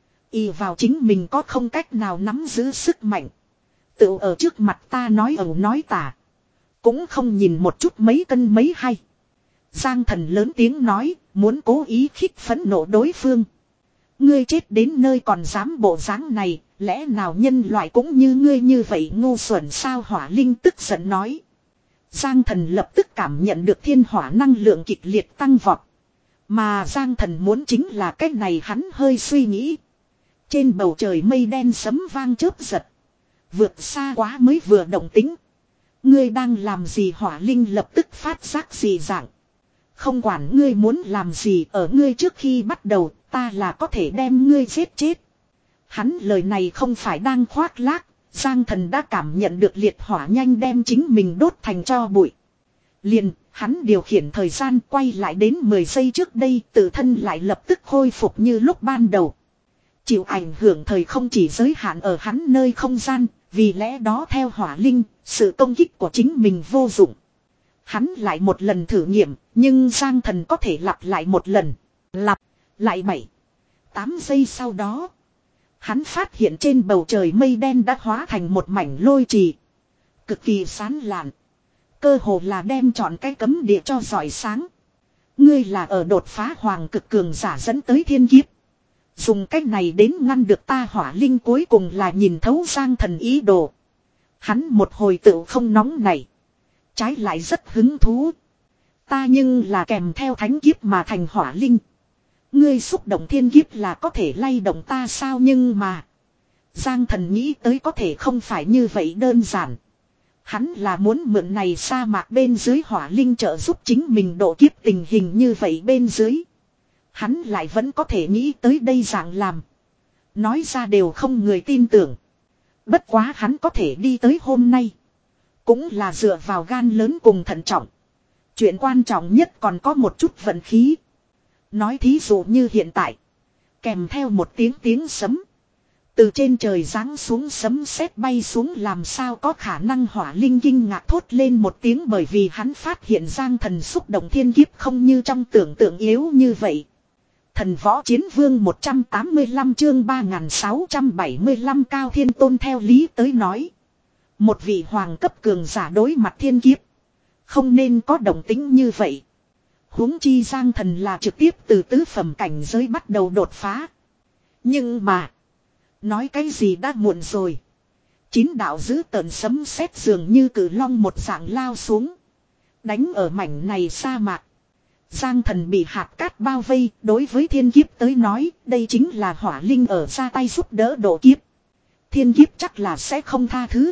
Y vào chính mình có không cách nào nắm giữ sức mạnh. Tự ở trước mặt ta nói ẩu nói tả. Cũng không nhìn một chút mấy cân mấy hay. Giang Thần lớn tiếng nói, muốn cố ý khích phẫn nộ đối phương. Ngươi chết đến nơi còn dám bộ dáng này, lẽ nào nhân loại cũng như ngươi như vậy ngu xuẩn sao, hỏa linh tức giận nói. Giang Thần lập tức cảm nhận được thiên hỏa năng lượng kịch liệt tăng vọt. Mà Giang Thần muốn chính là cách này, hắn hơi suy nghĩ. Trên bầu trời mây đen sấm vang chớp giật. Vượt xa quá mới vừa động tính. Ngươi đang làm gì, hỏa linh lập tức phát giác dị dạng. Không quản ngươi muốn làm gì, ở ngươi trước khi bắt đầu, ta là có thể đem ngươi giết chết. Hắn lời này không phải đang khoác lác. Giang Thần đã cảm nhận được liệt hỏa nhanh đem chính mình đốt thành tro bụi. Liền, hắn điều khiển thời gian quay lại đến mười giây trước đây, tự thân lại lập tức khôi phục như lúc ban đầu. Chịu ảnh hưởng thời không chỉ giới hạn ở hắn nơi không gian, vì lẽ đó theo hỏa linh, sự công kích của chính mình vô dụng. Hắn lại một lần thử nghiệm, nhưng Giang Thần có thể lặp lại một lần. Lặp lại bảy, tám giây sau đó. Hắn phát hiện trên bầu trời mây đen đã hóa thành một mảnh lôi trì. Cực kỳ sán lạn. Cơ hồ là đem trọn cái cấm địa cho rọi sáng. Ngươi là ở đột phá hoàng cực cường giả dẫn tới thiên kiếp. Dùng cách này đến ngăn được ta, hỏa linh cuối cùng là nhìn thấu Giang Thần ý đồ. Hắn một hồi tự không nóng này. Trái lại rất hứng thú. Ta nhưng là kèm theo thánh kiếp mà thành hỏa linh. Ngươi xúc động thiên kiếp là có thể lay động ta sao, nhưng mà Giang Thần nghĩ tới có thể không phải như vậy đơn giản. Hắn là muốn mượn này sa mạc bên dưới hỏa linh trợ giúp chính mình độ kiếp, tình hình như vậy bên dưới. Hắn lại vẫn có thể nghĩ tới đây dạng làm. Nói ra đều không người tin tưởng. Bất quá hắn có thể đi tới hôm nay. Cũng là dựa vào gan lớn cùng thận trọng. Chuyện quan trọng nhất còn có một chút vận khí. Nói thí dụ như hiện tại. Kèm theo một tiếng tiếng sấm. Từ trên trời giáng xuống sấm sét bay xuống làm sao có khả năng Hỏa Linh kinh ngạc thốt lên một tiếng bởi vì hắn phát hiện Giang Thần xúc động thiên kiếp không như trong tưởng tượng yếu như vậy. Thần võ chiến vương một trăm tám mươi lăm chương ba nghìn sáu trăm bảy mươi lăm Cao Thiên Tôn theo lý tới nói. Một vị hoàng cấp cường giả đối mặt thiên kiếp. Không nên có động tính như vậy. Huống chi Giang Thần là trực tiếp từ tứ phẩm cảnh giới bắt đầu đột phá. Nhưng mà. Nói cái gì đã muộn rồi. Chín đạo giữ tợn sấm sét dường như cử long một dạng lao xuống. Đánh ở mảnh này sa mạc. Giang Thần bị hạt cát bao vây. Đối với thiên kiếp tới nói. Đây chính là hỏa linh ở ra tay giúp đỡ độ kiếp. Thiên kiếp chắc là sẽ không tha thứ.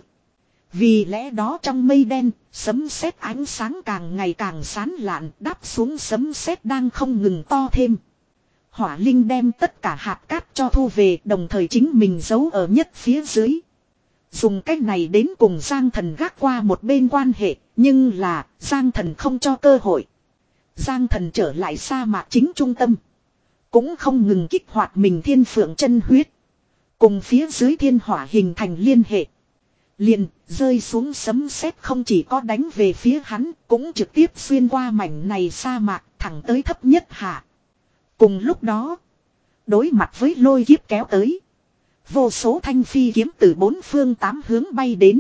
Vì lẽ đó trong mây đen. Sấm sét ánh sáng càng ngày càng sán lạn. Đáp xuống sấm sét đang không ngừng to thêm. Hỏa Linh đem tất cả hạt cát cho thu về đồng thời chính mình giấu ở nhất phía dưới. Dùng cách này đến cùng Giang Thần gác qua một bên quan hệ, nhưng là Giang Thần không cho cơ hội. Giang Thần trở lại sa mạc chính trung tâm. Cũng không ngừng kích hoạt mình thiên phượng chân huyết. Cùng phía dưới thiên hỏa hình thành liên hệ. Liền rơi xuống sấm sét không chỉ có đánh về phía hắn, cũng trực tiếp xuyên qua mảnh này sa mạc thẳng tới thấp nhất hạ. Cùng lúc đó, đối mặt với lôi kiếp kéo tới. Vô số thanh phi kiếm từ bốn phương tám hướng bay đến.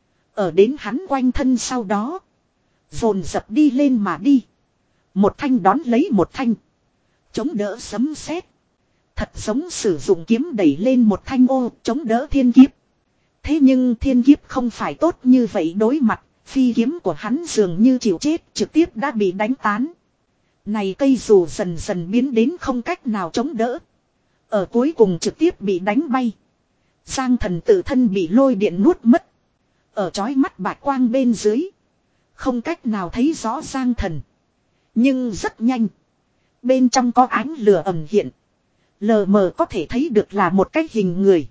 Ở đến hắn quanh thân sau đó. Dồn dập đi lên mà đi. Một thanh đón lấy một thanh. Chống đỡ sấm sét. Thật giống sử dụng kiếm đẩy lên một thanh ô chống đỡ thiên kiếp. Thế nhưng thiên kiếp không phải tốt như vậy đối mặt. Phi kiếm của hắn dường như chịu chết trực tiếp đã bị đánh tán. Này cây dù dần dần biến đến không cách nào chống đỡ. Ở cuối cùng trực tiếp bị đánh bay. Giang Thần tự thân bị lôi điện nuốt mất. Ở chói mắt bạch quang bên dưới. Không cách nào thấy rõ Giang Thần. Nhưng rất nhanh. Bên trong có ánh lửa ẩn hiện. Lờ mờ có thể thấy được là một cái hình người.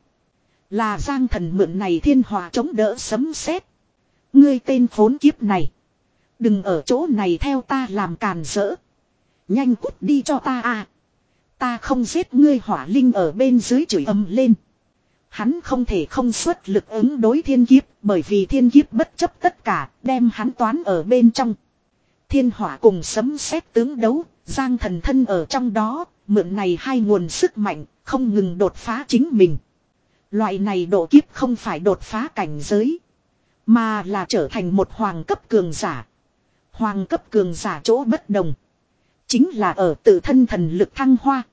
Là Giang Thần mượn này thiên hòa chống đỡ sấm sét. Ngươi tên khốn kiếp này. Đừng ở chỗ này theo ta làm càn rỡ. Nhanh cút đi cho ta à. Ta không giết ngươi Hỏa Linh ở bên dưới chửi ầm lên. Hắn không thể không xuất lực ứng đối thiên kiếp. Bởi vì thiên kiếp bất chấp tất cả đem hắn toán ở bên trong. Thiên hỏa cùng sấm sét tướng đấu. Giang Thần thân ở trong đó. Mượn này hai nguồn sức mạnh. Không ngừng đột phá chính mình. Loại này độ kiếp không phải đột phá cảnh giới. Mà là trở thành một hoàng cấp cường giả. Hoàng cấp cường giả chỗ bất đồng. Chính là ở tự thân thần lực thăng hoa.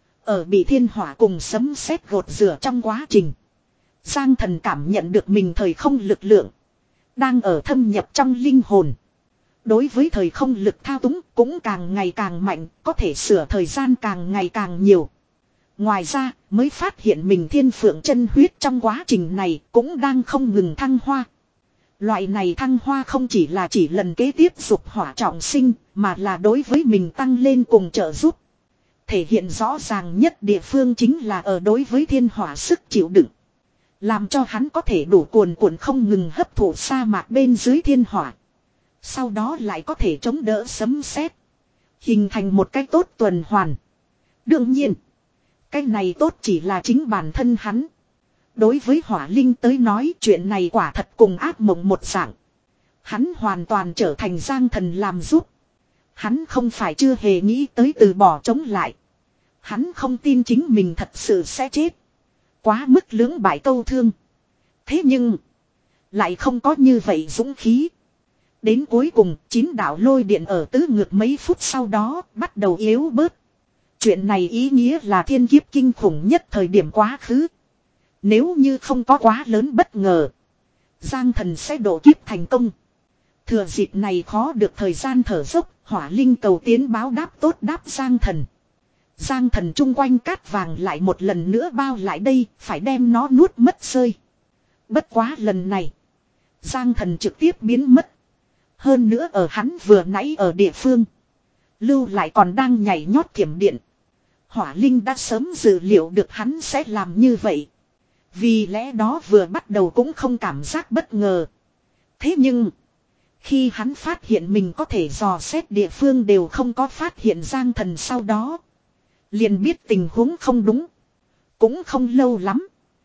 Ở bị thiên hỏa cùng sấm sét gột rửa trong quá trình. Giang Thần cảm nhận được mình thời không lực lượng. Đang ở thâm nhập trong linh hồn. Đối với thời không lực thao túng cũng càng ngày càng mạnh. Có thể sửa thời gian càng ngày càng nhiều. Ngoài ra mới phát hiện mình thiên phượng chân huyết trong quá trình này cũng đang không ngừng thăng hoa. Loại này thăng hoa không chỉ là chỉ lần kế tiếp dục hỏa trọng sinh, mà là đối với mình tăng lên cùng trợ giúp. Thể hiện rõ ràng nhất địa phương chính là ở đối với thiên hỏa sức chịu đựng. Làm cho hắn có thể đủ cuồn cuộn không ngừng hấp thụ sa mạc bên dưới thiên hỏa. Sau đó lại có thể chống đỡ sấm sét. Hình thành một cái tốt tuần hoàn. Đương nhiên, cái này tốt chỉ là chính bản thân hắn. Đối với Hỏa Linh tới nói chuyện này quả thật cùng ác mộng một dạng. Hắn hoàn toàn trở thành Giang Thần làm giúp. Hắn không phải chưa hề nghĩ tới từ bỏ chống lại. Hắn không tin chính mình thật sự sẽ chết. Quá mức lưỡng bại câu thương. Thế nhưng lại không có như vậy dũng khí. Đến cuối cùng chín đạo lôi điện ở tứ ngược mấy phút sau đó bắt đầu yếu bớt. Chuyện này ý nghĩa là thiên kiếp kinh khủng nhất thời điểm quá khứ. Nếu như không có quá lớn bất ngờ, Giang Thần sẽ độ kiếp thành công. Thừa dịp này khó được thời gian thở dốc, Hỏa Linh cầu tiến báo đáp tốt đáp Giang Thần. Giang Thần chung quanh cát vàng lại một lần nữa bao lại đây, phải đem nó nuốt mất rơi. Bất quá lần này, Giang Thần trực tiếp biến mất. Hơn nữa ở hắn vừa nãy ở địa phương, lưu lại còn đang nhảy nhót kiểm điện. Hỏa Linh đã sớm dự liệu được hắn sẽ làm như vậy. Vì lẽ đó vừa bắt đầu cũng không cảm giác bất ngờ. Thế nhưng, khi hắn phát hiện mình có thể dò xét địa phương đều không có phát hiện Giang Thần sau đó, liền biết tình huống không đúng. Cũng không lâu lắm,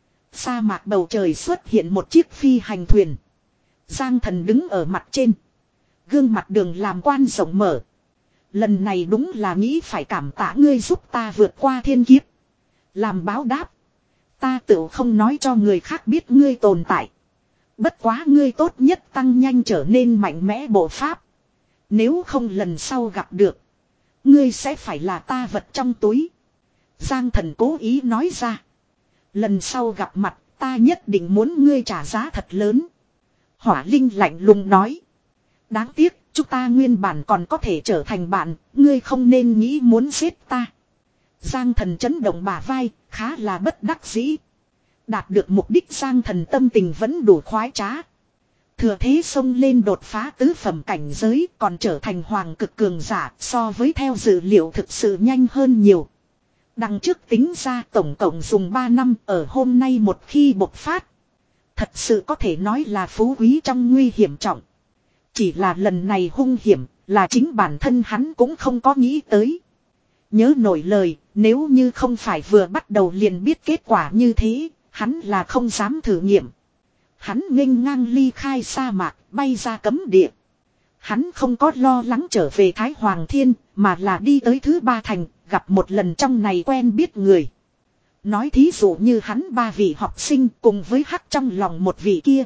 sa mạc bầu trời xuất hiện một chiếc phi hành thuyền. Giang Thần đứng ở mặt trên, gương mặt đường làm quan rộng mở. Lần này đúng là nghĩ phải cảm tạ ngươi giúp ta vượt qua thiên kiếp. Làm báo đáp, ta tự không nói cho người khác biết ngươi tồn tại. Bất quá ngươi tốt nhất tăng nhanh trở nên mạnh mẽ bộ pháp. Nếu không lần sau gặp được, ngươi sẽ phải là ta vật trong túi. Giang Thần cố ý nói ra. Lần sau gặp mặt, ta nhất định muốn ngươi trả giá thật lớn. Hỏa Linh lạnh lùng nói. Đáng tiếc, chúng ta nguyên bản còn có thể trở thành bạn, ngươi không nên nghĩ muốn giết ta. Giang Thần chấn động bả vai, khá là bất đắc dĩ. Đạt được mục đích Giang Thần tâm tình vẫn đủ khoái trá. Thừa thế xông lên đột phá tứ phẩm cảnh giới, còn trở thành hoàng cực cường giả, so với theo dự liệu thực sự nhanh hơn nhiều. Đằng trước tính ra tổng cộng dùng ba năm, ở hôm nay một khi bộc phát. Thật sự có thể nói là phú quý trong nguy hiểm trọng. Chỉ là lần này hung hiểm, là chính bản thân hắn cũng không có nghĩ tới. Nhớ nổi lời, nếu như không phải vừa bắt đầu liền biết kết quả như thế, hắn là không dám thử nghiệm. Hắn nghênh ngang ly khai sa mạc, bay ra cấm địa. Hắn không có lo lắng trở về Thái Hoàng Thiên, mà là đi tới thứ ba thành, gặp một lần trong này quen biết người. Nói thí dụ như hắn ba vị học sinh cùng với hắc trong lòng một vị kia.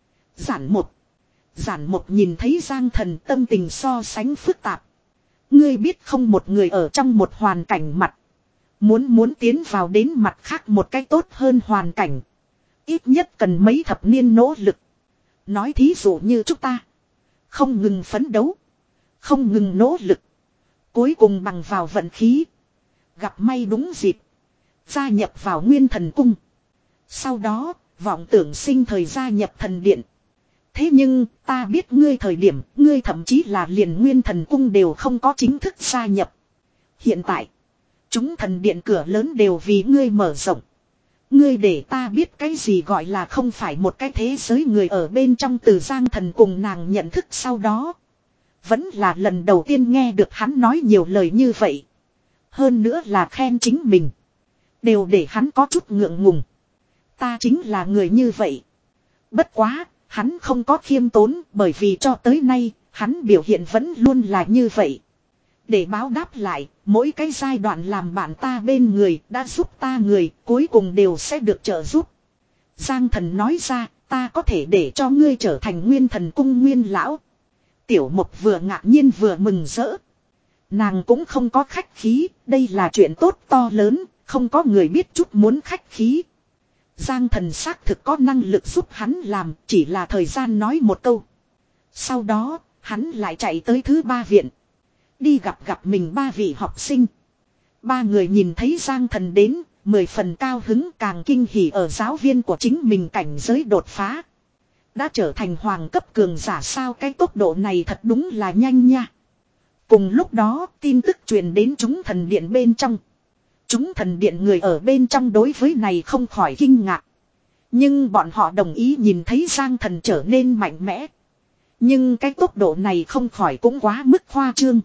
Giản một. Giản một nhìn thấy Giang Thần tâm tình so sánh phức tạp. Ngươi biết không, một người ở trong một hoàn cảnh mặt. Muốn muốn tiến vào đến mặt khác một cách tốt hơn hoàn cảnh. Ít nhất cần mấy thập niên nỗ lực. Nói thí dụ như chúng ta. Không ngừng phấn đấu. Không ngừng nỗ lực. Cuối cùng bằng vào vận khí. Gặp may đúng dịp. Gia nhập vào Nguyên Thần Cung. Sau đó, vọng tưởng sinh thời gia nhập thần điện. Thế nhưng, ta biết ngươi thời điểm, ngươi thậm chí là liền Nguyên Thần Cung đều không có chính thức gia nhập. Hiện tại, chúng thần điện cửa lớn đều vì ngươi mở rộng. Ngươi để ta biết cái gì gọi là không phải một cái thế giới người ở bên trong. Từ Giang Thần cùng nàng nhận thức sau đó. Vẫn là lần đầu tiên nghe được hắn nói nhiều lời như vậy. Hơn nữa là khen chính mình. Đều để hắn có chút ngượng ngùng. Ta chính là người như vậy. Bất quá, hắn không có khiêm tốn, bởi vì cho tới nay, hắn biểu hiện vẫn luôn là như vậy. Để báo đáp lại, mỗi cái giai đoạn làm bạn ta bên người, đã giúp ta người, cuối cùng đều sẽ được trợ giúp. Giang Thần nói ra, ta có thể để cho ngươi trở thành Nguyên Thần Cung nguyên lão. Tiểu Mộc vừa ngạc nhiên vừa mừng rỡ. Nàng cũng không có khách khí, đây là chuyện tốt to lớn, không có người biết chút muốn khách khí. Giang Thần xác thực có năng lực giúp hắn làm, chỉ là thời gian nói một câu. Sau đó, hắn lại chạy tới thứ ba viện. Đi gặp gặp mình ba vị học sinh. Ba người nhìn thấy Giang Thần đến, mười phần cao hứng, càng kinh hỉ ở giáo viên của chính mình cảnh giới đột phá. Đã trở thành hoàng cấp cường giả sao, cái tốc độ này thật đúng là nhanh nha. Cùng lúc đó, tin tức truyền đến chúng thần điện bên trong. Chúng thần điện người ở bên trong đối với này không khỏi kinh ngạc. Nhưng bọn họ đồng ý nhìn thấy Giang Thần trở nên mạnh mẽ. Nhưng cái tốc độ này không khỏi cũng quá mức khoa trương.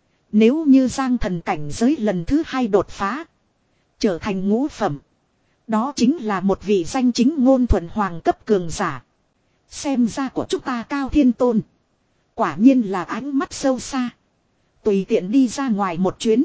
Nếu như Giang Thần cảnh giới lần thứ hai đột phá, trở thành ngũ phẩm, đó chính là một vị danh chính ngôn thuận hoàng cấp cường giả. Xem ra của chúng ta Cao Thiên Tôn, quả nhiên là ánh mắt sâu xa. Tùy tiện đi ra ngoài một chuyến,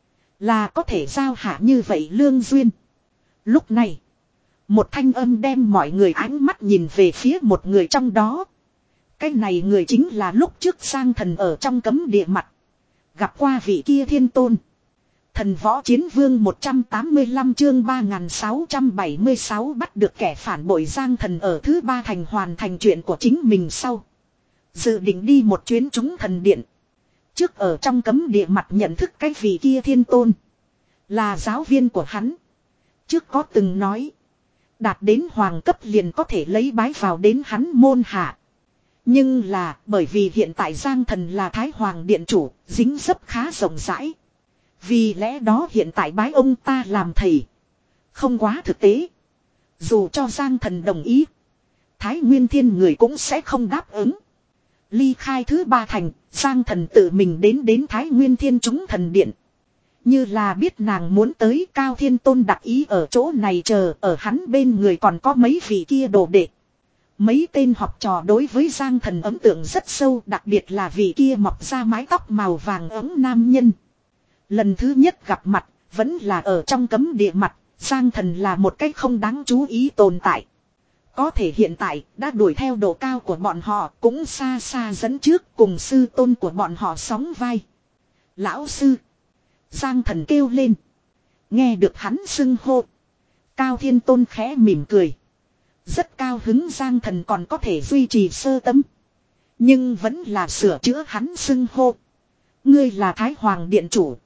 là có thể giao hạ như vậy lương duyên. Lúc này, một thanh âm đem mọi người ánh mắt nhìn về phía một người trong đó. Cái này người chính là lúc trước Giang Thần ở trong cấm địa mặt gặp qua vị kia Thiên Tôn. Thần Võ Chiến Vương một trăm tám mươi lăm chương ba nghìn sáu trăm bảy mươi sáu bắt được kẻ phản bội. Giang Thần ở thứ ba thành hoàn thành chuyện của chính mình sau, dự định đi một chuyến chúng thần điện. Trước ở trong cấm địa mặt nhận thức cái vị kia Thiên Tôn, là giáo viên của hắn. Trước có từng nói, đạt đến hoàng cấp liền có thể lấy bái vào đến hắn môn hạ. Nhưng là bởi vì hiện tại Giang Thần là Thái Hoàng Điện Chủ, dính dấp khá rộng rãi. Vì lẽ đó hiện tại bái ông ta làm thầy không quá thực tế. Dù cho Giang Thần đồng ý, Thái Nguyên Thiên người cũng sẽ không đáp ứng. Ly khai thứ ba thành, Giang Thần tự mình đến đến Thái Nguyên Thiên chúng thần điện. Như là biết nàng muốn tới, Cao Thiên Tôn đặc ý ở chỗ này chờ, ở hắn bên người còn có mấy vị kia đồ đệ. Mấy tên học trò đối với Giang Thần ấn tượng rất sâu, đặc biệt là vị kia mọc ra mái tóc màu vàng ống nam nhân. Lần thứ nhất gặp mặt, vẫn là ở trong cấm địa mặt, Giang Thần là một cách không đáng chú ý tồn tại. Có thể hiện tại, đã đuổi theo độ cao của bọn họ, cũng xa xa dẫn trước cùng sư tôn của bọn họ sóng vai. Lão sư! Giang Thần kêu lên. Nghe được hắn xưng hô. Cao Thiên Tôn khẽ mỉm cười. Rất cao hứng Giang Thần còn có thể duy trì sơ tâm. Nhưng vẫn là sửa chữa hắn xưng hô. Ngươi là Thái Hoàng Điện Chủ.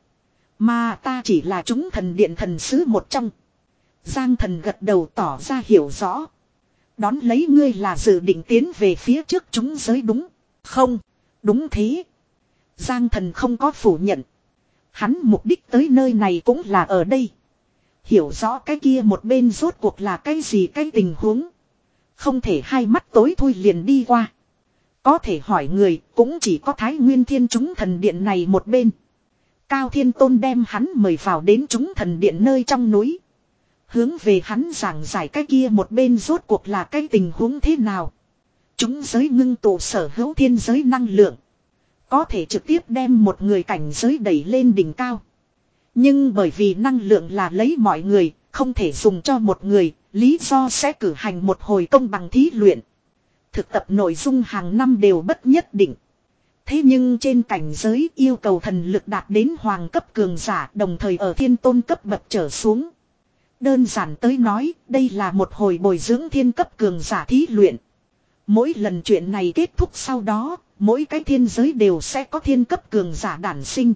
Mà ta chỉ là chúng thần điện thần sứ một trong. Giang Thần gật đầu tỏ ra hiểu rõ. Đón lấy ngươi là dự định tiến về phía trước chúng giới đúng không? Đúng thế. Giang Thần không có phủ nhận. Hắn mục đích tới nơi này cũng là ở đây. Hiểu rõ cái kia một bên rốt cuộc là cái gì cái tình huống. Không thể hai mắt tối thui liền đi qua. Có thể hỏi người cũng chỉ có Thái Nguyên Thiên chúng thần điện này một bên. Cao Thiên Tôn đem hắn mời vào đến chúng thần điện nơi trong núi. Hướng về hắn giảng giải cái kia một bên rốt cuộc là cái tình huống thế nào. Chúng giới ngưng tụ sở hữu thiên giới năng lượng. Có thể trực tiếp đem một người cảnh giới đẩy lên đỉnh cao. Nhưng bởi vì năng lượng là lấy mọi người, không thể dùng cho một người, lý do sẽ cử hành một hồi công bằng thí luyện. Thực tập nội dung hàng năm đều bất nhất định. Thế nhưng trên cảnh giới yêu cầu thần lực đạt đến hoàng cấp cường giả, đồng thời ở thiên tôn cấp bậc trở xuống. Đơn giản tới nói, đây là một hồi bồi dưỡng thiên cấp cường giả thí luyện. Mỗi lần chuyện này kết thúc sau đó, mỗi cái thiên giới đều sẽ có thiên cấp cường giả đản sinh.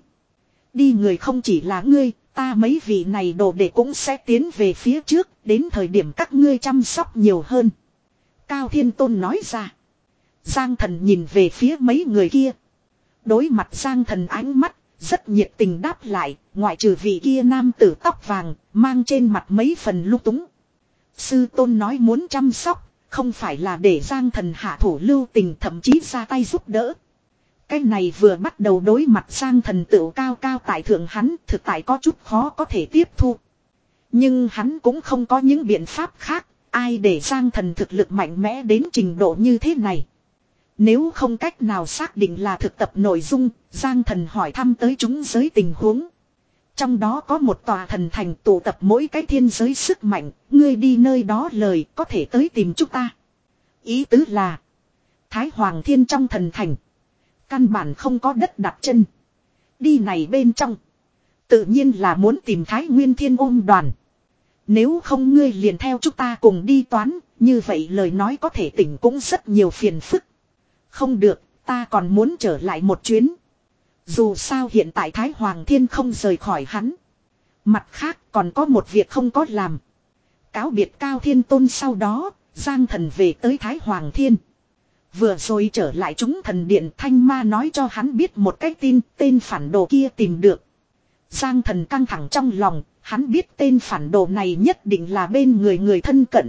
Đi người không chỉ là ngươi, ta mấy vị này đồ đệ cũng sẽ tiến về phía trước, đến thời điểm các ngươi chăm sóc nhiều hơn. Cao Thiên Tôn nói ra. Giang Thần nhìn về phía mấy người kia. Đối mặt Giang Thần ánh mắt, rất nhiệt tình đáp lại, ngoại trừ vị kia nam tử tóc vàng, mang trên mặt mấy phần lung túng. Sư Tôn nói muốn chăm sóc, không phải là để Giang Thần hạ thủ lưu tình thậm chí ra tay giúp đỡ. Cái này vừa bắt đầu đối mặt Giang Thần tựu cao cao tại thượng hắn thực tại có chút khó có thể tiếp thu. Nhưng hắn cũng không có những biện pháp khác, ai để Giang Thần thực lực mạnh mẽ đến trình độ như thế này. Nếu không cách nào xác định là thực tập nội dung, Giang Thần hỏi thăm tới chúng giới tình huống. Trong đó có một tòa thần thành tụ tập mỗi cái thiên giới sức mạnh, ngươi đi nơi đó lời có thể tới tìm chúng ta. Ý tứ là, Thái Hoàng Thiên trong thần thành, căn bản không có đất đặt chân. Đi này bên trong, tự nhiên là muốn tìm Thái Nguyên Thiên ôm đoàn. Nếu không ngươi liền theo chúng ta cùng đi toán, như vậy lời nói có thể tỉnh cũng rất nhiều phiền phức. Không được, ta còn muốn trở lại một chuyến. Dù sao hiện tại Thái Hoàng Thiên không rời khỏi hắn. Mặt khác còn có một việc không có làm. Cáo biệt Cao Thiên Tôn sau đó, Giang Thần về tới Thái Hoàng Thiên. Vừa rồi trở lại chúng thần điện, Thanh Ma nói cho hắn biết một cái tin, tên phản đồ kia tìm được. Giang Thần căng thẳng trong lòng, hắn biết tên phản đồ này nhất định là bên người người thân cận.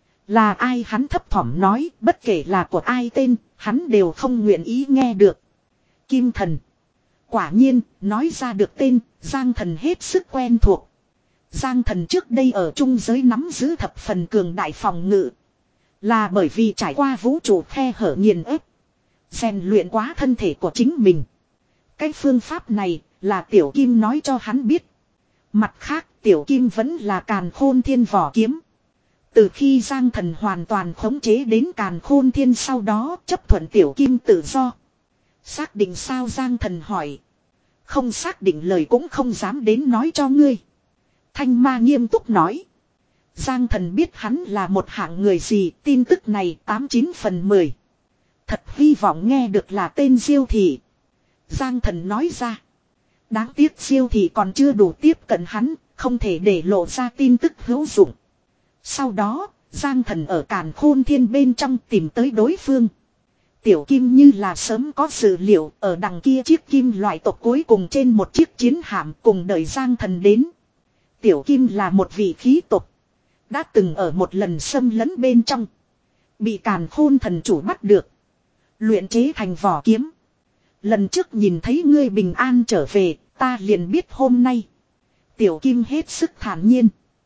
Là ai hắn thấp thỏm nói, bất kể là của ai tên, hắn đều không nguyện ý nghe được. Kim Thần. Quả nhiên, nói ra được tên, Giang Thần hết sức quen thuộc. Giang Thần trước đây ở trung giới nắm giữ thập phần cường đại phòng ngự. Là bởi vì trải qua vũ trụ khe hở nghiền ép. Rèn luyện quá thân thể của chính mình. Cái phương pháp này là Tiểu Kim nói cho hắn biết. Mặt khác Tiểu Kim vẫn là Càn Khôn Thiên vỏ kiếm. Từ khi Giang Thần hoàn toàn khống chế đến Càn Khôn Thiên sau đó chấp thuận Tiểu Kim tự do. Xác định sao Giang Thần hỏi. Không xác định lời cũng không dám đến nói cho ngươi. Thanh Ma nghiêm túc nói. Giang Thần biết hắn là một hạng người gì, tin tức này tám chín phần mười. Thật hy vọng nghe được là tên Diêu Thị. Giang Thần nói ra. Đáng tiếc Diêu Thị còn chưa đủ tiếp cận hắn, không thể để lộ ra tin tức hữu dụng. Sau đó, Giang Thần ở Càn Khôn Thiên bên trong tìm tới đối phương. Tiểu Kim như là sớm có dự liệu, ở đằng kia chiếc kim loại tộc cuối cùng trên một chiếc chiến hạm cùng đợi Giang Thần đến. Tiểu Kim là một vị khí tộc. Đã từng ở một lần xâm lấn bên trong. Bị Càn Khôn thần chủ bắt được. Luyện chế thành vỏ kiếm. Lần trước nhìn thấy ngươi bình an trở về, ta liền biết hôm nay. Tiểu Kim hết sức thản nhiên.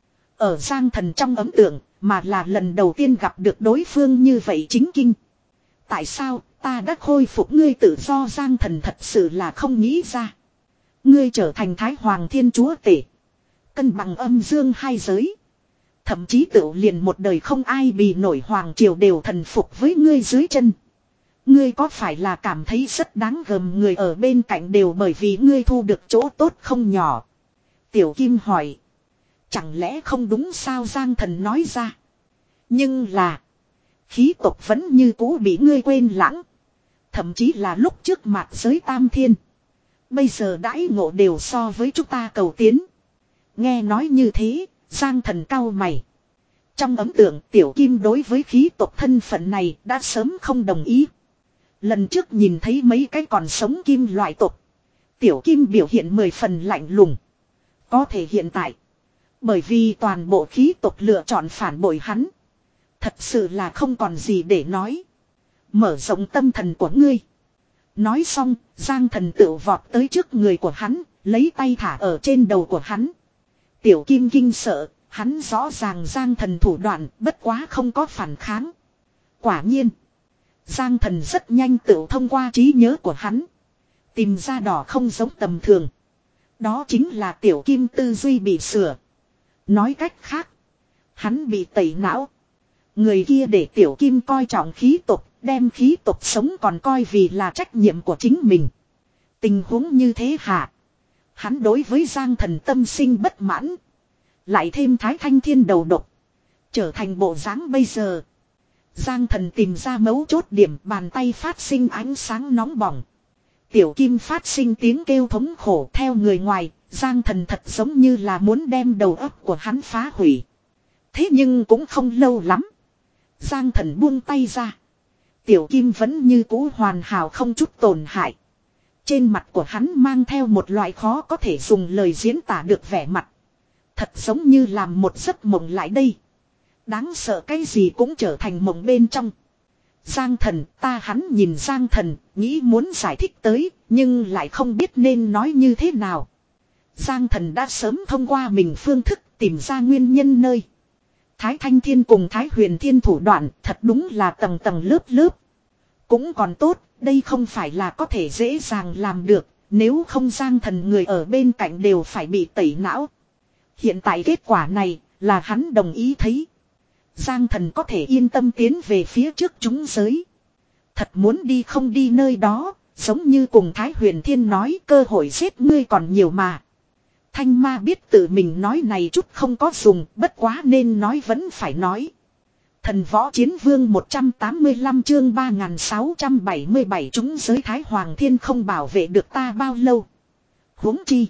Ở Giang Thần trong ấn tượng, mà là lần đầu tiên gặp được đối phương như vậy chính kinh. Tại sao ta đã khôi phục ngươi tự do? Giang Thần thật sự là không nghĩ ra. Ngươi trở thành Thái Hoàng Thiên Chúa Tể. Cân bằng âm dương hai giới. Thậm chí tự liền một đời không ai bì nổi hoàng triều đều thần phục với ngươi dưới chân. Ngươi có phải là cảm thấy rất đáng gờm, người ở bên cạnh đều bởi vì ngươi thu được chỗ tốt không nhỏ? Tiểu Kim hỏi. Chẳng lẽ không đúng sao? Giang Thần nói ra. Nhưng là. Khí tộc vẫn như cũ bị ngươi quên lãng. Thậm chí là lúc trước mặt giới tam thiên. Bây giờ đãi ngộ đều so với chúng ta cầu tiến. Nghe nói như thế, Giang Thần cau mày. Trong ấn tượng Tiểu Kim đối với khí tộc thân phận này đã sớm không đồng ý. Lần trước nhìn thấy mấy cái còn sống kim loại tộc. Tiểu Kim biểu hiện mười phần lạnh lùng. Có thể hiện tại. Bởi vì toàn bộ khí tộc lựa chọn phản bội hắn. Thật sự là không còn gì để nói. Mở rộng tâm thần của ngươi. Nói xong, Giang Thần tự vọt tới trước người của hắn, lấy tay thả ở trên đầu của hắn. Tiểu Kim kinh sợ, hắn rõ ràng Giang Thần thủ đoạn, bất quá không có phản kháng. Quả nhiên, Giang Thần rất nhanh tự thông qua trí nhớ của hắn. Tìm ra đỏ không giống tầm thường. Đó chính là Tiểu Kim tư duy bị sửa. Nói cách khác, hắn bị tẩy não. Người kia để Tiểu Kim coi trọng khí tộc, đem khí tộc sống còn coi vì là trách nhiệm của chính mình. Tình huống như thế hạ, hắn đối với Giang Thần tâm sinh bất mãn. Lại thêm Thái Thanh Thiên đầu độc, trở thành bộ dáng bây giờ. Giang Thần tìm ra mấu chốt điểm, bàn tay phát sinh ánh sáng nóng bỏng. Tiểu Kim phát sinh tiếng kêu thống khổ. Theo người ngoài, Giang Thần thật giống như là muốn đem đầu óc của hắn phá hủy. Thế nhưng cũng không lâu lắm, Giang Thần buông tay ra. Tiểu Kim vẫn như cũ hoàn hảo không chút tổn hại. Trên mặt của hắn mang theo một loại khó có thể dùng lời diễn tả được vẻ mặt. Thật giống như làm một giấc mộng lại đây. Đáng sợ cái gì cũng trở thành mộng bên trong. Giang Thần, ta hắn nhìn Giang Thần, nghĩ muốn giải thích tới, nhưng lại không biết nên nói như thế nào. Giang Thần đã sớm thông qua mình phương thức tìm ra nguyên nhân nơi. Thái Thanh Thiên cùng Thái Huyền Thiên thủ đoạn thật đúng là tầng tầng lớp lớp. Cũng còn tốt, đây không phải là có thể dễ dàng làm được, nếu không Giang Thần người ở bên cạnh đều phải bị tẩy não. Hiện tại kết quả này là hắn đồng ý thấy. Giang Thần có thể yên tâm tiến về phía trước chúng giới. Thật muốn đi không đi nơi đó, giống như cùng Thái Huyền Thiên nói, cơ hội giết ngươi còn nhiều mà. Thanh Ma biết tự mình nói này chút không có dùng, bất quá nên nói vẫn phải nói. Thần Võ Chiến Vương một trăm tám mươi lăm chương ba nghìn sáu trăm bảy mươi bảy chúng giới Thái Hoàng Thiên không bảo vệ được ta bao lâu. Huống chi,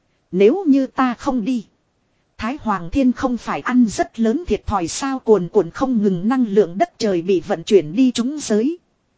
nếu như ta không đi, Thái Hoàng Thiên không phải ăn rất lớn thiệt thòi sao? Cuồn cuộn không ngừng năng lượng đất trời bị vận chuyển đi chúng giới.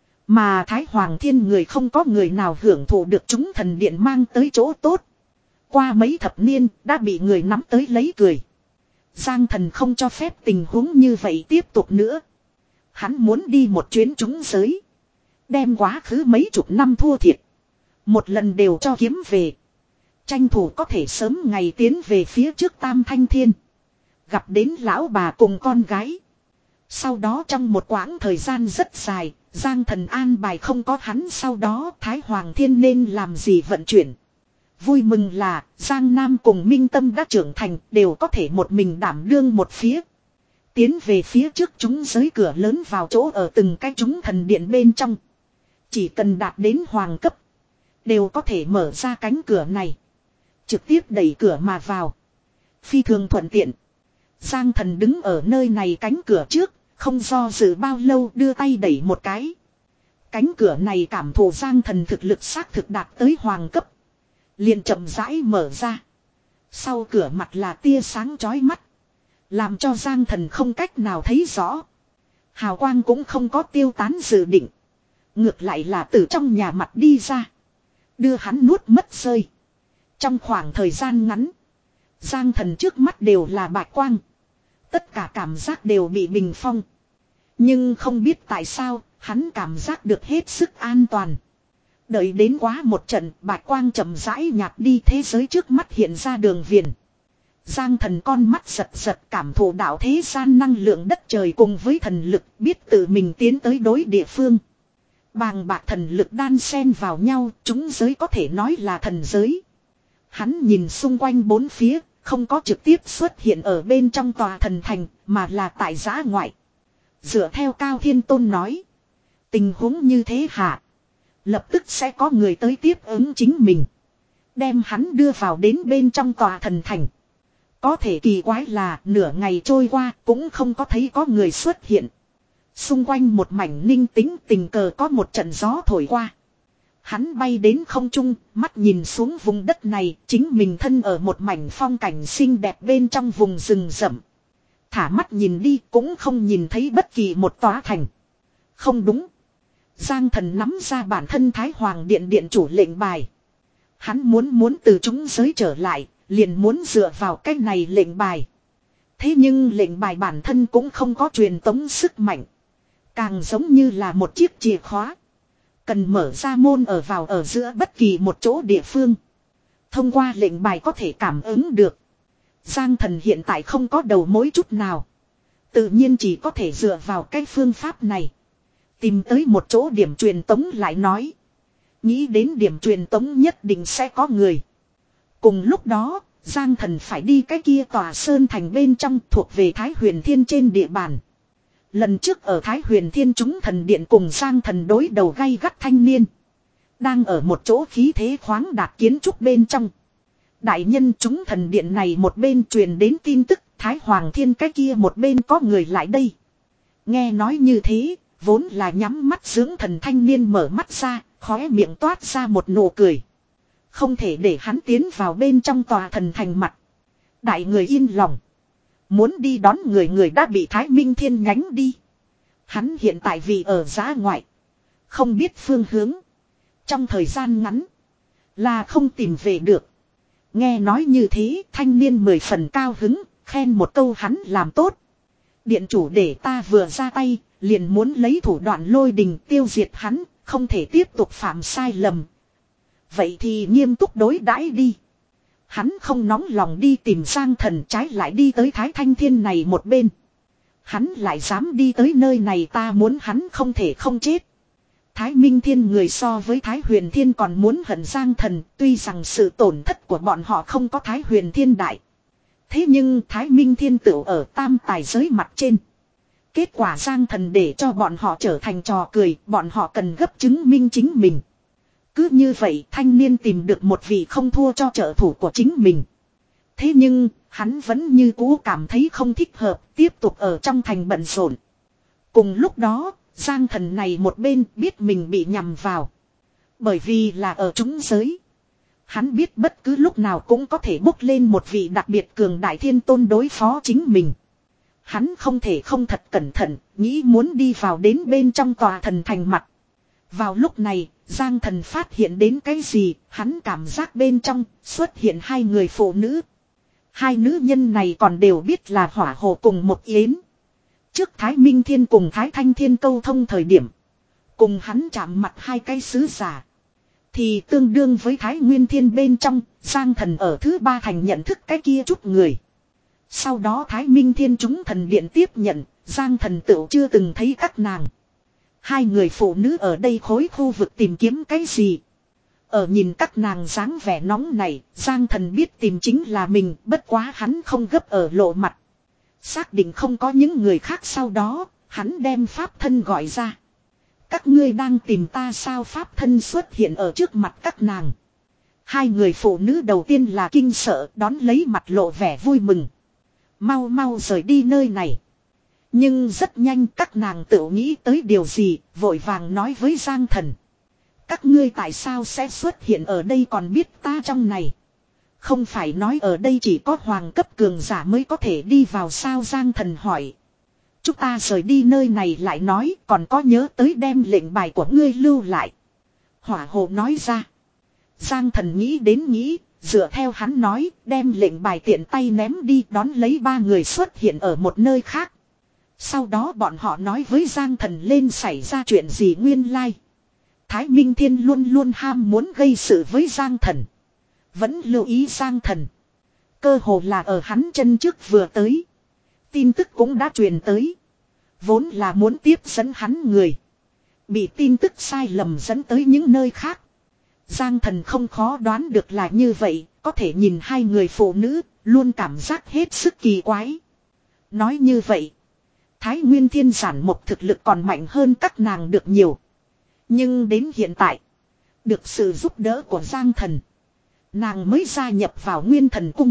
Mà Thái Hoàng Thiên người không có người nào hưởng thụ được chúng thần điện mang tới chỗ tốt. Qua mấy thập niên đã bị người nắm tới lấy cười. Giang Thần không cho phép tình huống như vậy tiếp tục nữa. Hắn muốn đi một chuyến chúng giới. Đem quá khứ mấy chục năm thua thiệt một lần đều cho kiếm về. Tranh thủ có thể sớm ngày tiến về phía trước Tam Thanh Thiên. Gặp đến lão bà cùng con gái. Sau đó trong một quãng thời gian rất dài, Giang Thần an bài không có hắn, sau đó Thái Hoàng Thiên nên làm gì vận chuyển. Vui mừng là Giang Nam cùng Minh Tâm đã trưởng thành, đều có thể một mình đảm đương một phía. Tiến về phía trước chúng giới cửa lớn vào chỗ ở từng cái chúng thần điện bên trong. Chỉ cần đạt đến hoàng cấp, đều có thể mở ra cánh cửa này. Trực tiếp đẩy cửa mà vào. Phi thường thuận tiện. Giang Thần đứng ở nơi này cánh cửa trước, không do dự bao lâu đưa tay đẩy một cái. Cánh cửa này cảm thụ Giang Thần thực lực xác thực đạt tới hoàng cấp. Liền chậm rãi mở ra. Sau cửa mặt là tia sáng chói mắt, làm cho Giang Thần không cách nào thấy rõ. Hào quang cũng không có tiêu tán dự định. Ngược lại là từ trong nhà mặt đi ra. Đưa hắn nuốt mất rơi. Trong khoảng thời gian ngắn, Giang Thần trước mắt đều là bạch quang. Tất cả cảm giác đều bị bình phong. Nhưng không biết tại sao, hắn cảm giác được hết sức an toàn. Đợi đến quá một trận, bạch quang chậm rãi nhạt đi, thế giới trước mắt hiện ra đường viền. Giang Thần con mắt giật giật, cảm thụ đạo thế gian năng lượng đất trời cùng với thần lực, biết tự mình tiến tới đối địa phương. Bàng bạc thần lực đan xen vào nhau, chúng giới có thể nói là thần giới. Hắn nhìn xung quanh bốn phía, không có trực tiếp xuất hiện ở bên trong tòa thần thành, mà là tại giã ngoại. Dựa theo Cao Thiên Tôn nói, tình huống như thế hạ, lập tức sẽ có người tới tiếp ứng chính mình, đem hắn đưa vào đến bên trong tòa thần thành. Có thể kỳ quái là nửa ngày trôi qua cũng không có thấy có người xuất hiện. Xung quanh một mảnh ninh tĩnh, tình cờ có một trận gió thổi qua. Hắn bay đến không trung, mắt nhìn xuống vùng đất này, chính mình thân ở một mảnh phong cảnh xinh đẹp bên trong vùng rừng rậm. Thả mắt nhìn đi cũng không nhìn thấy bất kỳ một tòa thành. Không đúng. Giang Thần nắm ra bản thân Thái Hoàng Điện điện chủ lệnh bài. Hắn muốn muốn từ chúng giới trở lại, liền muốn dựa vào cái này lệnh bài. Thế nhưng lệnh bài bản thân cũng không có truyền tống sức mạnh. Càng giống như là một chiếc chìa khóa. Cần mở ra môn ở vào ở giữa bất kỳ một chỗ địa phương. Thông qua lệnh bài có thể cảm ứng được. Giang Thần hiện tại không có đầu mối chút nào. Tự nhiên chỉ có thể dựa vào cái phương pháp này. Tìm tới một chỗ điểm truyền tống lại nói. Nghĩ đến điểm truyền tống nhất định sẽ có người. Cùng lúc đó, Giang Thần phải đi cái kia tòa sơn thành bên trong thuộc về Thái Huyền Thiên trên địa bàn. Lần trước ở Thái Huyền Thiên chúng thần điện cùng Giang Thần đối đầu gay gắt thanh niên. Đang ở một chỗ khí thế khoáng đạt kiến trúc bên trong. Đại nhân chúng thần điện này một bên truyền đến tin tức, Thái Hoàng Thiên cái kia một bên có người lại đây. Nghe nói như thế, vốn là nhắm mắt dưỡng thần thanh niên mở mắt ra, khóe miệng toát ra một nụ cười. Không thể để hắn tiến vào bên trong tòa thần thành mặt. Đại người yên lòng. Muốn đi đón người người đã bị Thái Minh Thiên nhánh đi. Hắn hiện tại vì ở giã ngoại. Không biết phương hướng. Trong thời gian ngắn. Là không tìm về được. Nghe nói như thế thanh niên mười phần cao hứng. Khen một câu hắn làm tốt. Điện chủ để ta vừa ra tay. Liền muốn lấy thủ đoạn lôi đình tiêu diệt hắn. Không thể tiếp tục phạm sai lầm. Vậy thì nghiêm túc đối đãi đi. Hắn không nóng lòng đi tìm Giang Thần, trái lại đi tới Thái Thanh Thiên này một bên. Hắn lại dám đi tới nơi này, ta muốn hắn không thể không chết. Thái Minh Thiên người so với Thái Huyền Thiên còn muốn hận Giang Thần, tuy rằng sự tổn thất của bọn họ không có Thái Huyền Thiên đại. Thế nhưng Thái Minh Thiên tựu ở tam tài giới mặt trên. Kết quả Giang Thần để cho bọn họ trở thành trò cười, bọn họ cần gấp chứng minh chính mình. Cứ như vậy thanh niên tìm được một vị không thua cho trợ thủ của chính mình. Thế nhưng hắn vẫn như cũ cảm thấy không thích hợp, tiếp tục ở trong thành bận rộn. Cùng lúc đó, Giang Thần này một bên biết mình bị nhầm vào. Bởi vì là ở chúng giới. Hắn biết bất cứ lúc nào cũng có thể bốc lên một vị đặc biệt cường đại thiên tôn đối phó chính mình. Hắn không thể không thật cẩn thận, nghĩ muốn đi vào đến bên trong tòa thần thành mặt. Vào lúc này, Giang Thần phát hiện đến cái gì, hắn cảm giác bên trong xuất hiện hai người phụ nữ. Hai nữ nhân này còn đều biết là Hỏa Hồ cùng một Yến. Trước Thái Minh Thiên cùng Thái Thanh Thiên câu thông thời điểm, cùng hắn chạm mặt hai cái sứ giả. Thì tương đương với Thái Nguyên Thiên bên trong, Giang Thần ở thứ ba thành nhận thức cái kia chút người. Sau đó Thái Minh Thiên chúng thần điện tiếp nhận, Giang Thần tựu chưa từng thấy các nàng. Hai người phụ nữ ở đây khối khu vực tìm kiếm cái gì? Ở nhìn các nàng dáng vẻ nóng này, Giang Thần biết tìm chính là mình, bất quá hắn không gấp ở lộ mặt. Xác định không có những người khác, sau đó, hắn đem pháp thân gọi ra. Các ngươi đang tìm ta sao? Pháp thân xuất hiện ở trước mặt các nàng. Hai người phụ nữ đầu tiên là kinh sợ, đón lấy mặt lộ vẻ vui mừng. Mau mau rời đi nơi này. Nhưng rất nhanh các nàng tự nghĩ tới điều gì, vội vàng nói với Giang Thần. Các ngươi tại sao sẽ xuất hiện ở đây còn biết ta trong này? Không phải nói ở đây chỉ có hoàng cấp cường giả mới có thể đi vào sao? Giang Thần hỏi. Chúng ta rời đi nơi này lại nói, còn có nhớ tới đem lệnh bài của ngươi lưu lại. Hỏa Hồ nói ra. Giang Thần nghĩ đến nghĩ, dựa theo hắn nói, đem lệnh bài tiện tay ném đi, đón lấy ba người xuất hiện ở một nơi khác. Sau đó bọn họ nói với Giang Thần lên xảy ra chuyện gì nguyên lai. Thái Minh Thiên luôn luôn ham muốn gây sự với Giang Thần. Vẫn lưu ý Giang Thần. Cơ hồ là ở hắn chân trước vừa tới. Tin tức cũng đã truyền tới. Vốn là muốn tiếp dẫn hắn người. Bị tin tức sai lầm dẫn tới những nơi khác. Giang Thần không khó đoán được là như vậy. Có thể nhìn hai người phụ nữ. Luôn cảm giác hết sức kỳ quái. Nói như vậy. Thái Nguyên Thiên Giản Mộc thực lực còn mạnh hơn các nàng được nhiều. Nhưng đến hiện tại. Được sự giúp đỡ của Giang Thần. Nàng mới gia nhập vào Nguyên Thần Cung.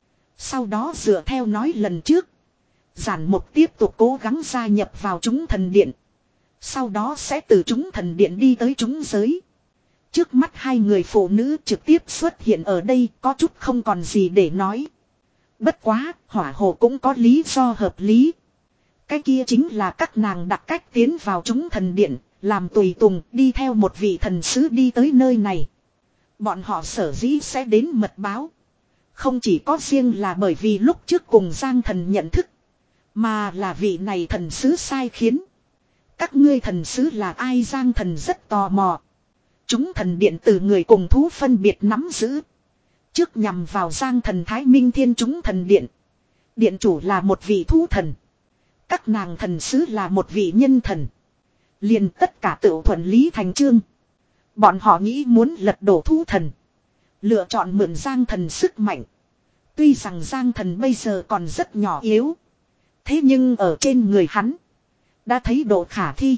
Sau đó dựa theo nói lần trước. Giản Mộc tiếp tục cố gắng gia nhập vào chúng thần điện. Sau đó sẽ từ chúng thần điện đi tới chúng giới. Trước mắt hai người phụ nữ trực tiếp xuất hiện ở đây có chút không còn gì để nói. Bất quá, Hỏa Hồ cũng có lý do hợp lý. Cái kia chính là các nàng đặt cách tiến vào chúng thần điện, làm tùy tùng đi theo một vị thần sứ đi tới nơi này. Bọn họ sở dĩ sẽ đến mật báo. Không chỉ có riêng là bởi vì lúc trước cùng Giang Thần nhận thức. Mà là vị này thần sứ sai khiến. Các ngươi thần sứ là ai? Giang Thần rất tò mò. Chúng thần điện từ người cùng thú phân biệt nắm giữ. Trước nhằm vào Giang Thần Thái Minh Thiên chúng thần điện. Điện chủ là một vị thú thần. Các nàng thần sứ là một vị nhân thần. Liền tất cả tự thuận lý thành chương. Bọn họ nghĩ muốn lật đổ thú thần. Lựa chọn mượn Giang Thần sức mạnh. Tuy rằng Giang Thần bây giờ còn rất nhỏ yếu. Thế nhưng ở trên người hắn. Đã thấy độ khả thi.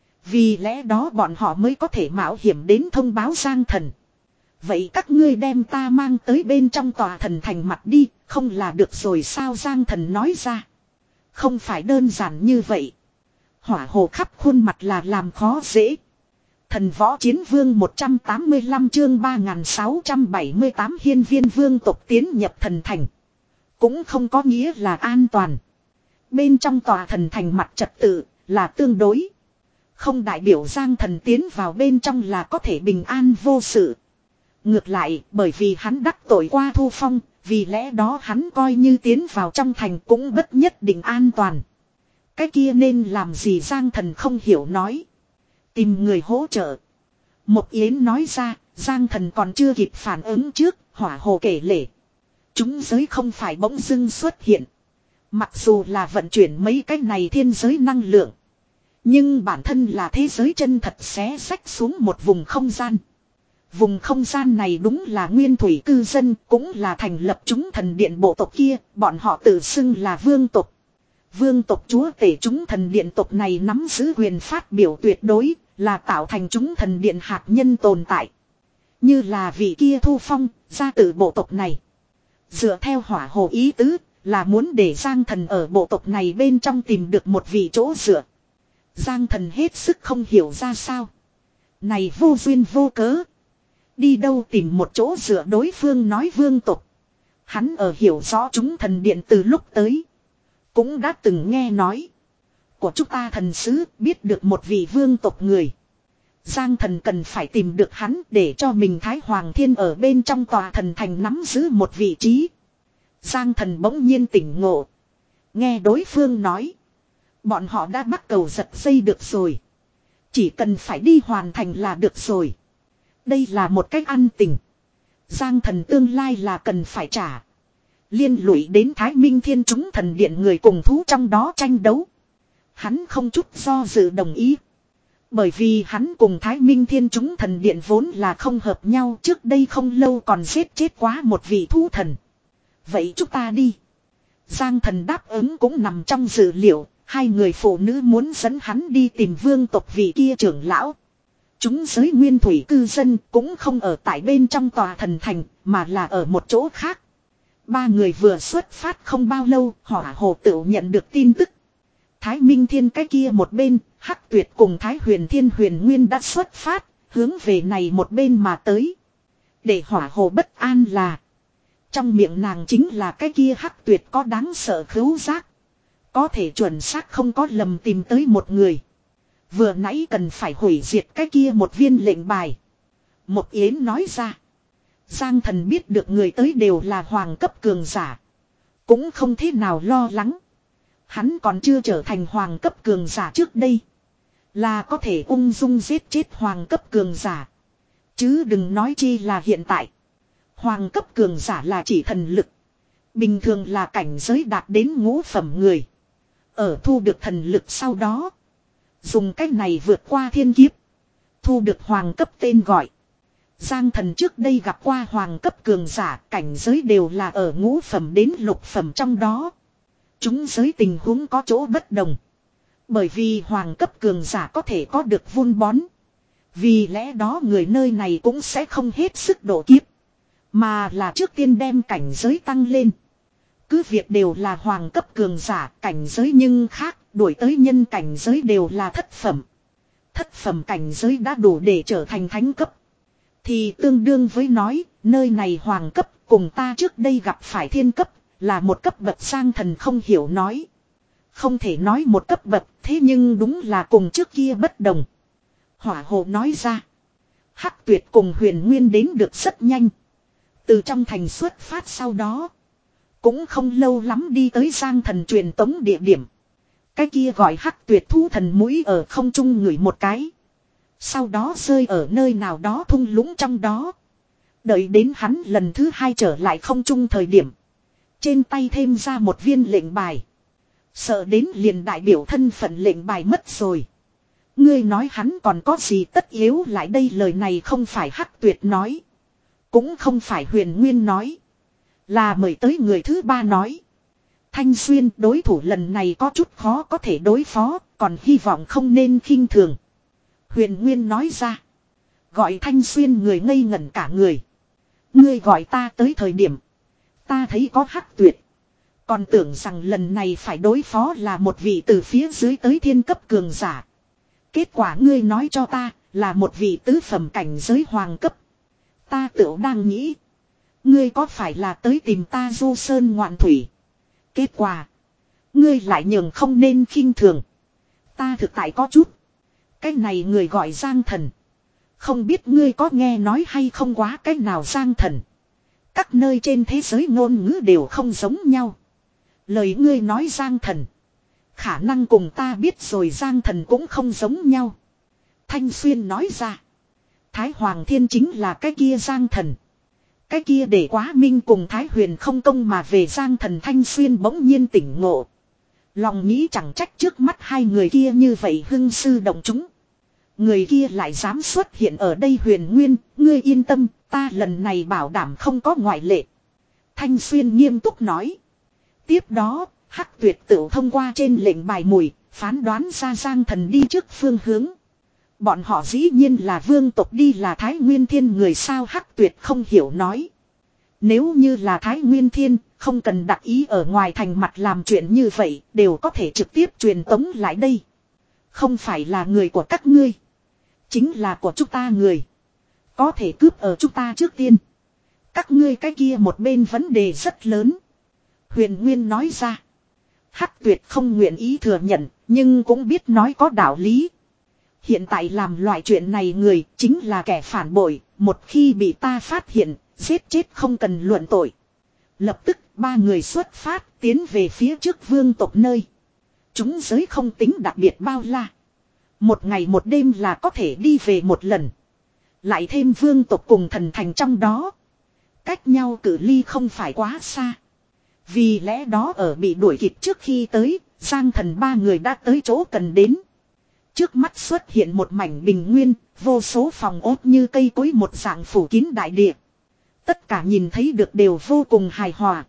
Vì lẽ đó bọn họ mới có thể mạo hiểm đến thông báo Giang Thần. Vậy các ngươi đem ta mang tới bên trong tòa thần thành mặt đi. Không là được rồi sao? Giang Thần nói ra. Không phải đơn giản như vậy. Hỏa Hồ khắp khuôn mặt là làm khó dễ. Thần Võ Chiến Vương một trăm tám mươi lăm chương ba nghìn sáu trăm bảy mươi tám hiên viên vương tộc tiến nhập thần thành. Cũng không có nghĩa là an toàn. Bên trong tòa thần thành mặt trật tự là tương đối. Không đại biểu Giang Thần tiến vào bên trong là có thể bình an vô sự. Ngược lại bởi vì hắn đắc tội qua Thu Phong. Vì lẽ đó hắn coi như tiến vào trong thành cũng bất nhất định an toàn. Cái kia nên làm gì? Giang Thần không hiểu nói. Tìm người hỗ trợ. Một Yến nói ra, Giang Thần còn chưa kịp phản ứng trước, Hỏa Hồ kể lể. Chúng giới không phải bỗng dưng xuất hiện. Mặc dù là vận chuyển mấy cái này thiên giới năng lượng. Nhưng bản thân là thế giới chân thật xé rách xuống một vùng không gian. Vùng không gian này đúng là nguyên thủy cư dân, cũng là thành lập chúng thần điện bộ tộc kia, bọn họ tự xưng là vương tộc. Vương tộc chúa tể chúng thần điện tộc này nắm giữ quyền phát biểu tuyệt đối, là tạo thành chúng thần điện hạt nhân tồn tại. Như là vị kia Thu Phong, ra từ bộ tộc này. Dựa theo Hỏa Hồ ý tứ, là muốn để Giang Thần ở bộ tộc này bên trong tìm được một vị chỗ dựa. Giang Thần hết sức không hiểu ra sao. Này vô duyên vô cớ. Đi đâu tìm một chỗ dựa? Đối phương nói vương tộc. Hắn ở hiểu rõ chúng thần điện từ lúc tới. Cũng đã từng nghe nói. Của chúng ta thần sứ biết được một vị vương tộc người. Giang Thần cần phải tìm được hắn để cho mình Thái Hoàng Thiên ở bên trong tòa thần thành nắm giữ một vị trí. Giang Thần bỗng nhiên tỉnh ngộ. Nghe đối phương nói. Bọn họ đã bắt cầu giật dây được rồi. Chỉ cần phải đi hoàn thành là được rồi. Đây là một cách ăn tình. Giang Thần tương lai là cần phải trả. Liên lụy đến Thái Minh Thiên chúng thần điện người cùng thú trong đó tranh đấu. Hắn không chút do dự đồng ý. Bởi vì hắn cùng Thái Minh Thiên chúng thần điện vốn là không hợp nhau, trước đây không lâu còn giết chết quá một vị thú thần. Vậy chúng ta đi. Giang Thần đáp ứng cũng nằm trong dự liệu. Hai người phụ nữ muốn dẫn hắn đi tìm vương tộc vị kia trưởng lão. Chúng giới nguyên thủy cư dân cũng không ở tại bên trong tòa thần thành, mà là ở một chỗ khác. Ba người vừa xuất phát không bao lâu, Hỏa Hồ tự nhận được tin tức. Thái Minh Thiên cái kia một bên, Hắc Tuyệt cùng Thái Huyền Thiên Huyền Nguyên đã xuất phát, hướng về này một bên mà tới. Để Hỏa Hồ bất an là, trong miệng nàng chính là cái kia Hắc Tuyệt có đáng sợ khứu giác. Có thể chuẩn xác không có lầm tìm tới một người. Vừa nãy cần phải hủy diệt cái kia một viên lệnh bài. Một Yến nói ra. Giang Thần biết được người tới đều là hoàng cấp cường giả. Cũng không thế nào lo lắng. Hắn còn chưa trở thành hoàng cấp cường giả trước đây. Là có thể ung dung giết chết hoàng cấp cường giả. Chứ đừng nói chi là hiện tại. Hoàng cấp cường giả là chỉ thần lực. Bình thường là cảnh giới đạt đến ngũ phẩm người. Ở thu được thần lực sau đó. Dùng cách này vượt qua thiên kiếp. Thu được hoàng cấp tên gọi. Giang Thần trước đây gặp qua hoàng cấp cường giả, cảnh giới đều là ở ngũ phẩm đến lục phẩm trong đó. Chúng giới tình huống có chỗ bất đồng. Bởi vì hoàng cấp cường giả có thể có được vun bón. Vì lẽ đó người nơi này cũng sẽ không hết sức độ kiếp. Mà là trước tiên đem cảnh giới tăng lên. Cứ việc đều là hoàng cấp cường giả, cảnh giới nhưng khác, đuổi tới nhân cảnh giới đều là thất phẩm. Thất phẩm cảnh giới đã đủ để trở thành thánh cấp. Thì tương đương với nói, nơi này hoàng cấp cùng ta trước đây gặp phải thiên cấp, là một cấp bậc. Giang Thần không hiểu nói. Không thể nói một cấp bậc, thế nhưng đúng là cùng trước kia bất đồng. Hỏa Hồ nói ra. Hắc Tuyệt cùng Huyền Nguyên đến được rất nhanh. Từ trong thành xuất phát sau đó. Cũng không lâu lắm đi tới Giang Thần truyền tống địa điểm. Cái kia gọi Hắc Tuyệt thu thần mũi ở không trung ngửi một cái. Sau đó rơi ở nơi nào đó thung lũng trong đó. Đợi đến hắn lần thứ hai trở lại không trung thời điểm. Trên tay thêm ra một viên lệnh bài. Sợ đến liền đại biểu thân phận lệnh bài mất rồi. Ngươi nói hắn còn có gì tất yếu lại đây, lời này không phải Hắc Tuyệt nói. Cũng không phải Huyền Nguyên nói. Là mời tới người thứ ba nói. Thanh Xuyên, đối thủ lần này có chút khó có thể đối phó, còn hy vọng không nên khinh thường. Huyền Nguyên nói ra. Gọi Thanh Xuyên người ngây ngẩn cả người. Ngươi gọi ta tới thời điểm. Ta thấy có Hắc Tuyệt. Còn tưởng rằng lần này phải đối phó là một vị từ phía dưới tới thiên cấp cường giả. Kết quả ngươi nói cho ta là một vị tứ phẩm cảnh giới hoàng cấp. Ta tựu đang nghĩ. Ngươi có phải là tới tìm ta du sơn ngoạn thủy. Kết quả. Ngươi lại nhường không nên khinh thường. Ta thực tại có chút. Cái này người gọi Giang Thần. Không biết ngươi có nghe nói hay không quá cái nào Giang Thần. Các nơi trên thế giới ngôn ngữ đều không giống nhau. Lời ngươi nói Giang Thần. Khả năng cùng ta biết rồi Giang Thần cũng không giống nhau. Thanh Xuyên nói ra. Thái Hoàng Thiên chính là cái kia Giang Thần. Cái kia để Quá Minh cùng Thái Huyền không công mà về Giang Thần. Thanh Xuyên bỗng nhiên tỉnh ngộ. Lòng nghĩ chẳng trách trước mắt hai người kia như vậy hưng sư động chúng. Người kia lại dám xuất hiện ở đây. Huyền Nguyên, ngươi yên tâm, ta lần này bảo đảm không có ngoại lệ. Thanh Xuyên nghiêm túc nói. Tiếp đó, Hắc Tuyệt tự thông qua trên lệnh bài mùi, phán đoán ra Giang Thần đi trước phương hướng. Bọn họ dĩ nhiên là vương tộc đi là Thái Nguyên Thiên người sao. Hắc Tuyệt không hiểu nói. Nếu như là Thái Nguyên Thiên, không cần đặt ý ở ngoài thành mặt làm chuyện như vậy, đều có thể trực tiếp truyền tống lại đây. Không phải là người của các ngươi. Chính là của chúng ta người. Có thể cướp ở chúng ta trước tiên. Các ngươi cái kia một bên vấn đề rất lớn. Huyền Nguyên nói ra. Hắc Tuyệt không nguyện ý thừa nhận, nhưng cũng biết nói có đạo lý. Hiện tại làm loại chuyện này người chính là kẻ phản bội, một khi bị ta phát hiện, giết chết không cần luận tội. Lập tức ba người xuất phát tiến về phía trước vương tộc nơi. Chúng giới không tính đặc biệt bao la. Một ngày một đêm là có thể đi về một lần. Lại thêm vương tộc cùng thần thành trong đó. Cách nhau cự ly không phải quá xa. Vì lẽ đó ở bị đuổi kịp trước khi tới, Giang Thần ba người đã tới chỗ cần đến. Trước mắt xuất hiện một mảnh bình nguyên, vô số phòng ốt như cây cối một dạng phủ kín đại địa. Tất cả nhìn thấy được đều vô cùng hài hòa.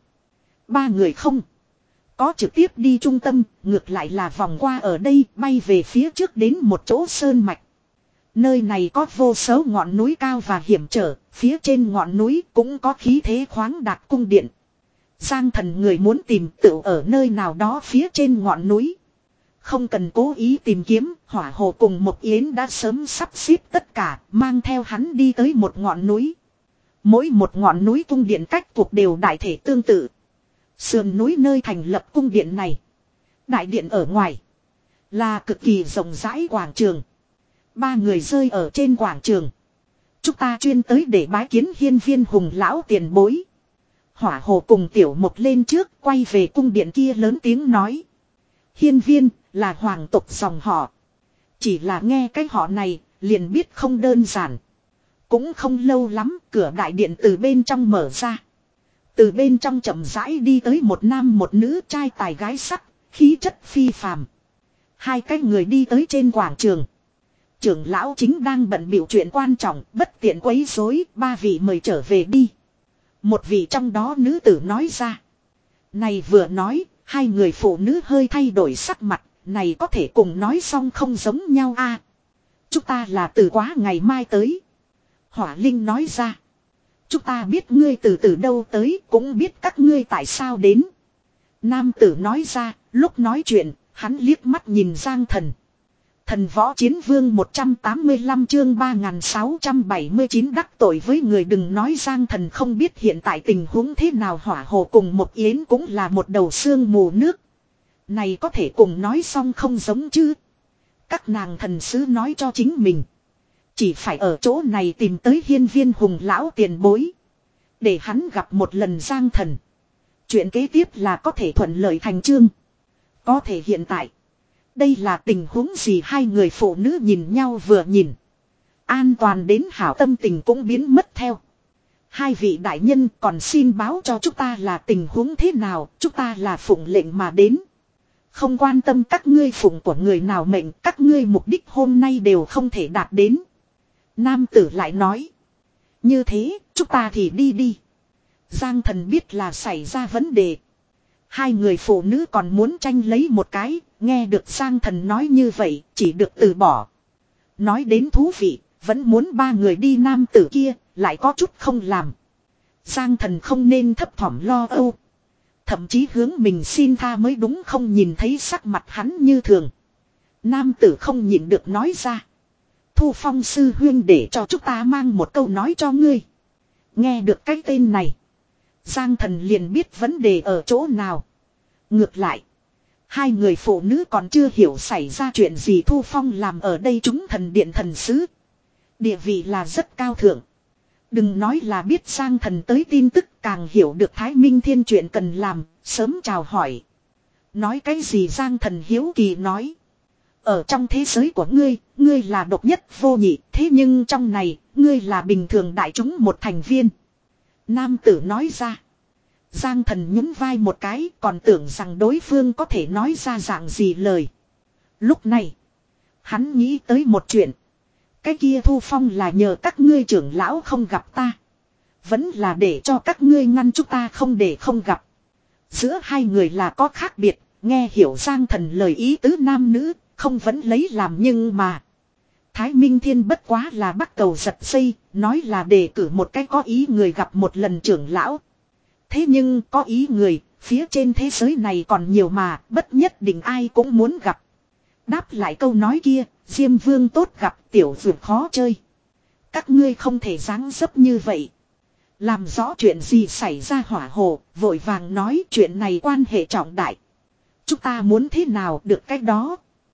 Ba người không có trực tiếp đi trung tâm, ngược lại là vòng qua ở đây bay về phía trước đến một chỗ sơn mạch. Nơi này có vô số ngọn núi cao và hiểm trở, phía trên ngọn núi cũng có khí thế khoáng đạt cung điện. Giang Thần người muốn tìm tựu ở nơi nào đó phía trên ngọn núi. Không cần cố ý tìm kiếm, Hỏa Hồ cùng Mộc Yến đã sớm sắp xếp tất cả, mang theo hắn đi tới một ngọn núi. Mỗi một ngọn núi cung điện cách cuộc đều đại thể tương tự. Sườn núi nơi thành lập cung điện này. Đại điện ở ngoài là cực kỳ rộng rãi quảng trường. Ba người rơi ở trên quảng trường. Chúng ta chuyên tới để bái kiến hiên viên hùng lão tiền bối. Hỏa Hồ cùng Tiểu Mộc lên trước quay về cung điện kia lớn tiếng nói. Hiên viên là hoàng tộc dòng họ. Chỉ là nghe cái họ này liền biết không đơn giản. Cũng không lâu lắm cửa đại điện từ bên trong mở ra. Từ bên trong chậm rãi đi tới một nam một nữ trai tài gái sắc, khí chất phi phàm. Hai cái người đi tới trên quảng trường. Trưởng lão chính đang bận biểu chuyện quan trọng, bất tiện quấy rối, ba vị mời trở về đi. Một vị trong đó nữ tử nói ra. Này vừa nói, hai người phụ nữ hơi thay đổi sắc mặt, này có thể cùng nói xong không giống nhau a. À, chúng ta là từ quá ngày mai tới. Hỏa Linh nói ra. Chúng ta biết ngươi từ từ đâu tới, cũng biết các ngươi tại sao đến. Nam tử nói ra, lúc nói chuyện, hắn liếc mắt nhìn Giang Thần. Thần võ chiến vương một trăm tám mươi lăm chương ba nghìn sáu trăm bảy mươi chín đắc tội với người đừng nói Giang Thần không biết hiện tại tình huống thế nào hỏa hồ cùng một yến cũng là một đầu xương mù nước. Này có thể cùng nói xong không giống chứ. Các nàng thần sứ nói cho chính mình. Chỉ phải ở chỗ này tìm tới hiên viên hùng lão tiền bối. Để hắn gặp một lần Giang Thần. Chuyện kế tiếp là có thể thuận lợi thành chương. Có thể hiện tại. Đây là tình huống gì hai người phụ nữ nhìn nhau vừa nhìn. An toàn đến hảo tâm tình cũng biến mất theo. Hai vị đại nhân còn xin báo cho chúng ta là tình huống thế nào. Chúng ta là phụng lệnh mà đến. Không quan tâm các ngươi phụng của người nào mệnh. Các ngươi mục đích hôm nay đều không thể đạt đến. Nam tử lại nói. Như thế chúng ta thì đi đi. Giang Thần biết là xảy ra vấn đề. Hai người phụ nữ còn muốn tranh lấy một cái. Nghe được Giang Thần nói như vậy chỉ được từ bỏ. Nói đến thú vị. Vẫn muốn ba người đi nam tử kia. Lại có chút không làm. Giang Thần không nên thấp thỏm lo âu. Thậm chí hướng mình xin tha mới đúng không nhìn thấy sắc mặt hắn như thường. Nam tử không nhịn được nói ra. Thu Phong sư huyên để cho chúng ta mang một câu nói cho ngươi. Nghe được cái tên này. Giang Thần liền biết vấn đề ở chỗ nào. Ngược lại. Hai người phụ nữ còn chưa hiểu xảy ra chuyện gì Thu Phong làm ở đây chúng thần điện thần sứ. Địa vị là rất cao thượng. Đừng nói là biết Giang Thần tới tin tức càng hiểu được Thái Minh Thiên chuyện cần làm, sớm chào hỏi. Nói cái gì Giang Thần hiếu kỳ nói. Ở trong thế giới của ngươi, ngươi là độc nhất vô nhị, thế nhưng trong này, ngươi là bình thường đại chúng một thành viên. Nam tử nói ra. Giang Thần nhún vai một cái, còn tưởng rằng đối phương có thể nói ra dạng gì lời. Lúc này, hắn nghĩ tới một chuyện. Cái kia Thu Phong là nhờ các ngươi trưởng lão không gặp ta. Vẫn là để cho các ngươi ngăn chúng ta không để không gặp. Giữa hai người là có khác biệt, nghe hiểu Giang Thần lời ý tứ nam nữ. Không vẫn lấy làm nhưng mà. Thái Minh Thiên bất quá là bắt cầu giật dây. Nói là đề cử một cái có ý người gặp một lần trưởng lão. Thế nhưng có ý người. Phía trên thế giới này còn nhiều mà. Bất nhất định ai cũng muốn gặp. Đáp lại câu nói kia. Diêm Vương tốt gặp tiểu vượt khó chơi. Các ngươi không thể dáng dấp như vậy. Làm rõ chuyện gì xảy ra hỏa hồ. Vội vàng nói chuyện này quan hệ trọng đại. Chúng ta muốn thế nào được cái đó.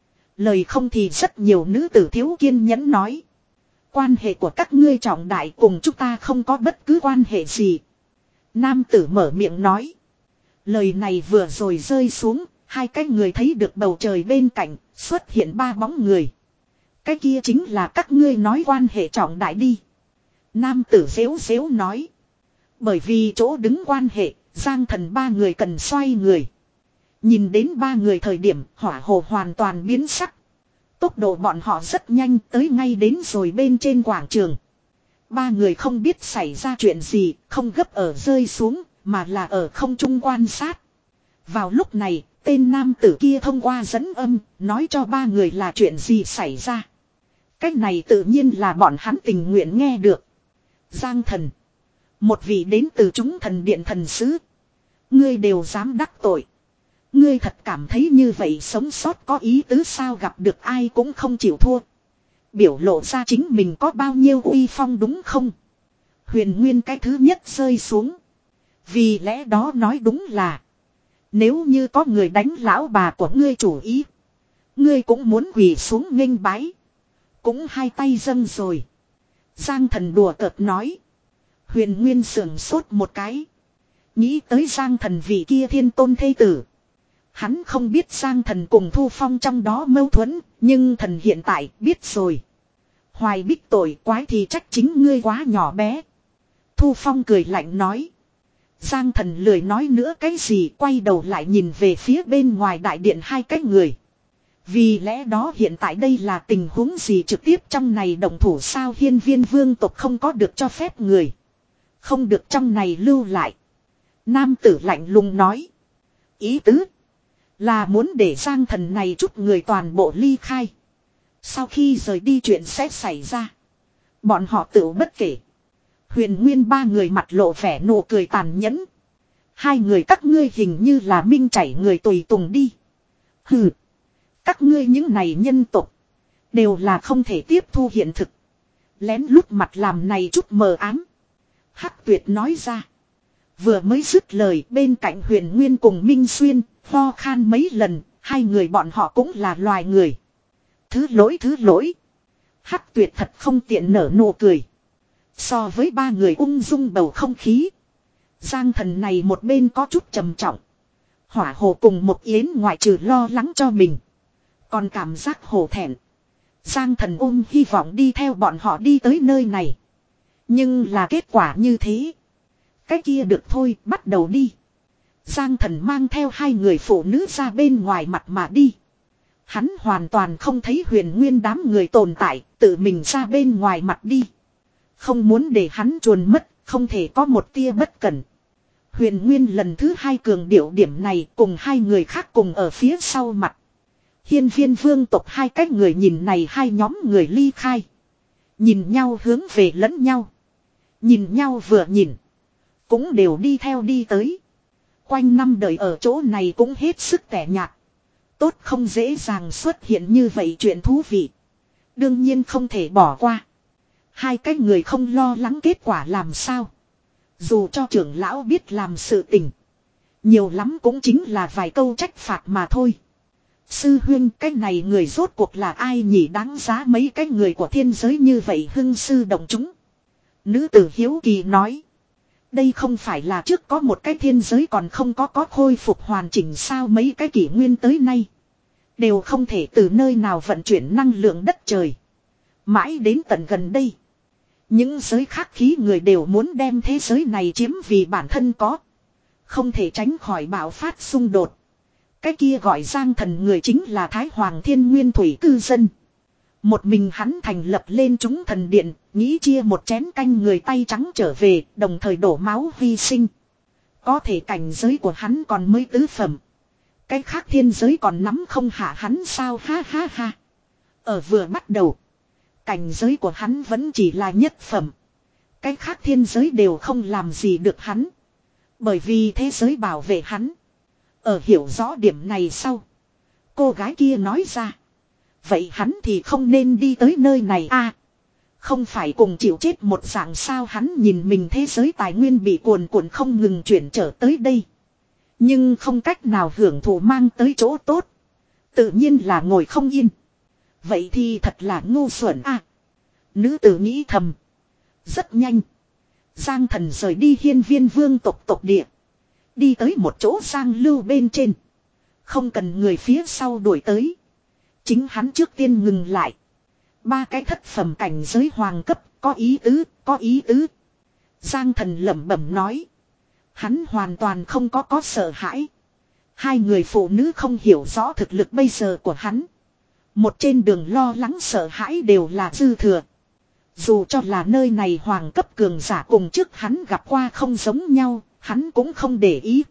Lời không thì rất nhiều nữ tử thiếu kiên nhẫn nói. Quan hệ của các ngươi trọng đại cùng chúng ta không có bất cứ quan hệ gì. Nam tử mở miệng nói. Lời này vừa rồi rơi xuống, hai cái người thấy được bầu trời bên cạnh, xuất hiện ba bóng người. Cái kia chính là các ngươi nói quan hệ trọng đại đi. Nam tử xếu xếu nói. Bởi vì chỗ đứng quan hệ, Giang Thần ba người cần xoay người. Nhìn đến ba người thời điểm hỏa hồ hoàn toàn biến sắc. Tốc độ bọn họ rất nhanh tới ngay đến rồi bên trên quảng trường. Ba người không biết xảy ra chuyện gì, không gấp ở rơi xuống, mà là ở không trung quan sát. Vào lúc này, tên nam tử kia thông qua dẫn âm, nói cho ba người là chuyện gì xảy ra. Cách này tự nhiên là bọn hắn tình nguyện nghe được. Giang Thần. Một vị đến từ chúng thần điện thần sứ. Ngươi đều dám đắc tội. Ngươi thật cảm thấy như vậy sống sót có ý tứ sao gặp được ai cũng không chịu thua. Biểu lộ ra chính mình có bao nhiêu uy phong đúng không? Huyền Nguyên cái thứ nhất rơi xuống. Vì lẽ đó nói đúng là. Nếu như có người đánh lão bà của ngươi chủ ý. Ngươi cũng muốn quỳ xuống nghênh bái. Cũng hai tay dâng rồi. Giang Thần đùa cợt nói. Huyền Nguyên sưởng sốt một cái. Nghĩ tới Giang Thần vị kia thiên tôn thê tử. Hắn không biết Giang Thần cùng Thu Phong trong đó mâu thuẫn, nhưng thần hiện tại biết rồi. Hoài Bích tội quái thì trách chính ngươi quá nhỏ bé. Thu Phong cười lạnh nói. Giang Thần lười nói nữa cái gì, quay đầu lại nhìn về phía bên ngoài đại điện hai cái người. Vì lẽ đó hiện tại đây là tình huống gì, trực tiếp trong này động thủ sao? Hiên Viên vương tộc không có được cho phép người. Không được trong này lưu lại. Nam tử lạnh lùng nói. Ý tứ là muốn để Giang Thần này chút người toàn bộ ly khai. Sau khi rời đi chuyện sẽ xảy ra. Bọn họ tự bất kể. Huyền Nguyên ba người mặt lộ vẻ nụ cười tàn nhẫn. Hai người các ngươi hình như là minh chảy người tùy tùng đi. Hừ. Các ngươi những này nhân tộc đều là không thể tiếp thu hiện thực. Lén lút mặt làm này chút mờ ám. Hắc Tuyệt nói ra. Vừa mới dứt lời, bên cạnh Huyền Nguyên cùng Minh Xuyên ho khan mấy lần. Hai người bọn họ cũng là loài người. Thứ lỗi thứ lỗi. Hắc Tuyệt thật không tiện nở nụ cười. So với ba người ung dung bầu không khí, Giang Thần này một bên có chút trầm trọng. Hỏa Hồ cùng một Yến ngoại trừ lo lắng cho mình, còn cảm giác hổ thẹn. Giang Thần ôm hy vọng đi theo bọn họ đi tới nơi này. Nhưng là kết quả như thế. Cái kia được thôi, bắt đầu đi. Giang Thần mang theo hai người phụ nữ ra bên ngoài mặt mà đi. Hắn hoàn toàn không thấy Huyền Nguyên đám người tồn tại, tự mình ra bên ngoài mặt đi. Không muốn để hắn chuồn mất, không thể có một tia bất cẩn. Huyền Nguyên lần thứ hai cường điệu điểm này, cùng hai người khác cùng ở phía sau mặt. Hiên Viên vương tộc hai cách người nhìn này hai nhóm người ly khai. Nhìn nhau hướng về lẫn nhau. Nhìn nhau vừa nhìn. Cũng đều đi theo đi tới. Quanh năm đời ở chỗ này cũng hết sức tẻ nhạt. Tốt không dễ dàng xuất hiện như vậy chuyện thú vị. Đương nhiên không thể bỏ qua. Hai cái người không lo lắng kết quả làm sao. Dù cho trưởng lão biết làm sự tình, nhiều lắm cũng chính là vài câu trách phạt mà thôi. Sư huynh, cái này người rốt cuộc là ai nhỉ, đáng giá mấy cái người của thiên giới như vậy hưng sư động chúng. Nữ tử hiếu kỳ nói. Đây không phải là trước có một cái thiên giới còn không có có khôi phục hoàn chỉnh sao, mấy cái kỷ nguyên tới nay đều không thể từ nơi nào vận chuyển năng lượng đất trời. Mãi đến tận gần đây, những giới khác khí người đều muốn đem thế giới này chiếm vì bản thân có. Không thể tránh khỏi bạo phát xung đột. Cái kia gọi Giang Thần người chính là Thái Hoàng Thiên Nguyên Thủy cư dân. Một mình hắn thành lập lên chúng thần điện, nghĩ chia một chén canh người tay trắng trở về, đồng thời đổ máu hy sinh. Có thể cảnh giới của hắn còn mới tứ phẩm. Cái khác thiên giới còn nắm không hạ hắn sao, ha ha ha. Ở vừa bắt đầu, cảnh giới của hắn vẫn chỉ là nhất phẩm. Cái khác thiên giới đều không làm gì được hắn. Bởi vì thế giới bảo vệ hắn. Ở hiểu rõ điểm này sau, cô gái kia nói ra. Vậy hắn thì không nên đi tới nơi này a, à, không phải cùng chịu chết một dạng sao. Hắn nhìn mình thế giới tài nguyên bị cuồn cuộn không ngừng chuyển trở tới đây, nhưng không cách nào hưởng thụ mang tới chỗ tốt. Tự nhiên là ngồi không yên. Vậy thì thật là ngu xuẩn a, à. Nữ tử nghĩ thầm. Rất nhanh, Giang Thần rời đi Hiên Viên vương tộc tộc địa, đi tới một chỗ giang lưu bên trên. Không cần người phía sau đuổi tới, chính hắn trước tiên ngừng lại. Ba cái thất phẩm cảnh giới hoàng cấp, có ý tứ, có ý tứ. Giang Thần lẩm bẩm nói. Hắn hoàn toàn không có có sợ hãi. Hai người phụ nữ không hiểu rõ thực lực bây giờ của hắn. Một trên đường lo lắng sợ hãi đều là dư thừa. Dù cho là nơi này hoàng cấp cường giả cùng trước hắn gặp qua không giống nhau, hắn cũng không để ý.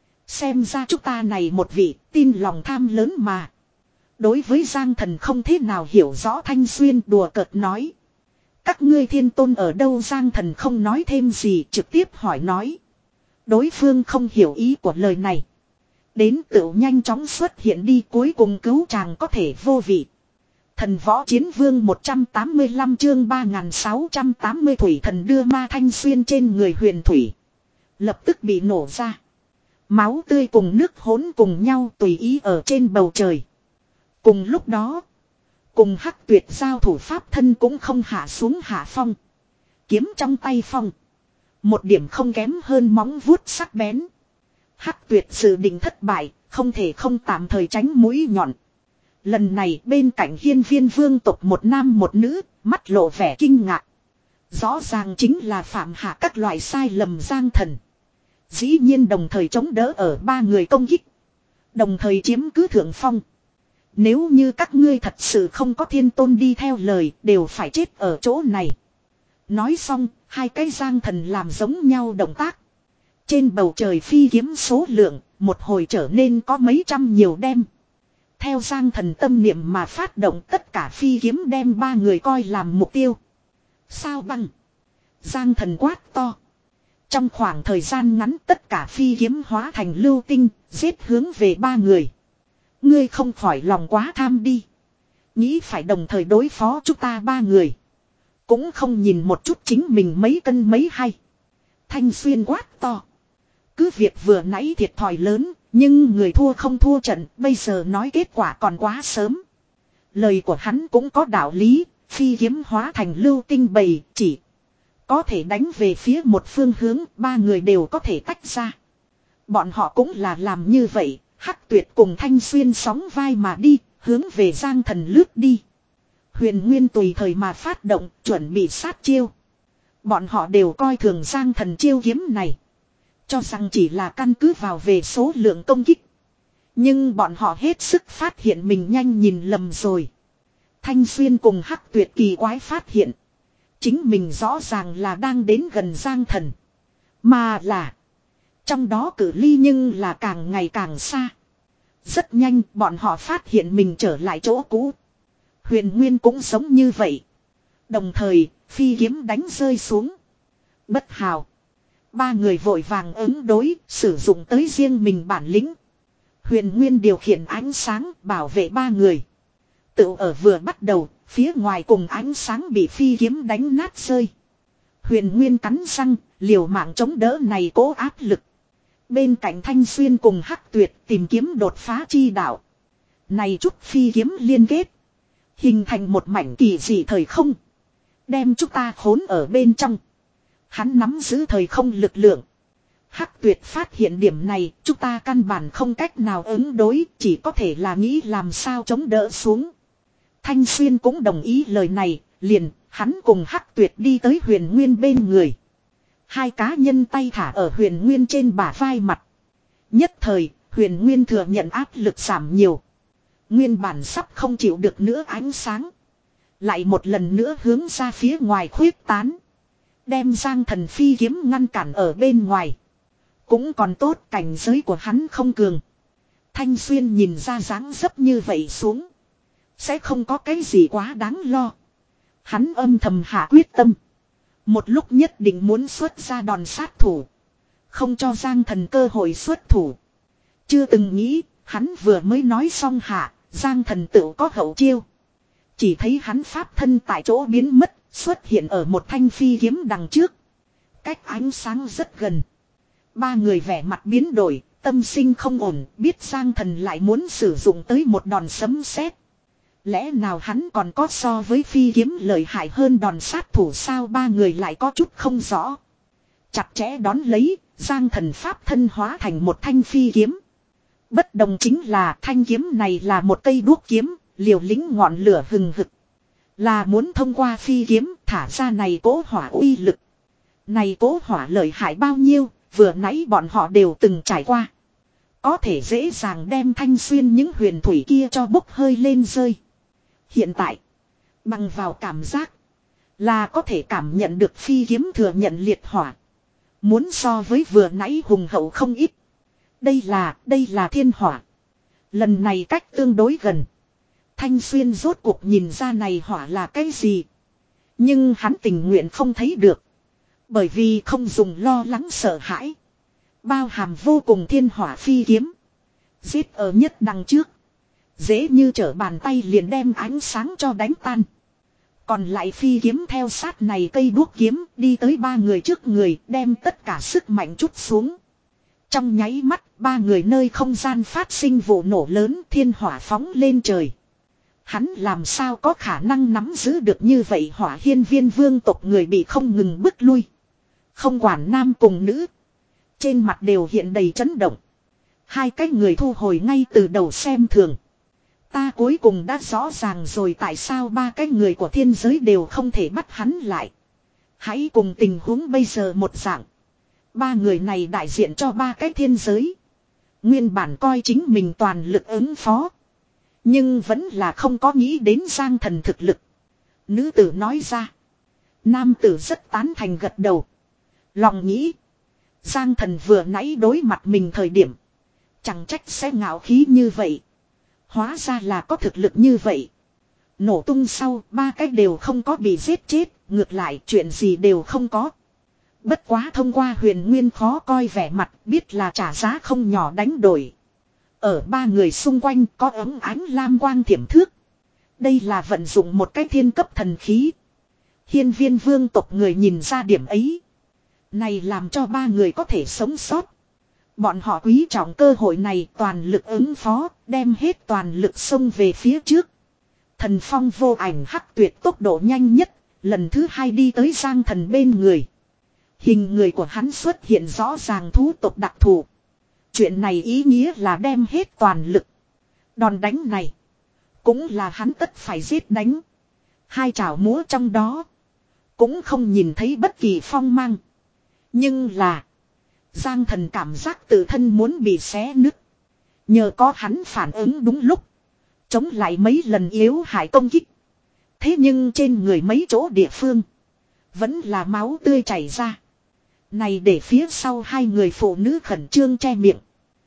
Xem ra chúng ta này một vị tin lòng tham lớn mà. Đối với Giang Thần không thế nào hiểu rõ Thanh Xuyên đùa cợt nói. Các ngươi thiên tôn ở đâu? Giang Thần không nói thêm gì, trực tiếp hỏi nói. Đối phương không hiểu ý của lời này. Đến tựu nhanh chóng xuất hiện đi, cuối cùng cứu chàng có thể vô vị. Thần Võ Chiến Vương một trăm tám mươi lăm chương ba nghìn sáu trăm tám mươi thủy thần đưa ma. Thanh Xuyên trên người Huyền Thủy lập tức bị nổ ra. Máu tươi cùng nước hỗn cùng nhau tùy ý ở trên bầu trời. Cùng lúc đó, cùng Hắc Tuyệt giao thủ pháp thân cũng không hạ xuống hạ phong. Kiếm trong tay phong, một điểm không kém hơn móng vuốt sắc bén. Hắc Tuyệt dự định thất bại, không thể không tạm thời tránh mũi nhọn. Lần này bên cạnh hiên viên vương tộc một nam một nữ, mắt lộ vẻ kinh ngạc. Rõ ràng chính là phạm hạ các loại sai lầm Giang Thần. Dĩ nhiên đồng thời chống đỡ ở ba người công kích. Đồng thời chiếm cứ thượng phong. Nếu như các ngươi thật sự không có thiên tôn đi theo lời, đều phải chết ở chỗ này. Nói xong, hai cái Giang Thần làm giống nhau động tác. Trên bầu trời phi kiếm số lượng, một hồi trở nên có mấy trăm nhiều đem. Theo Giang Thần tâm niệm mà phát động, tất cả phi kiếm đem ba người coi làm mục tiêu. Sao băng? Giang Thần quát to. Trong khoảng thời gian ngắn tất cả phi kiếm hóa thành lưu tinh, giết hướng về ba người. Ngươi không khỏi lòng quá tham đi. Nghĩ phải đồng thời đối phó chúng ta ba người. Cũng không nhìn một chút chính mình mấy cân mấy hay. Thanh Xuyên quát to. Cứ việc vừa nãy thiệt thòi lớn, nhưng người thua không thua trận, bây giờ nói kết quả còn quá sớm. Lời của hắn cũng có đạo lý, phi kiếm hóa thành lưu tinh bầy, chỉ có thể đánh về phía một phương hướng, ba người đều có thể tách ra. Bọn họ cũng là làm như vậy, Hắc Tuyệt cùng Thanh Xuyên sóng vai mà đi, hướng về Giang Thần lướt đi. Huyền Nguyên tùy thời mà phát động, chuẩn bị sát chiêu. Bọn họ đều coi thường Giang Thần chiêu kiếm này. Cho rằng chỉ là căn cứ vào về số lượng công kích. Nhưng bọn họ hết sức phát hiện mình nhanh nhìn lầm rồi. Thanh Xuyên cùng Hắc Tuyệt kỳ quái phát hiện. Chính mình rõ ràng là đang đến gần Giang Thần. Mà là. Trong đó cự ly nhưng là càng ngày càng xa. Rất nhanh bọn họ phát hiện mình trở lại chỗ cũ. Huyền Nguyên cũng giống như vậy. Đồng thời phi kiếm đánh rơi xuống. Bất hào. Ba người vội vàng ứng đối, sử dụng tới riêng mình bản lĩnh. Huyền Nguyên điều khiển ánh sáng bảo vệ ba người. Tự ở vừa bắt đầu, phía ngoài cùng ánh sáng bị phi kiếm đánh nát rơi. Huyền Nguyên cắn răng, liều mạng chống đỡ này cố áp lực. Bên cạnh Thanh Xuyên cùng Hắc Tuyệt tìm kiếm đột phá chi đạo. Này chút phi kiếm liên kết. Hình thành một mảnh kỳ dị thời không. Đem chúng ta khốn ở bên trong. Hắn nắm giữ thời không lực lượng. Hắc Tuyệt phát hiện điểm này, chúng ta căn bản không cách nào ứng đối, chỉ có thể là nghĩ làm sao chống đỡ xuống. Thanh Xuyên cũng đồng ý lời này, liền, hắn cùng Hắc Tuyệt đi tới Huyền Nguyên bên người. Hai cá nhân tay thả ở Huyền Nguyên trên bả vai mặt. Nhất thời, Huyền Nguyên thừa nhận áp lực giảm nhiều. Nguyên bản sắp không chịu được nữa ánh sáng. Lại một lần nữa hướng ra phía ngoài khuyết tán. Đem Giang Thần phi kiếm ngăn cản ở bên ngoài. Cũng còn tốt cảnh giới của hắn không cường. Thanh Xuyên nhìn ra dáng dấp như vậy xuống. Sẽ không có cái gì quá đáng lo. Hắn âm thầm hạ quyết tâm. Một lúc nhất định muốn xuất ra đòn sát thủ. Không cho Giang Thần cơ hội xuất thủ. Chưa từng nghĩ, hắn vừa mới nói xong hạ, Giang Thần tự có hậu chiêu. Chỉ thấy hắn pháp thân tại chỗ biến mất, xuất hiện ở một thanh phi kiếm đằng trước. Cách ánh sáng rất gần. Ba người vẻ mặt biến đổi, tâm sinh không ổn, biết Giang Thần lại muốn sử dụng tới một đòn sấm sét. Lẽ nào hắn còn có so với phi kiếm lợi hại hơn đòn sát thủ sao, ba người lại có chút không rõ. Chặt chẽ đón lấy, Giang Thần pháp thân hóa thành một thanh phi kiếm. Bất đồng chính là thanh kiếm này là một cây đuốc kiếm, liều lĩnh ngọn lửa hừng hực. Là muốn thông qua phi kiếm thả ra này cố hỏa uy lực. Này cố hỏa lợi hại bao nhiêu, vừa nãy bọn họ đều từng trải qua. Có thể dễ dàng đem Thanh Xuyên những huyền thủy kia cho bốc hơi lên rơi. Hiện tại, bằng vào cảm giác, là có thể cảm nhận được phi kiếm thừa nhận liệt hỏa. Muốn so với vừa nãy hùng hậu không ít. Đây là, đây là thiên hỏa. Lần này cách tương đối gần. Thanh Xuyên rốt cuộc nhìn ra này hỏa là cái gì. Nhưng hắn tình nguyện không thấy được. Bởi vì không dùng lo lắng sợ hãi. Bao hàm vô cùng thiên hỏa phi kiếm. Giết ở nhất đằng trước. Dễ như trở bàn tay liền đem ánh sáng cho đánh tan. Còn lại phi kiếm theo sát này cây đuốc kiếm đi tới ba người trước người, đem tất cả sức mạnh chút xuống. Trong nháy mắt, ba người nơi không gian phát sinh vụ nổ lớn, thiên hỏa phóng lên trời. Hắn làm sao có khả năng nắm giữ được như vậy, Hỏa Hiên Viên vương tộc người bị không ngừng bức lui. Không quản nam cùng nữ. Trên mặt đều hiện đầy chấn động. Hai cái người thu hồi ngay từ đầu xem thường. Ta cuối cùng đã rõ ràng rồi tại sao ba cái người của thiên giới đều không thể bắt hắn lại. Hãy cùng tình huống bây giờ một dạng. Ba người này đại diện cho ba cái thiên giới. Nguyên bản coi chính mình toàn lực ứng phó. Nhưng vẫn là không có nghĩ đến Giang Thần thực lực. Nữ tử nói ra. Nam tử rất tán thành gật đầu. Lòng nghĩ. Giang Thần vừa nãy đối mặt mình thời điểm. Chẳng trách sẽ ngạo khí như vậy. Hóa ra là có thực lực như vậy. Nổ tung sau ba cái đều không có bị giết chết. Ngược lại chuyện gì đều không có. Bất quá thông qua huyền nguyên khó coi vẻ mặt biết là trả giá không nhỏ đánh đổi. Ở ba người xung quanh có ấm ánh lam quang thiểm thước. Đây là vận dụng một cái thiên cấp thần khí. Hiên viên vương tộc người nhìn ra điểm ấy. Này làm cho ba người có thể sống sót. Bọn họ quý trọng cơ hội này toàn lực ứng phó, đem hết toàn lực xông về phía trước. Thần phong vô ảnh hắc tuyệt tốc độ nhanh nhất, lần thứ hai đi tới Giang Thần bên người. Hình người của hắn xuất hiện rõ ràng thú tộc đặc thù. Chuyện này ý nghĩa là đem hết toàn lực. Đòn đánh này cũng là hắn tất phải giết đánh. Hai chảo múa trong đó cũng không nhìn thấy bất kỳ phong mang. Nhưng là Giang Thần cảm giác tự thân muốn bị xé nứt. Nhờ có hắn phản ứng đúng lúc, chống lại mấy lần yếu hại công kích. Thế nhưng trên người mấy chỗ địa phương vẫn là máu tươi chảy ra. Này để phía sau hai người phụ nữ khẩn trương che miệng.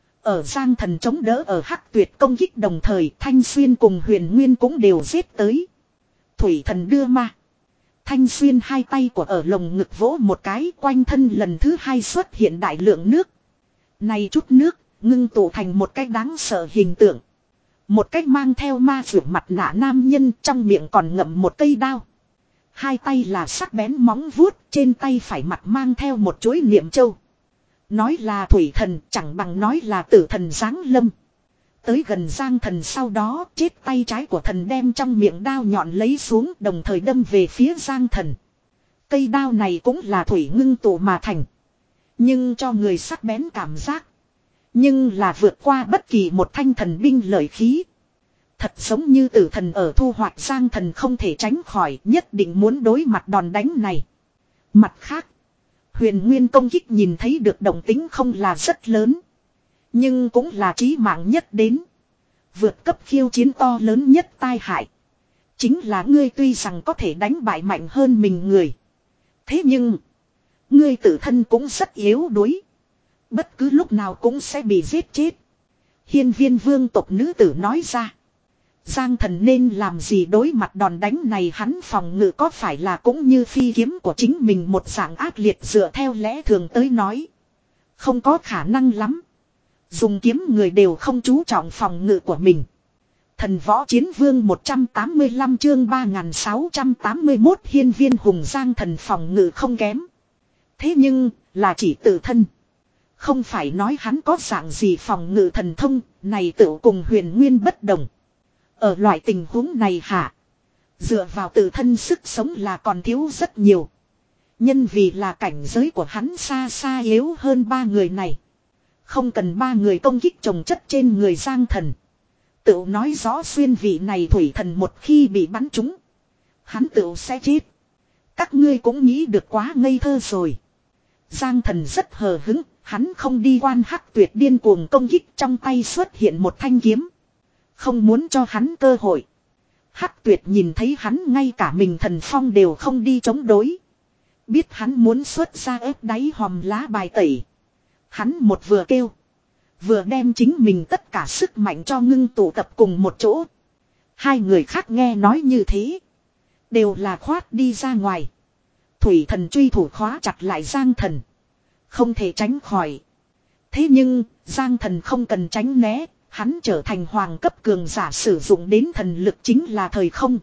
Ở Giang Thần chống đỡ ở hắc tuyệt công kích đồng thời Thanh Xuyên cùng Huyền Nguyên cũng đều giết tới. Thủy thần đưa ma. Thanh Xuyên hai tay của ở lồng ngực vỗ một cái quanh thân lần thứ hai xuất hiện đại lượng nước. Này chút nước ngưng tụ thành một cái đáng sợ hình tượng. Một cách mang theo ma vượt mặt nạ nam nhân trong miệng còn ngậm một cây đao. Hai tay là sắc bén móng vuốt, trên tay phải mặt mang theo một chuỗi niệm châu. Nói là thủy thần chẳng bằng nói là tử thần giáng lâm. Tới gần Giang Thần sau đó chết tay trái của thần đem trong miệng đao nhọn lấy xuống đồng thời đâm về phía Giang Thần. Cây đao này cũng là thủy ngưng tụ mà thành. Nhưng cho người sắc bén cảm giác. Nhưng là vượt qua bất kỳ một thanh thần binh lợi khí. Thật giống như tử thần ở thu hoạch Giang Thần không thể tránh khỏi nhất định muốn đối mặt đòn đánh này. Mặt khác, Huyền Nguyên công kích nhìn thấy được động tính không là rất lớn. Nhưng cũng là chí mạng nhất đến. Vượt cấp khiêu chiến to lớn nhất tai hại. Chính là ngươi tuy rằng có thể đánh bại mạnh hơn mình người. Thế nhưng, ngươi tự thân cũng rất yếu đuối. Bất cứ lúc nào cũng sẽ bị giết chết. Hiên viên vương tộc nữ tử nói ra. Giang Thần nên làm gì đối mặt đòn đánh này hắn phòng ngự có phải là cũng như phi kiếm của chính mình một dạng ác liệt dựa theo lẽ thường tới nói. Không có khả năng lắm. Dùng kiếm người đều không chú trọng phòng ngự của mình. Thần võ chiến vương một trăm tám mươi lăm chương ba nghìn sáu trăm tám mươi mốt hiên viên hùng Giang Thần phòng ngự không kém. Thế nhưng là chỉ tự thân. Không phải nói hắn có dạng gì phòng ngự thần thông, này tự cùng Huyền Nguyên bất đồng. Ở loại tình huống này hả? Dựa vào tự thân sức sống là còn thiếu rất nhiều. Nhân vì là cảnh giới của hắn xa xa yếu hơn ba người này. Không cần ba người công kích chồng chất trên người Giang Thần. Tự nói rõ xuyên vị này thủy thần một khi bị bắn trúng. Hắn tự sẽ chết. Các ngươi cũng nghĩ được quá ngây thơ rồi. Giang Thần rất hờ hứng. Hắn không đi quan hắc tuyệt điên cuồng công kích trong tay xuất hiện một thanh kiếm. Không muốn cho hắn cơ hội. Hắc tuyệt nhìn thấy hắn ngay cả mình thần phong đều không đi chống đối. Biết hắn muốn xuất ra ép đáy hòm lá bài tẩy. Hắn một vừa kêu. Vừa đem chính mình tất cả sức mạnh cho ngưng tụ tập cùng một chỗ. Hai người khác nghe nói như thế. Đều là khoát đi ra ngoài. Thủy thần truy thủ khóa chặt lại Giang Thần. Không thể tránh khỏi. Thế nhưng Giang Thần không cần tránh né. Hắn trở thành hoàng cấp cường giả sử dụng đến thần lực chính là thời không.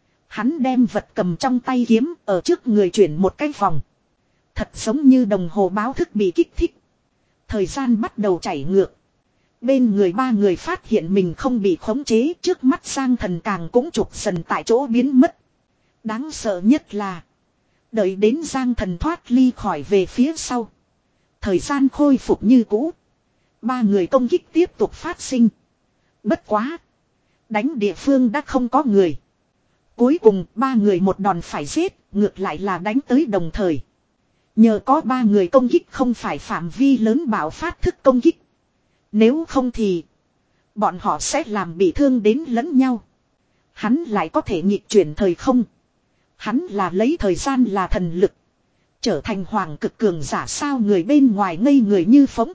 Hắn đem vật cầm trong tay kiếm ở trước người chuyển một cái vòng. Thật giống như đồng hồ báo thức bị kích thích. Thời gian bắt đầu chảy ngược. Bên người ba người phát hiện mình không bị khống chế, trước mắt Giang Thần càng cũng trục dần tại chỗ biến mất. Đáng sợ nhất là đợi đến Giang Thần thoát ly khỏi về phía sau. Thời gian khôi phục như cũ. Ba người công kích tiếp tục phát sinh. Bất quá. Đánh địa phương đã không có người. Cuối cùng ba người một đòn phải giết, ngược lại là đánh tới đồng thời. Nhờ có ba người công kích không phải phạm vi lớn bạo phát thức công kích. Nếu không thì bọn họ sẽ làm bị thương đến lẫn nhau. Hắn lại có thể nhịp chuyển thời không. Hắn là lấy thời gian là thần lực. Trở thành hoàng cực cường giả sao người bên ngoài ngây người như phóng.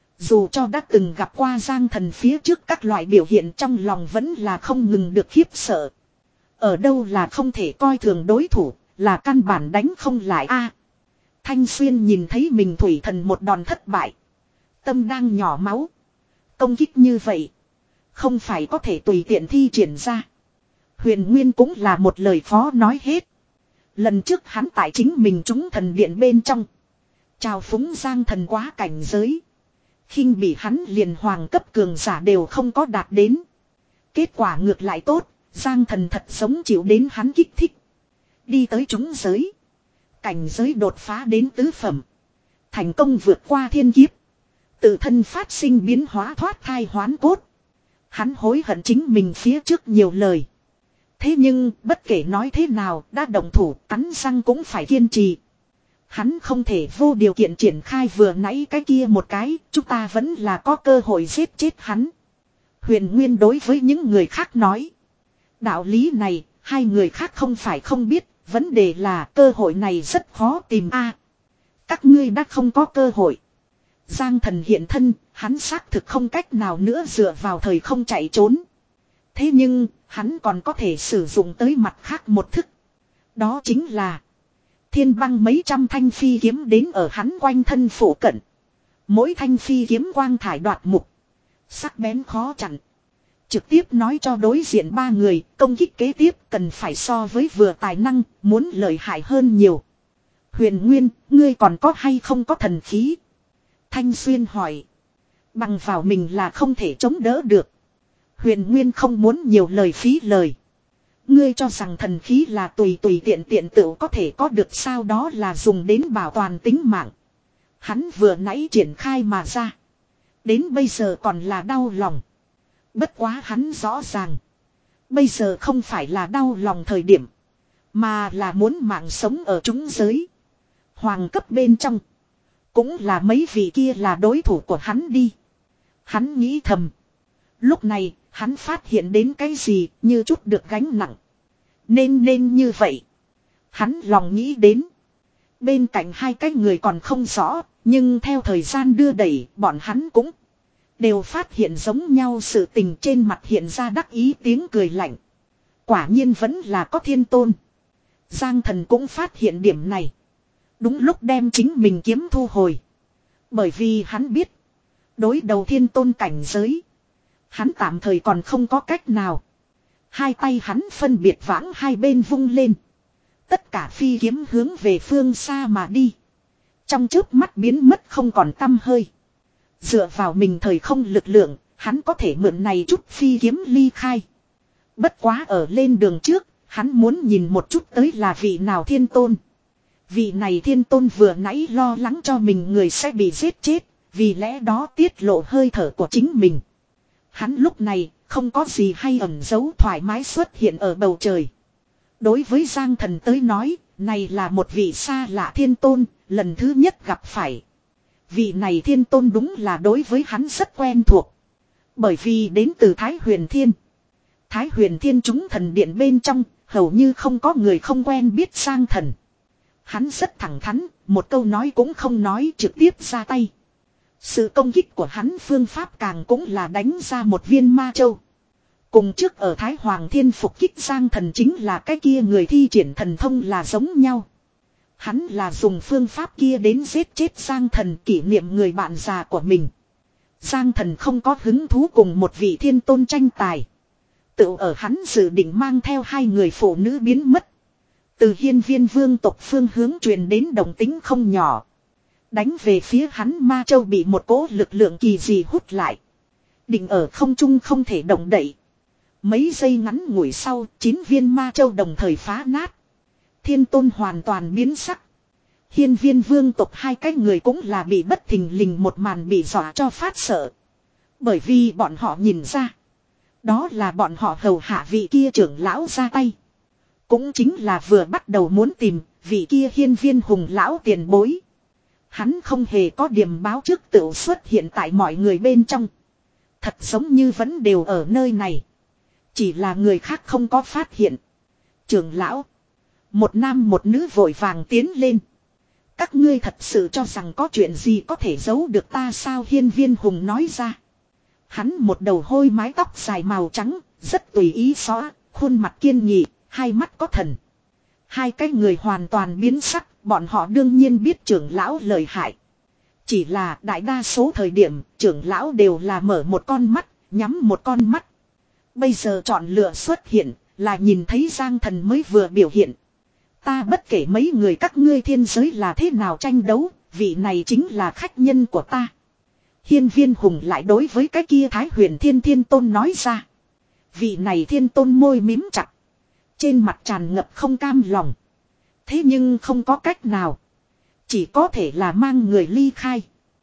Dù cho đã từng gặp qua Giang Thần phía trước các loại biểu hiện trong lòng vẫn là không ngừng được khiếp sợ. Ở đâu là không thể coi thường đối thủ, là căn bản đánh không lại a. Thanh Xuyên nhìn thấy mình thủy thần một đòn thất bại. Tâm đang nhỏ máu. Công kích như vậy. Không phải có thể tùy tiện thi triển ra. Huyền Nguyên cũng là một lời phó nói hết. Lần trước hắn tại chính mình trúng thần điện bên trong. Chào phúng Giang Thần quá cảnh giới. Khinh bị hắn liền hoàng cấp cường giả đều không có đạt đến. Kết quả ngược lại tốt. Giang Thần thật sống chịu đến hắn kích thích. Đi tới trúng giới. Cảnh giới đột phá đến tứ phẩm. Thành công vượt qua thiên kiếp. Tự thân phát sinh biến hóa thoát thai hoán cốt. Hắn hối hận chính mình phía trước nhiều lời. Thế nhưng bất kể nói thế nào đã động thủ cắn răng cũng phải kiên trì. Hắn không thể vô điều kiện triển khai vừa nãy cái kia một cái. Chúng ta vẫn là có cơ hội giết chết hắn. Huyền Nguyên đối với những người khác nói. Đạo lý này hai người khác không phải không biết. Vấn đề là cơ hội này rất khó tìm a. Các ngươi đã không có cơ hội. Giang Thần hiện thân, hắn xác thực không cách nào nữa dựa vào thời không chạy trốn. Thế nhưng, hắn còn có thể sử dụng tới mặt khác một thức. Đó chính là thiên băng mấy trăm thanh phi kiếm đến ở hắn quanh thân phủ cận. Mỗi thanh phi kiếm quang thải đoạt mục. Sắc bén khó chặn. Trực tiếp nói cho đối diện ba người, công kích kế tiếp cần phải so với vừa tài năng, muốn lợi hại hơn nhiều. Huyền Nguyên, ngươi còn có hay không có thần khí? Thanh Xuyên hỏi. Bằng vào mình là không thể chống đỡ được. Huyền Nguyên không muốn nhiều lời phí lời. Ngươi cho rằng thần khí là tùy tùy tiện tiện tự có thể có được sao đó là dùng đến bảo toàn tính mạng. Hắn vừa nãy triển khai mà ra. Đến bây giờ còn là đau lòng. Bất quá hắn rõ ràng. Bây giờ không phải là đau lòng thời điểm. Mà là muốn mạng sống ở chúng giới. Hoàng cấp bên trong. Cũng là mấy vị kia là đối thủ của hắn đi. Hắn nghĩ thầm. Lúc này hắn phát hiện đến cái gì như chút được gánh nặng. Nên nên như vậy. Hắn lòng nghĩ đến. Bên cạnh hai cái người còn không rõ. Nhưng theo thời gian đưa đẩy bọn hắn cũng đều phát hiện giống nhau sự tình trên mặt hiện ra đắc ý tiếng cười lạnh. Quả nhiên vẫn là có thiên tôn. Giang Thần cũng phát hiện điểm này. Đúng lúc đem chính mình kiếm thu hồi. Bởi vì hắn biết. Đối đầu thiên tôn cảnh giới. Hắn tạm thời còn không có cách nào. Hai tay hắn phân biệt vãng hai bên vung lên. Tất cả phi kiếm hướng về phương xa mà đi. Trong chớp mắt biến mất không còn tăm hơi. Dựa vào mình thời không lực lượng, hắn có thể mượn này chút phi kiếm ly khai. Bất quá ở lên đường trước, hắn muốn nhìn một chút tới là vị nào thiên tôn. Vị này thiên tôn vừa nãy lo lắng cho mình người sẽ bị giết chết, vì lẽ đó tiết lộ hơi thở của chính mình. Hắn lúc này không có gì hay ẩn giấu thoải mái xuất hiện ở bầu trời. Đối với Giang Thần tới nói, này là một vị xa lạ thiên tôn, lần thứ nhất gặp phải. Vị này thiên tôn đúng là đối với hắn rất quen thuộc. Bởi vì đến từ Thái Huyền Thiên. Thái Huyền Thiên chúng thần điện bên trong, hầu như không có người không quen biết Giang Thần. Hắn rất thẳng thắn, một câu nói cũng không nói trực tiếp ra tay. Sự công kích của hắn phương pháp càng cũng là đánh ra một viên ma châu. Cùng trước ở Thái Hoàng Thiên phục kích Giang Thần chính là cái kia người thi triển thần thông là giống nhau. Hắn là dùng phương pháp kia đến giết chết Giang Thần kỷ niệm người bạn già của mình. Giang Thần không có hứng thú cùng một vị thiên tôn tranh tài. Tự ở hắn dự định mang theo hai người phụ nữ biến mất. Từ hiên viên vương tộc phương hướng truyền đến đồng tính không nhỏ. Đánh về phía hắn ma châu bị một cỗ lực lượng kỳ dị hút lại. Định ở không trung không thể động đậy. Mấy giây ngắn ngủi sau, chín viên ma châu đồng thời phá nát. Thiên tôn hoàn toàn biến sắc. Hiên viên vương tộc hai cái người cũng là bị bất thình lình một màn bị dọa cho phát sợ. Bởi vì bọn họ nhìn ra. Đó là bọn họ hầu hạ vị kia trưởng lão ra tay. Cũng chính là vừa bắt đầu muốn tìm vị kia hiên viên hùng lão tiền bối. Hắn không hề có điểm báo trước tự xuất hiện tại mọi người bên trong. Thật giống như vẫn đều ở nơi này. Chỉ là người khác không có phát hiện. Trưởng lão. Một nam một nữ vội vàng tiến lên. Các ngươi thật sự cho rằng có chuyện gì có thể giấu được ta sao, hiên viên hùng nói ra. Hắn một đầu hôi mái tóc dài màu trắng, rất tùy ý xóa, khuôn mặt kiên nghị, hai mắt có thần. Hai cái người hoàn toàn biến sắc, bọn họ đương nhiên biết trưởng lão lợi hại. Chỉ là đại đa số thời điểm, trưởng lão đều là mở một con mắt, nhắm một con mắt. Bây giờ chọn lựa xuất hiện, là nhìn thấy Giang Thần mới vừa biểu hiện. Ta bất kể mấy người các ngươi thiên giới là thế nào tranh đấu, vị này chính là khách nhân của ta. Hiên viên hùng lại đối với cái kia Thái Huyền Thiên Thiên Tôn nói ra. Vị này thiên tôn môi mím chặt. Trên mặt tràn ngập không cam lòng. Thế nhưng không có cách nào. Chỉ có thể là mang người ly khai.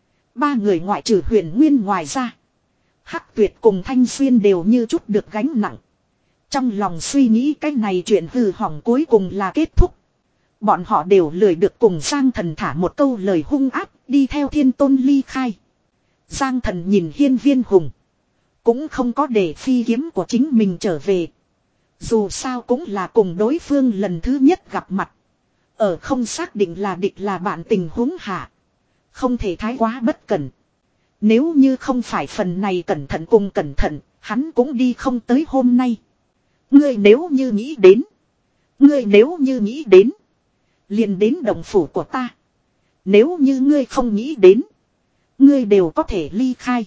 Ba người ngoại trừ Huyền Nguyên ngoài ra. Hắc Tuyệt cùng Thanh Xuyên đều như chút được gánh nặng. Trong lòng suy nghĩ cái này chuyện hư hỏng cuối cùng là kết thúc. Bọn họ đều lười được cùng Giang Thần thả một câu lời hung ác, đi theo thiên tôn ly khai. Giang Thần nhìn hiên viên hùng. Cũng không có để phi kiếm của chính mình trở về. Dù sao cũng là cùng đối phương lần thứ nhất gặp mặt. Ở không xác định là địch là bạn tình huống hạ. Không thể thái quá bất cẩn. Nếu như không phải phần này cẩn thận cùng cẩn thận, hắn cũng đi không tới hôm nay. Ngươi nếu như nghĩ đến. Ngươi nếu như nghĩ đến. Liền đến động phủ của ta. Nếu như ngươi không nghĩ đến. Ngươi đều có thể ly khai.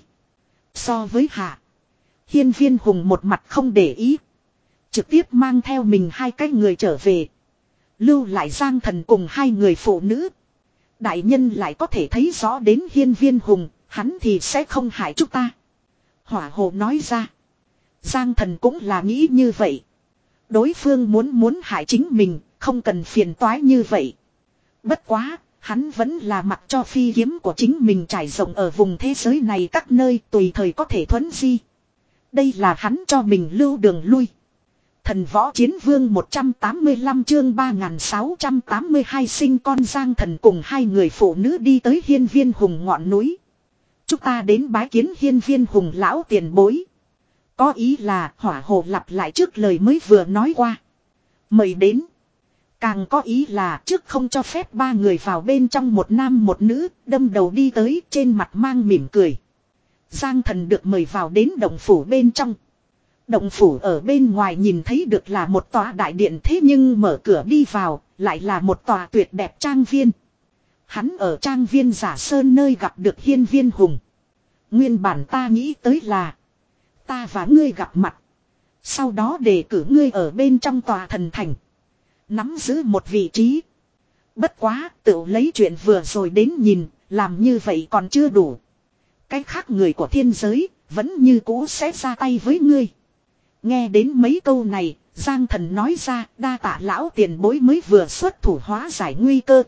So với hạ. Hiên viên hùng một mặt không để ý. Trực tiếp mang theo mình hai cái người trở về. Lưu lại Giang Thần cùng hai người phụ nữ. Đại nhân lại có thể thấy rõ đến hiên viên hùng. Hắn thì sẽ không hại chúng ta. Hỏa hồ nói ra. Giang Thần cũng là nghĩ như vậy. Đối phương muốn muốn hại chính mình. Không cần phiền toái như vậy. Bất quá. Hắn vẫn là mặc cho phi kiếm của chính mình trải rộng ở vùng thế giới này các nơi tùy thời có thể thuấn di. Đây là hắn cho mình lưu đường lui. Thần võ chiến vương một trăm tám mươi lăm chương ba nghìn sáu trăm tám mươi hai sinh con Giang Thần cùng hai người phụ nữ đi tới hiên viên hùng ngọn núi. Chúng ta đến bái kiến hiên viên hùng lão tiền bối. Có ý là hỏa hồ lặp lại trước lời mới vừa nói qua. Mời đến. Càng có ý là trước không cho phép ba người vào bên trong một nam một nữ, đâm đầu đi tới trên mặt mang mỉm cười. Giang Thần được mời vào đến động phủ bên trong. Động phủ ở bên ngoài nhìn thấy được là một tòa đại điện thế nhưng mở cửa đi vào, lại là một tòa tuyệt đẹp trang viên. Hắn ở trang viên Giả Sơn nơi gặp được hiên viên hùng. Nguyên bản ta nghĩ tới là ta và ngươi gặp mặt. Sau đó đề cử ngươi ở bên trong tòa thần thành. Nắm giữ một vị trí. Bất quá tự lấy chuyện vừa rồi đến nhìn, làm như vậy còn chưa đủ. Cái khác người của thiên giới, vẫn như cũ sẽ ra tay với ngươi. Nghe đến mấy câu này, Giang Thần nói ra đa tạ lão tiền bối mới vừa xuất thủ hóa giải nguy cơ.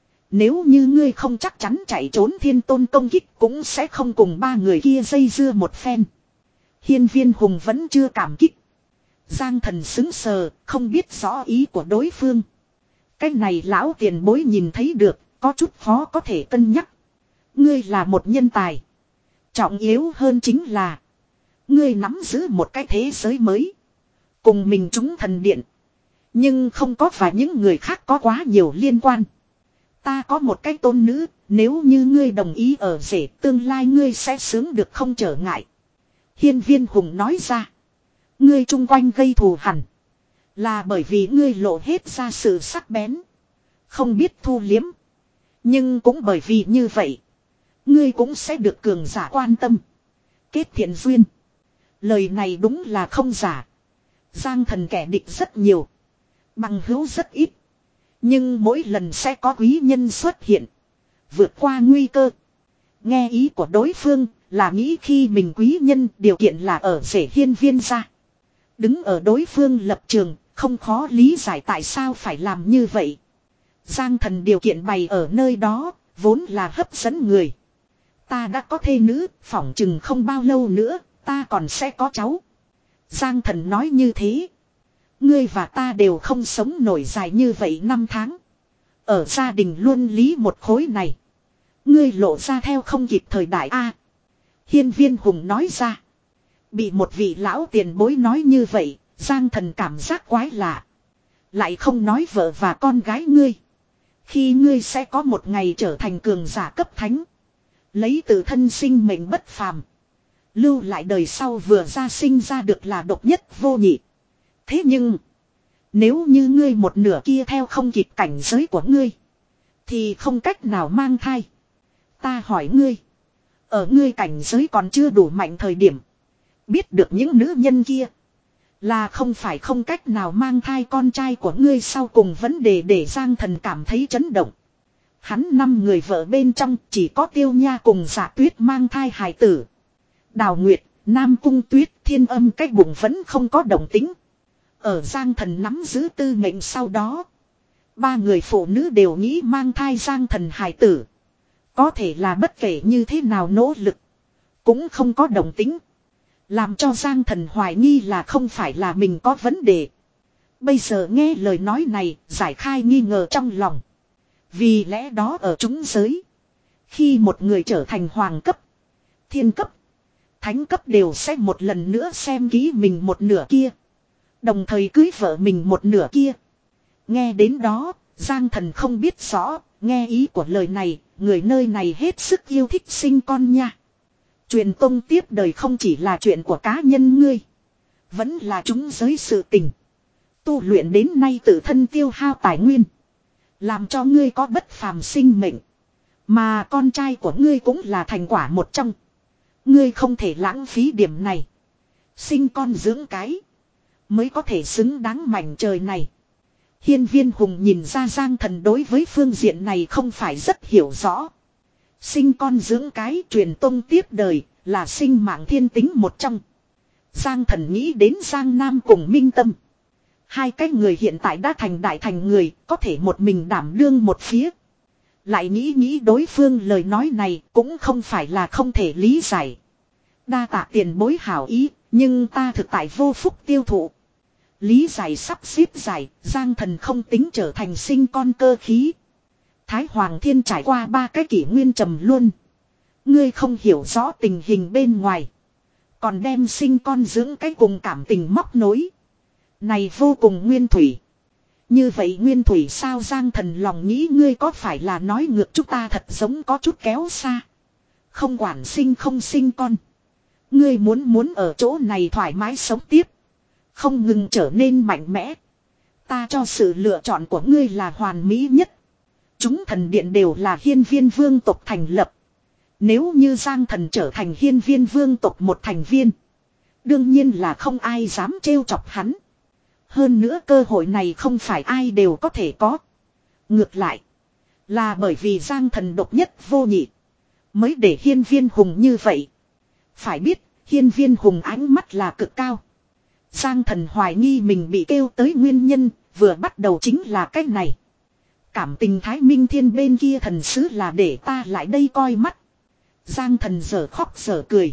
Nếu như ngươi không chắc chắn chạy trốn thiên tôn công kích cũng sẽ không cùng ba người kia dây dưa một phen. Hiên viên hùng vẫn chưa cảm kích. Giang Thần xứng sờ, không biết rõ ý của đối phương. Cái này lão tiền bối nhìn thấy được, có chút khó có thể cân nhắc. Ngươi là một nhân tài. Trọng yếu hơn chính là ngươi nắm giữ một cái thế giới mới. Cùng mình chúng thần điện. Nhưng không có và những người khác có quá nhiều liên quan. Ta có một cái tôn nữ, nếu như ngươi đồng ý ở rể tương lai ngươi sẽ sướng được không trở ngại. Hiên viên hùng nói ra. Ngươi chung quanh gây thù hằn. Là bởi vì ngươi lộ hết ra sự sắc bén. Không biết thu liếm. Nhưng cũng bởi vì như vậy. Ngươi cũng sẽ được cường giả quan tâm. Kết thiện duyên. Lời này đúng là không giả. Giang Thần kẻ địch rất nhiều. Bằng hữu rất ít. Nhưng mỗi lần sẽ có quý nhân xuất hiện. Vượt qua nguy cơ. Nghe ý của đối phương là nghĩ khi mình quý nhân điều kiện là ở rể hiên viên ra. Đứng ở đối phương lập trường, không khó lý giải tại sao phải làm như vậy. Giang Thần điều kiện bày ở nơi đó, vốn là hấp dẫn người. Ta đã có thê nữ, phỏng chừng không bao lâu nữa, ta còn sẽ có cháu. Giang Thần nói như thế. Ngươi và ta đều không sống nổi dài như vậy năm tháng. Ở gia đình luân lý một khối này. Ngươi lộ ra theo không kịp thời đại A. Hiên Viên Hùng nói ra. Bị một vị lão tiền bối nói như vậy, Giang Thần cảm giác quái lạ. Lại không nói vợ và con gái ngươi. Khi ngươi sẽ có một ngày trở thành cường giả cấp thánh. Lấy tự thân sinh mệnh bất phàm. Lưu lại đời sau vừa ra sinh ra được là độc nhất vô nhị. Thế nhưng, nếu như ngươi một nửa kia theo không kịp cảnh giới của ngươi, thì không cách nào mang thai. Ta hỏi ngươi, ở ngươi cảnh giới còn chưa đủ mạnh thời điểm, biết được những nữ nhân kia là không phải không cách nào mang thai con trai của ngươi. Sau cùng vấn đề để Giang Thần cảm thấy chấn động. Hắn năm người vợ bên trong chỉ có Tiêu Nha cùng Dạ Tuyết mang thai hài tử. Đào Nguyệt, Nam Cung Tuyết, Thiên Âm cái bụng vẫn không có động tính. Ở Giang Thần nắm giữ tư mệnh sau đó, ba người phụ nữ đều nghĩ mang thai Giang Thần hài tử. Có thể là bất kể như thế nào nỗ lực, cũng không có động tính. Làm cho Giang Thần hoài nghi là không phải là mình có vấn đề. Bây giờ nghe lời nói này, giải khai nghi ngờ trong lòng. Vì lẽ đó ở chúng giới, khi một người trở thành hoàng cấp, thiên cấp, thánh cấp đều sẽ một lần nữa xem kỹ mình một nửa kia. Đồng thời cưới vợ mình một nửa kia. Nghe đến đó, Giang Thần không biết rõ, nghe ý của lời này, người nơi này hết sức yêu thích sinh con nha. Truyền tông tiếp đời không chỉ là chuyện của cá nhân ngươi, vẫn là chúng giới sự tình. Tu luyện đến nay tự thân tiêu hao tài nguyên, làm cho ngươi có bất phàm sinh mệnh. Mà con trai của ngươi cũng là thành quả một trong. Ngươi không thể lãng phí điểm này. Sinh con dưỡng cái, mới có thể xứng đáng mảnh trời này. Hiên Viên Hùng nhìn ra Giang Thần đối với phương diện này không phải rất hiểu rõ. Sinh con dưỡng cái, truyền tông tiếp đời, là sinh mạng thiên tính một trong. Giang Thần nghĩ đến Giang Nam cùng Minh Tâm. Hai cái người hiện tại đã thành đại thành người, có thể một mình đảm đương một phía. Lại nghĩ nghĩ đối phương lời nói này cũng không phải là không thể lý giải. Đa tạ tiền bối hảo ý, nhưng ta thực tại vô phúc tiêu thụ. Lý giải sắp xếp giải, Giang Thần không tính trở thành sinh con cơ khí. Thái Hoàng Thiên trải qua ba cái kỷ nguyên trầm luân. Ngươi không hiểu rõ tình hình bên ngoài, còn đem sinh con dưỡng cái cùng cảm tình móc nối. Này vô cùng nguyên thủy. Như vậy nguyên thủy sao? Giang Thần lòng nghĩ ngươi có phải là nói ngược chúng ta thật giống có chút kéo xa. Không quản sinh không sinh con, ngươi muốn muốn ở chỗ này thoải mái sống tiếp, không ngừng trở nên mạnh mẽ. Ta cho sự lựa chọn của ngươi là hoàn mỹ nhất. Chúng thần điện đều là Hiên Viên vương tộc thành lập. Nếu như Giang Thần trở thành Hiên Viên vương tộc một thành viên, đương nhiên là không ai dám trêu chọc hắn. Hơn nữa cơ hội này không phải ai đều có thể có. Ngược lại, là bởi vì Giang Thần độc nhất vô nhị, mới để Hiên Viên Hùng như vậy. Phải biết, Hiên Viên Hùng ánh mắt là cực cao. Giang Thần hoài nghi mình bị kêu tới nguyên nhân, vừa bắt đầu chính là cái này. Cảm tình Thái Minh Thiên bên kia thần sứ là để ta lại đây coi mắt. Giang Thần giờ khóc giờ cười.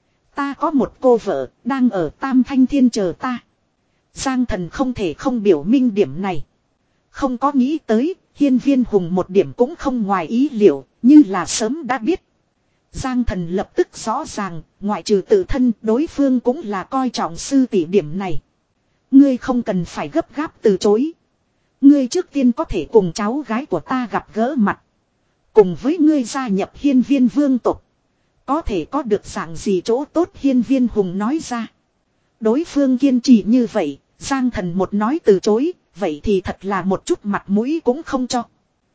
Ta có một cô vợ, đang ở Tam Thanh Thiên chờ ta. Giang Thần không thể không biểu minh điểm này. Không có nghĩ tới, Hiên Viên Hùng một điểm cũng không ngoài ý liệu, như là sớm đã biết. Giang Thần lập tức rõ ràng, ngoại trừ tự thân, đối phương cũng là coi trọng sư tỷ điểm này. Ngươi không cần phải gấp gáp từ chối. Ngươi trước tiên có thể cùng cháu gái của ta gặp gỡ mặt. Cùng với ngươi gia nhập Hiên Viên vương tộc, có thể có được dạng gì chỗ tốt? Hiên Viên Hùng nói ra. Đối phương kiên trì như vậy, Giang Thần một nói từ chối, vậy thì thật là một chút mặt mũi cũng không cho.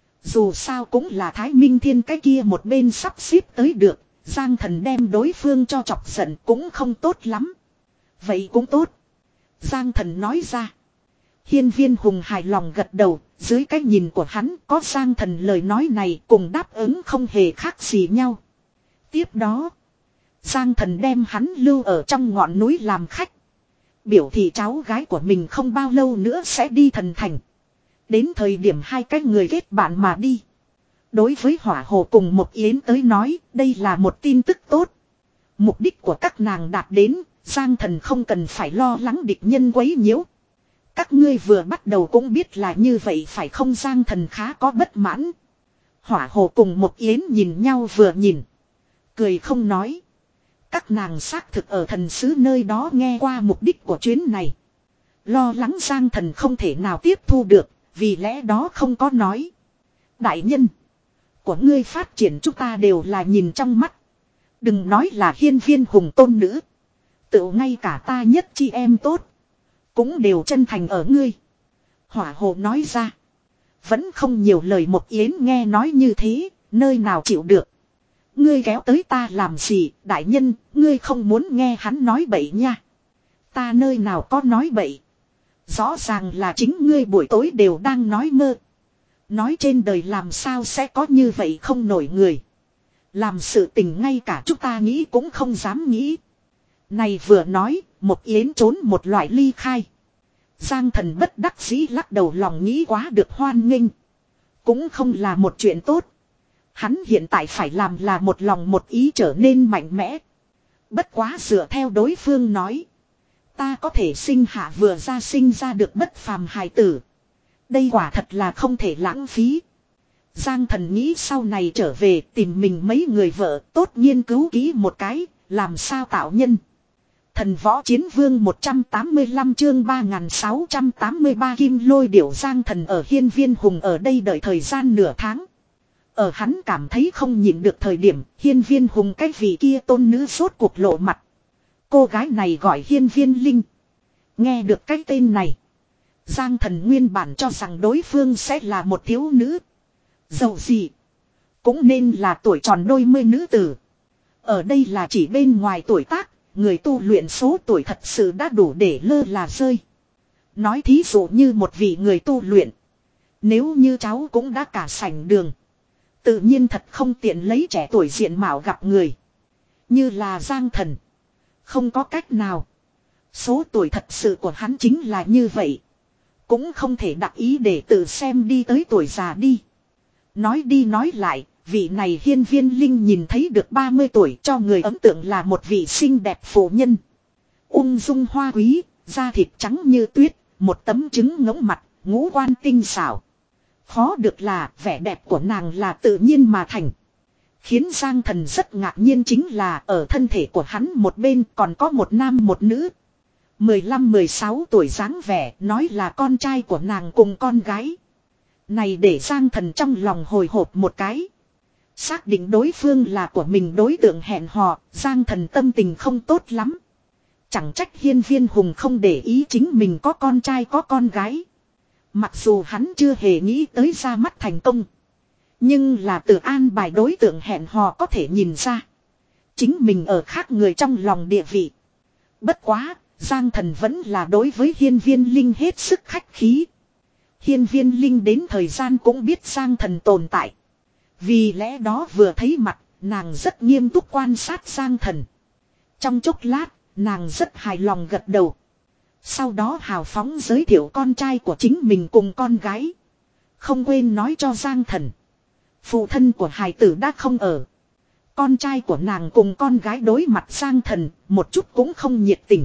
Dù sao cũng là Thái Minh Thiên cái kia một bên sắp xếp tới được, Giang Thần đem đối phương cho chọc giận cũng không tốt lắm. Vậy cũng tốt, Giang Thần nói ra. Hiên Viên Hùng hài lòng gật đầu, dưới cái nhìn của hắn có Giang Thần lời nói này cùng đáp ứng không hề khác gì nhau. Tiếp đó, Giang Thần đem hắn lưu ở trong ngọn núi làm khách. Biểu thị cháu gái của mình không bao lâu nữa sẽ đi thần thành. Đến thời điểm hai cái người kết bạn mà đi. Đối với Hỏa Hồ cùng một Yến tới nói, đây là một tin tức tốt. Mục đích của các nàng đạt đến, Giang Thần không cần phải lo lắng địch nhân quấy nhiễu. Các ngươi vừa bắt đầu cũng biết là như vậy phải không? Giang Thần khá có bất mãn. Hỏa Hồ cùng một Yến nhìn nhau vừa nhìn. Cười không nói. Các nàng xác thực ở thần sứ nơi đó nghe qua mục đích của chuyến này. Lo lắng Giang Thần không thể nào tiếp thu được, vì lẽ đó không có nói. Đại nhân của ngươi phát triển chúng ta đều là nhìn trong mắt. Đừng nói là hiên viên hùng tôn nữ. Tự ngay cả ta nhất chi em tốt. Cũng đều chân thành ở ngươi. Hỏa Hồ nói ra. Vẫn không nhiều lời. Một Yến nghe nói như thế, nơi nào chịu được. Ngươi kéo tới ta làm gì, đại nhân, ngươi không muốn nghe hắn nói bậy nha. Ta nơi nào có nói bậy. Rõ ràng là chính ngươi buổi tối đều đang nói mơ. Nói trên đời làm sao sẽ có như vậy không nổi người. Làm sự tình ngay cả chúng ta nghĩ cũng không dám nghĩ. Này vừa nói, một Yến trốn một loại ly khai. Giang Thần bất đắc dĩ lắc đầu, lòng nghĩ quá được hoan nghênh. Cũng không là một chuyện tốt. Hắn hiện tại phải làm là một lòng một ý trở nên mạnh mẽ. Bất quá dựa theo đối phương nói. Ta có thể sinh hạ vừa ra sinh ra được bất phàm hài tử. Đây quả thật là không thể lãng phí. Giang Thần nghĩ sau này trở về tìm mình mấy người vợ tốt nghiên cứu kỹ một cái, làm sao tạo nhân. Thần Võ Chiến Vương một trăm tám mươi lăm chương ba nghìn sáu trăm tám mươi ba Kim Lôi Điểu. Giang Thần ở hiên viên hùng ở đây đợi thời gian nửa tháng. Ở hắn cảm thấy không nhịn được thời điểm, hiên viên hùng cái vị kia tôn nữ sốt cuộc lộ mặt. Cô gái này gọi hiên viên linh. Nghe được cái tên này, Giang Thần nguyên bản cho rằng đối phương sẽ là một thiếu nữ. Dẫu gì cũng nên là tuổi tròn đôi mươi nữ tử. Ở đây là chỉ bên ngoài tuổi tác, người tu luyện số tuổi thật sự đã đủ để lơ là rơi. Nói thí dụ như một vị người tu luyện, nếu như cháu cũng đã cả sảnh đường, tự nhiên thật không tiện lấy trẻ tuổi diện mạo gặp người. Như là Giang Thần, không có cách nào. Số tuổi thật sự của hắn chính là như vậy. Cũng không thể đặc ý để tự xem đi tới tuổi già đi. Nói đi nói lại, vị này hiên viên linh nhìn thấy được ba mươi tuổi, cho người ấn tượng là một vị xinh đẹp phụ nhân. Ung dung hoa quý, da thịt trắng như tuyết, một tấm trứng ngỗng mặt, ngũ quan tinh xảo. Khó được là vẻ đẹp của nàng là tự nhiên mà thành. Khiến Giang Thần rất ngạc nhiên chính là ở thân thể của hắn một bên còn có một nam một nữ. mười lăm mười sáu tuổi dáng vẻ, nói là con trai của nàng cùng con gái. Này để Giang Thần trong lòng hồi hộp một cái. Xác định đối phương là của mình đối tượng hẹn hò, Giang Thần tâm tình không tốt lắm. Chẳng trách hiên viên hùng không để ý chính mình có con trai có con gái. Mặc dù hắn chưa hề nghĩ tới ra mắt thành công. Nhưng là từ an bài đối tượng hẹn hò có thể nhìn ra. Chính mình ở khác người trong lòng địa vị. Bất quá, Giang Thần vẫn là đối với hiên viên linh hết sức khách khí. Hiên viên linh đến thời gian cũng biết Giang Thần tồn tại. Vì lẽ đó vừa thấy mặt, nàng rất nghiêm túc quan sát Giang Thần. Trong chốc lát, nàng rất hài lòng gật đầu. Sau đó hào phóng giới thiệu con trai của chính mình cùng con gái. Không quên nói cho Giang Thần. Phụ thân của hài tử đã không ở. Con trai của nàng cùng con gái đối mặt Giang Thần, một chút cũng không nhiệt tình.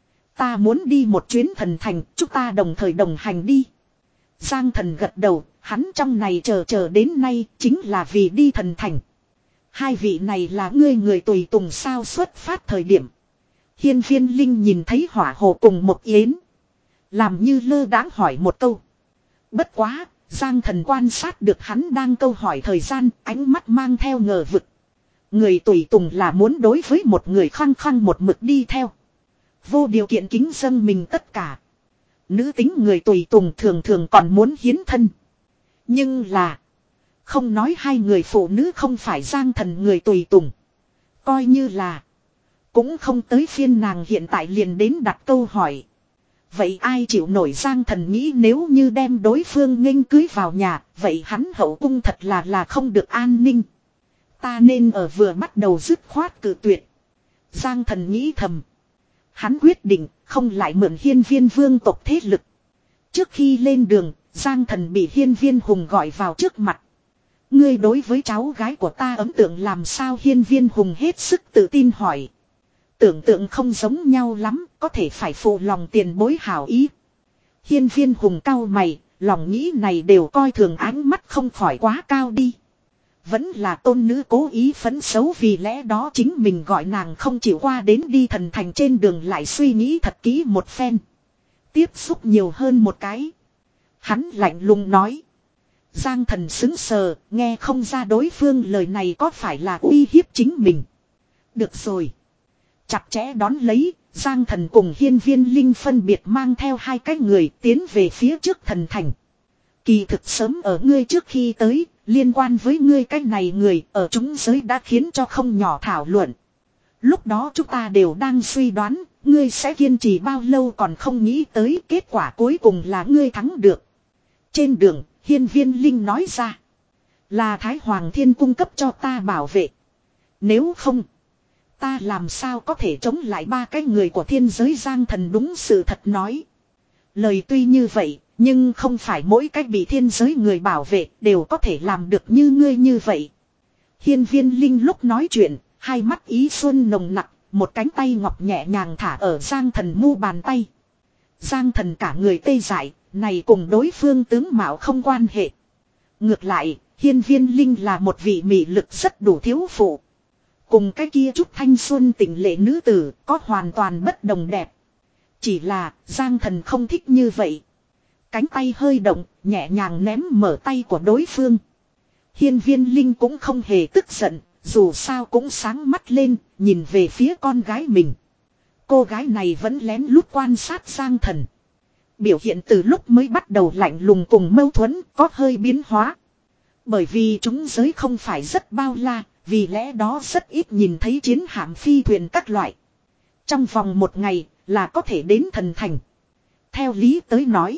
Ta muốn đi một chuyến thần thành, chúng ta đồng thời đồng hành đi. Giang Thần gật đầu, hắn trong này chờ chờ đến nay chính là vì đi thần thành. Hai vị này là ngươi người tùy tùng sao? Xuất phát thời điểm, hiên viên linh nhìn thấy Hỏa Hồ cùng một Yến, làm như lơ đãng hỏi một câu. Bất quá, Giang Thần quan sát được hắn đang câu hỏi thời gian, ánh mắt mang theo ngờ vực. Người tùy tùng là muốn đối với một người khăng khăng một mực đi theo, vô điều kiện kính dâng mình tất cả. Nữ tính người tùy tùng thường thường còn muốn hiến thân. Nhưng là, không nói hai người phụ nữ không phải Giang Thần người tùy tùng, coi như là, cũng không tới phiên nàng hiện tại liền đến đặt câu hỏi. Vậy ai chịu nổi? Giang Thần nghĩ nếu như đem đối phương nghênh cưới vào nhà, vậy hắn hậu cung thật là là không được an ninh. Ta nên ở vừa bắt đầu dứt khoát cự tuyệt. Giang Thần nghĩ thầm. Hắn quyết định không lại mượn hiên viên vương tộc thế lực. Trước khi lên đường, Giang Thần bị Hiên Viên Hùng gọi vào trước mặt. Ngươi đối với cháu gái của ta ấn tượng làm sao? Hiên Viên Hùng hết sức tự tin hỏi. Tưởng tượng không giống nhau lắm, có thể phải phụ lòng tiền bối hảo ý. Hiên Viên Hùng cau mày, lòng nghĩ này đều coi thường, ánh mắt không khỏi quá cao đi. Vẫn là tôn nữ cố ý phấn xấu, vì lẽ đó chính mình gọi nàng không chịu qua đến đi thần thành trên đường lại suy nghĩ thật kỹ một phen. Tiếp xúc nhiều hơn một cái. Hắn lạnh lùng nói. Giang Thần sững sờ, nghe không ra đối phương lời này có phải là uy hiếp chính mình. Được rồi. Chặt chẽ đón lấy, Giang Thần cùng Hiên Viên Linh phân biệt mang theo hai cái người tiến về phía trước thần thành. Kỳ thực sớm ở ngươi trước khi tới, liên quan với ngươi cái này người ở chúng giới đã khiến cho không nhỏ thảo luận. Lúc đó chúng ta đều đang suy đoán, ngươi sẽ kiên trì bao lâu, còn không nghĩ tới kết quả cuối cùng là ngươi thắng được. Trên đường, Hiên Viên Linh nói ra. Là Thái Hoàng Thiên cung cấp cho ta bảo vệ. Nếu không, ta làm sao có thể chống lại ba cái người của thiên giới? Giang Thần đúng sự thật nói. Lời tuy như vậy, nhưng không phải mỗi cách bị thiên giới người bảo vệ đều có thể làm được như ngươi như vậy. Hiên Viên Linh lúc nói chuyện, hai mắt ý xuân nồng nặc, một cánh tay ngọc nhẹ nhàng thả ở Giang Thần mu bàn tay. Giang Thần cả người tê dại, này cùng đối phương tướng mạo không quan hệ. Ngược lại, Hiên Viên Linh là một vị mị lực rất đủ thiếu phụ. Cùng cái kia chút thanh xuân tỉnh lệ nữ tử có hoàn toàn bất đồng đẹp. Chỉ là Giang Thần không thích như vậy. Cánh tay hơi động, nhẹ nhàng ném mở tay của đối phương. Hiên Viên Linh cũng không hề tức giận, dù sao cũng sáng mắt lên, nhìn về phía con gái mình. Cô gái này vẫn lén lút quan sát Giang Thần. Biểu hiện từ lúc mới bắt đầu lạnh lùng cùng mâu thuẫn có hơi biến hóa. Bởi vì chúng giới không phải rất bao la, vì lẽ đó rất ít nhìn thấy chiến hạm phi thuyền các loại. Trong vòng một ngày là có thể đến thần thành. Theo lý tới nói,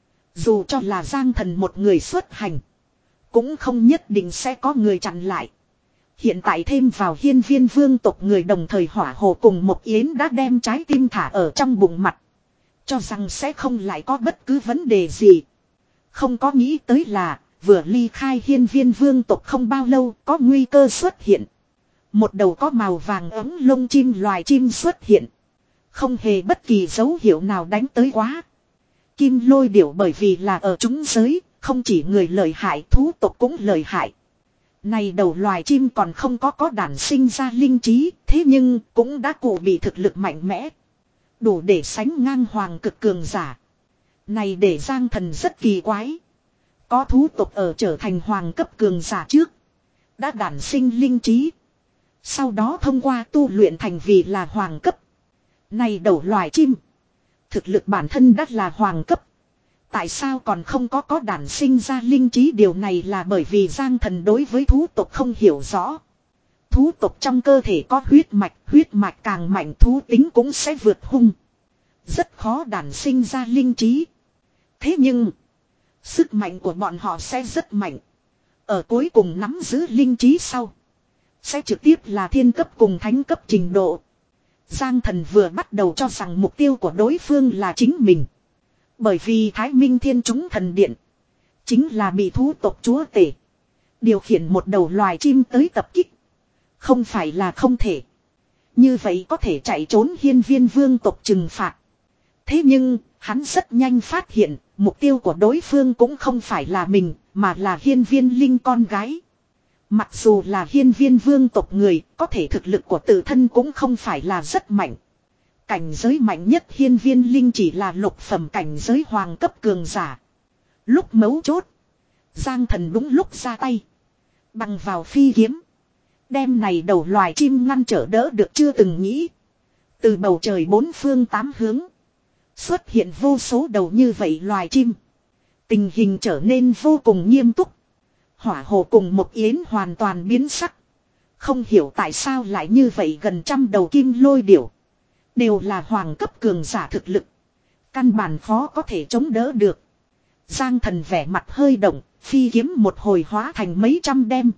dù cho là Giang Thần một người xuất hành, cũng không nhất định sẽ có người chặn lại. Hiện tại thêm vào Hiên Viên vương tộc người đồng thời hỏa hồ cùng một yến đã đem trái tim thả ở trong bụng mặt. Cho rằng sẽ không lại có bất cứ vấn đề gì. Không có nghĩ tới là vừa ly khai Hiên Viên vương tộc không bao lâu có nguy cơ xuất hiện. Một đầu có màu vàng ấm lông chim loài chim xuất hiện. Không hề bất kỳ dấu hiệu nào đánh tới quá. Kim Lôi Điểu bởi vì là ở chúng giới, không chỉ người lợi hại, thú tộc cũng lợi hại. Này đầu loài chim còn không có có đản sinh ra linh trí, thế nhưng cũng đã cụ bị thực lực mạnh mẽ. Đủ để sánh ngang hoàng cực cường giả. Này để Giang Thần rất kỳ quái. Có thú tộc ở trở thành hoàng cấp cường giả trước, đã đản sinh linh trí. Sau đó thông qua tu luyện thành vì là hoàng cấp. Này đầu loài chim, thực lực bản thân đã là hoàng cấp. Tại sao còn không có có đản sinh ra linh trí? Điều này là bởi vì Giang Thần đối với thú tộc không hiểu rõ. Thú tộc trong cơ thể có huyết mạch, huyết mạch càng mạnh thú tính cũng sẽ vượt hung. Rất khó đản sinh ra linh trí. Thế nhưng, sức mạnh của bọn họ sẽ rất mạnh. Ở cuối cùng nắm giữ linh trí sau, sẽ trực tiếp là thiên cấp cùng thánh cấp trình độ. Giang Thần vừa bắt đầu cho rằng mục tiêu của đối phương là chính mình. Bởi vì Thái Minh Thiên Chúng Thần Điện chính là bị thú tộc chúa tể điều khiển một đầu loài chim tới tập kích. Không phải là không thể. Như vậy có thể chạy trốn Hiên Viên vương tộc trừng phạt. Thế nhưng, hắn rất nhanh phát hiện, mục tiêu của đối phương cũng không phải là mình, mà là Hiên Viên Linh con gái. Mặc dù là Hiên Viên vương tộc người, có thể thực lực của tự thân cũng không phải là rất mạnh. Cảnh giới mạnh nhất Hiên Viên Linh chỉ là lục phẩm cảnh giới hoàng cấp cường giả. Lúc mấu chốt, Giang Thần đúng lúc ra tay, bằng vào phi kiếm, đem này đầu loài chim ngăn trở đỡ được. Chưa từng nghĩ, từ bầu trời bốn phương tám hướng xuất hiện vô số đầu như vậy loài chim. Tình hình trở nên vô cùng nghiêm túc. Hỏa hồ cùng một yến hoàn toàn biến sắc. Không hiểu tại sao lại như vậy, gần trăm đầu Kim Lôi Điểu đều là hoàng cấp cường giả thực lực. Căn bản khó có thể chống đỡ được. Giang Thần vẻ mặt hơi động, phi kiếm một hồi hóa thành mấy trăm đem.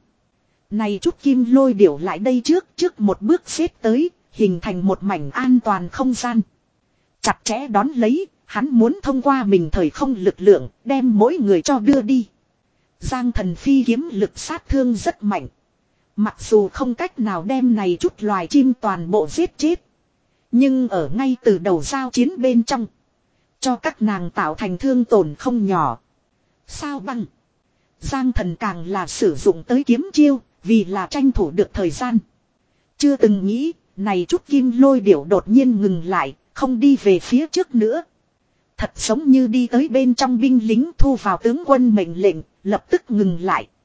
Này chút Kim Lôi Điểu lại đây trước, trước một bước xếp tới, hình thành một mảnh an toàn không gian. Chặt chẽ đón lấy, Hắn muốn thông qua mình thời không lực lượng đem mỗi người cho đưa đi. Giang thần phi kiếm lực sát thương rất mạnh. Mặc dù không cách nào đem này chút loài chim toàn bộ giết chết. Nhưng ở ngay từ đầu giao chiến bên trong. Cho các nàng tạo thành thương tổn không nhỏ. Sao băng. Giang thần càng là sử dụng tới kiếm chiêu. Vì là tranh thủ được thời gian. Chưa từng nghĩ. Này chút kim lôi điểu đột nhiên ngừng lại. Không đi về phía trước nữa. Thật giống như đi tới bên trong binh lính thu vào tướng quân mệnh lệnh. Lập tức ngừng lại.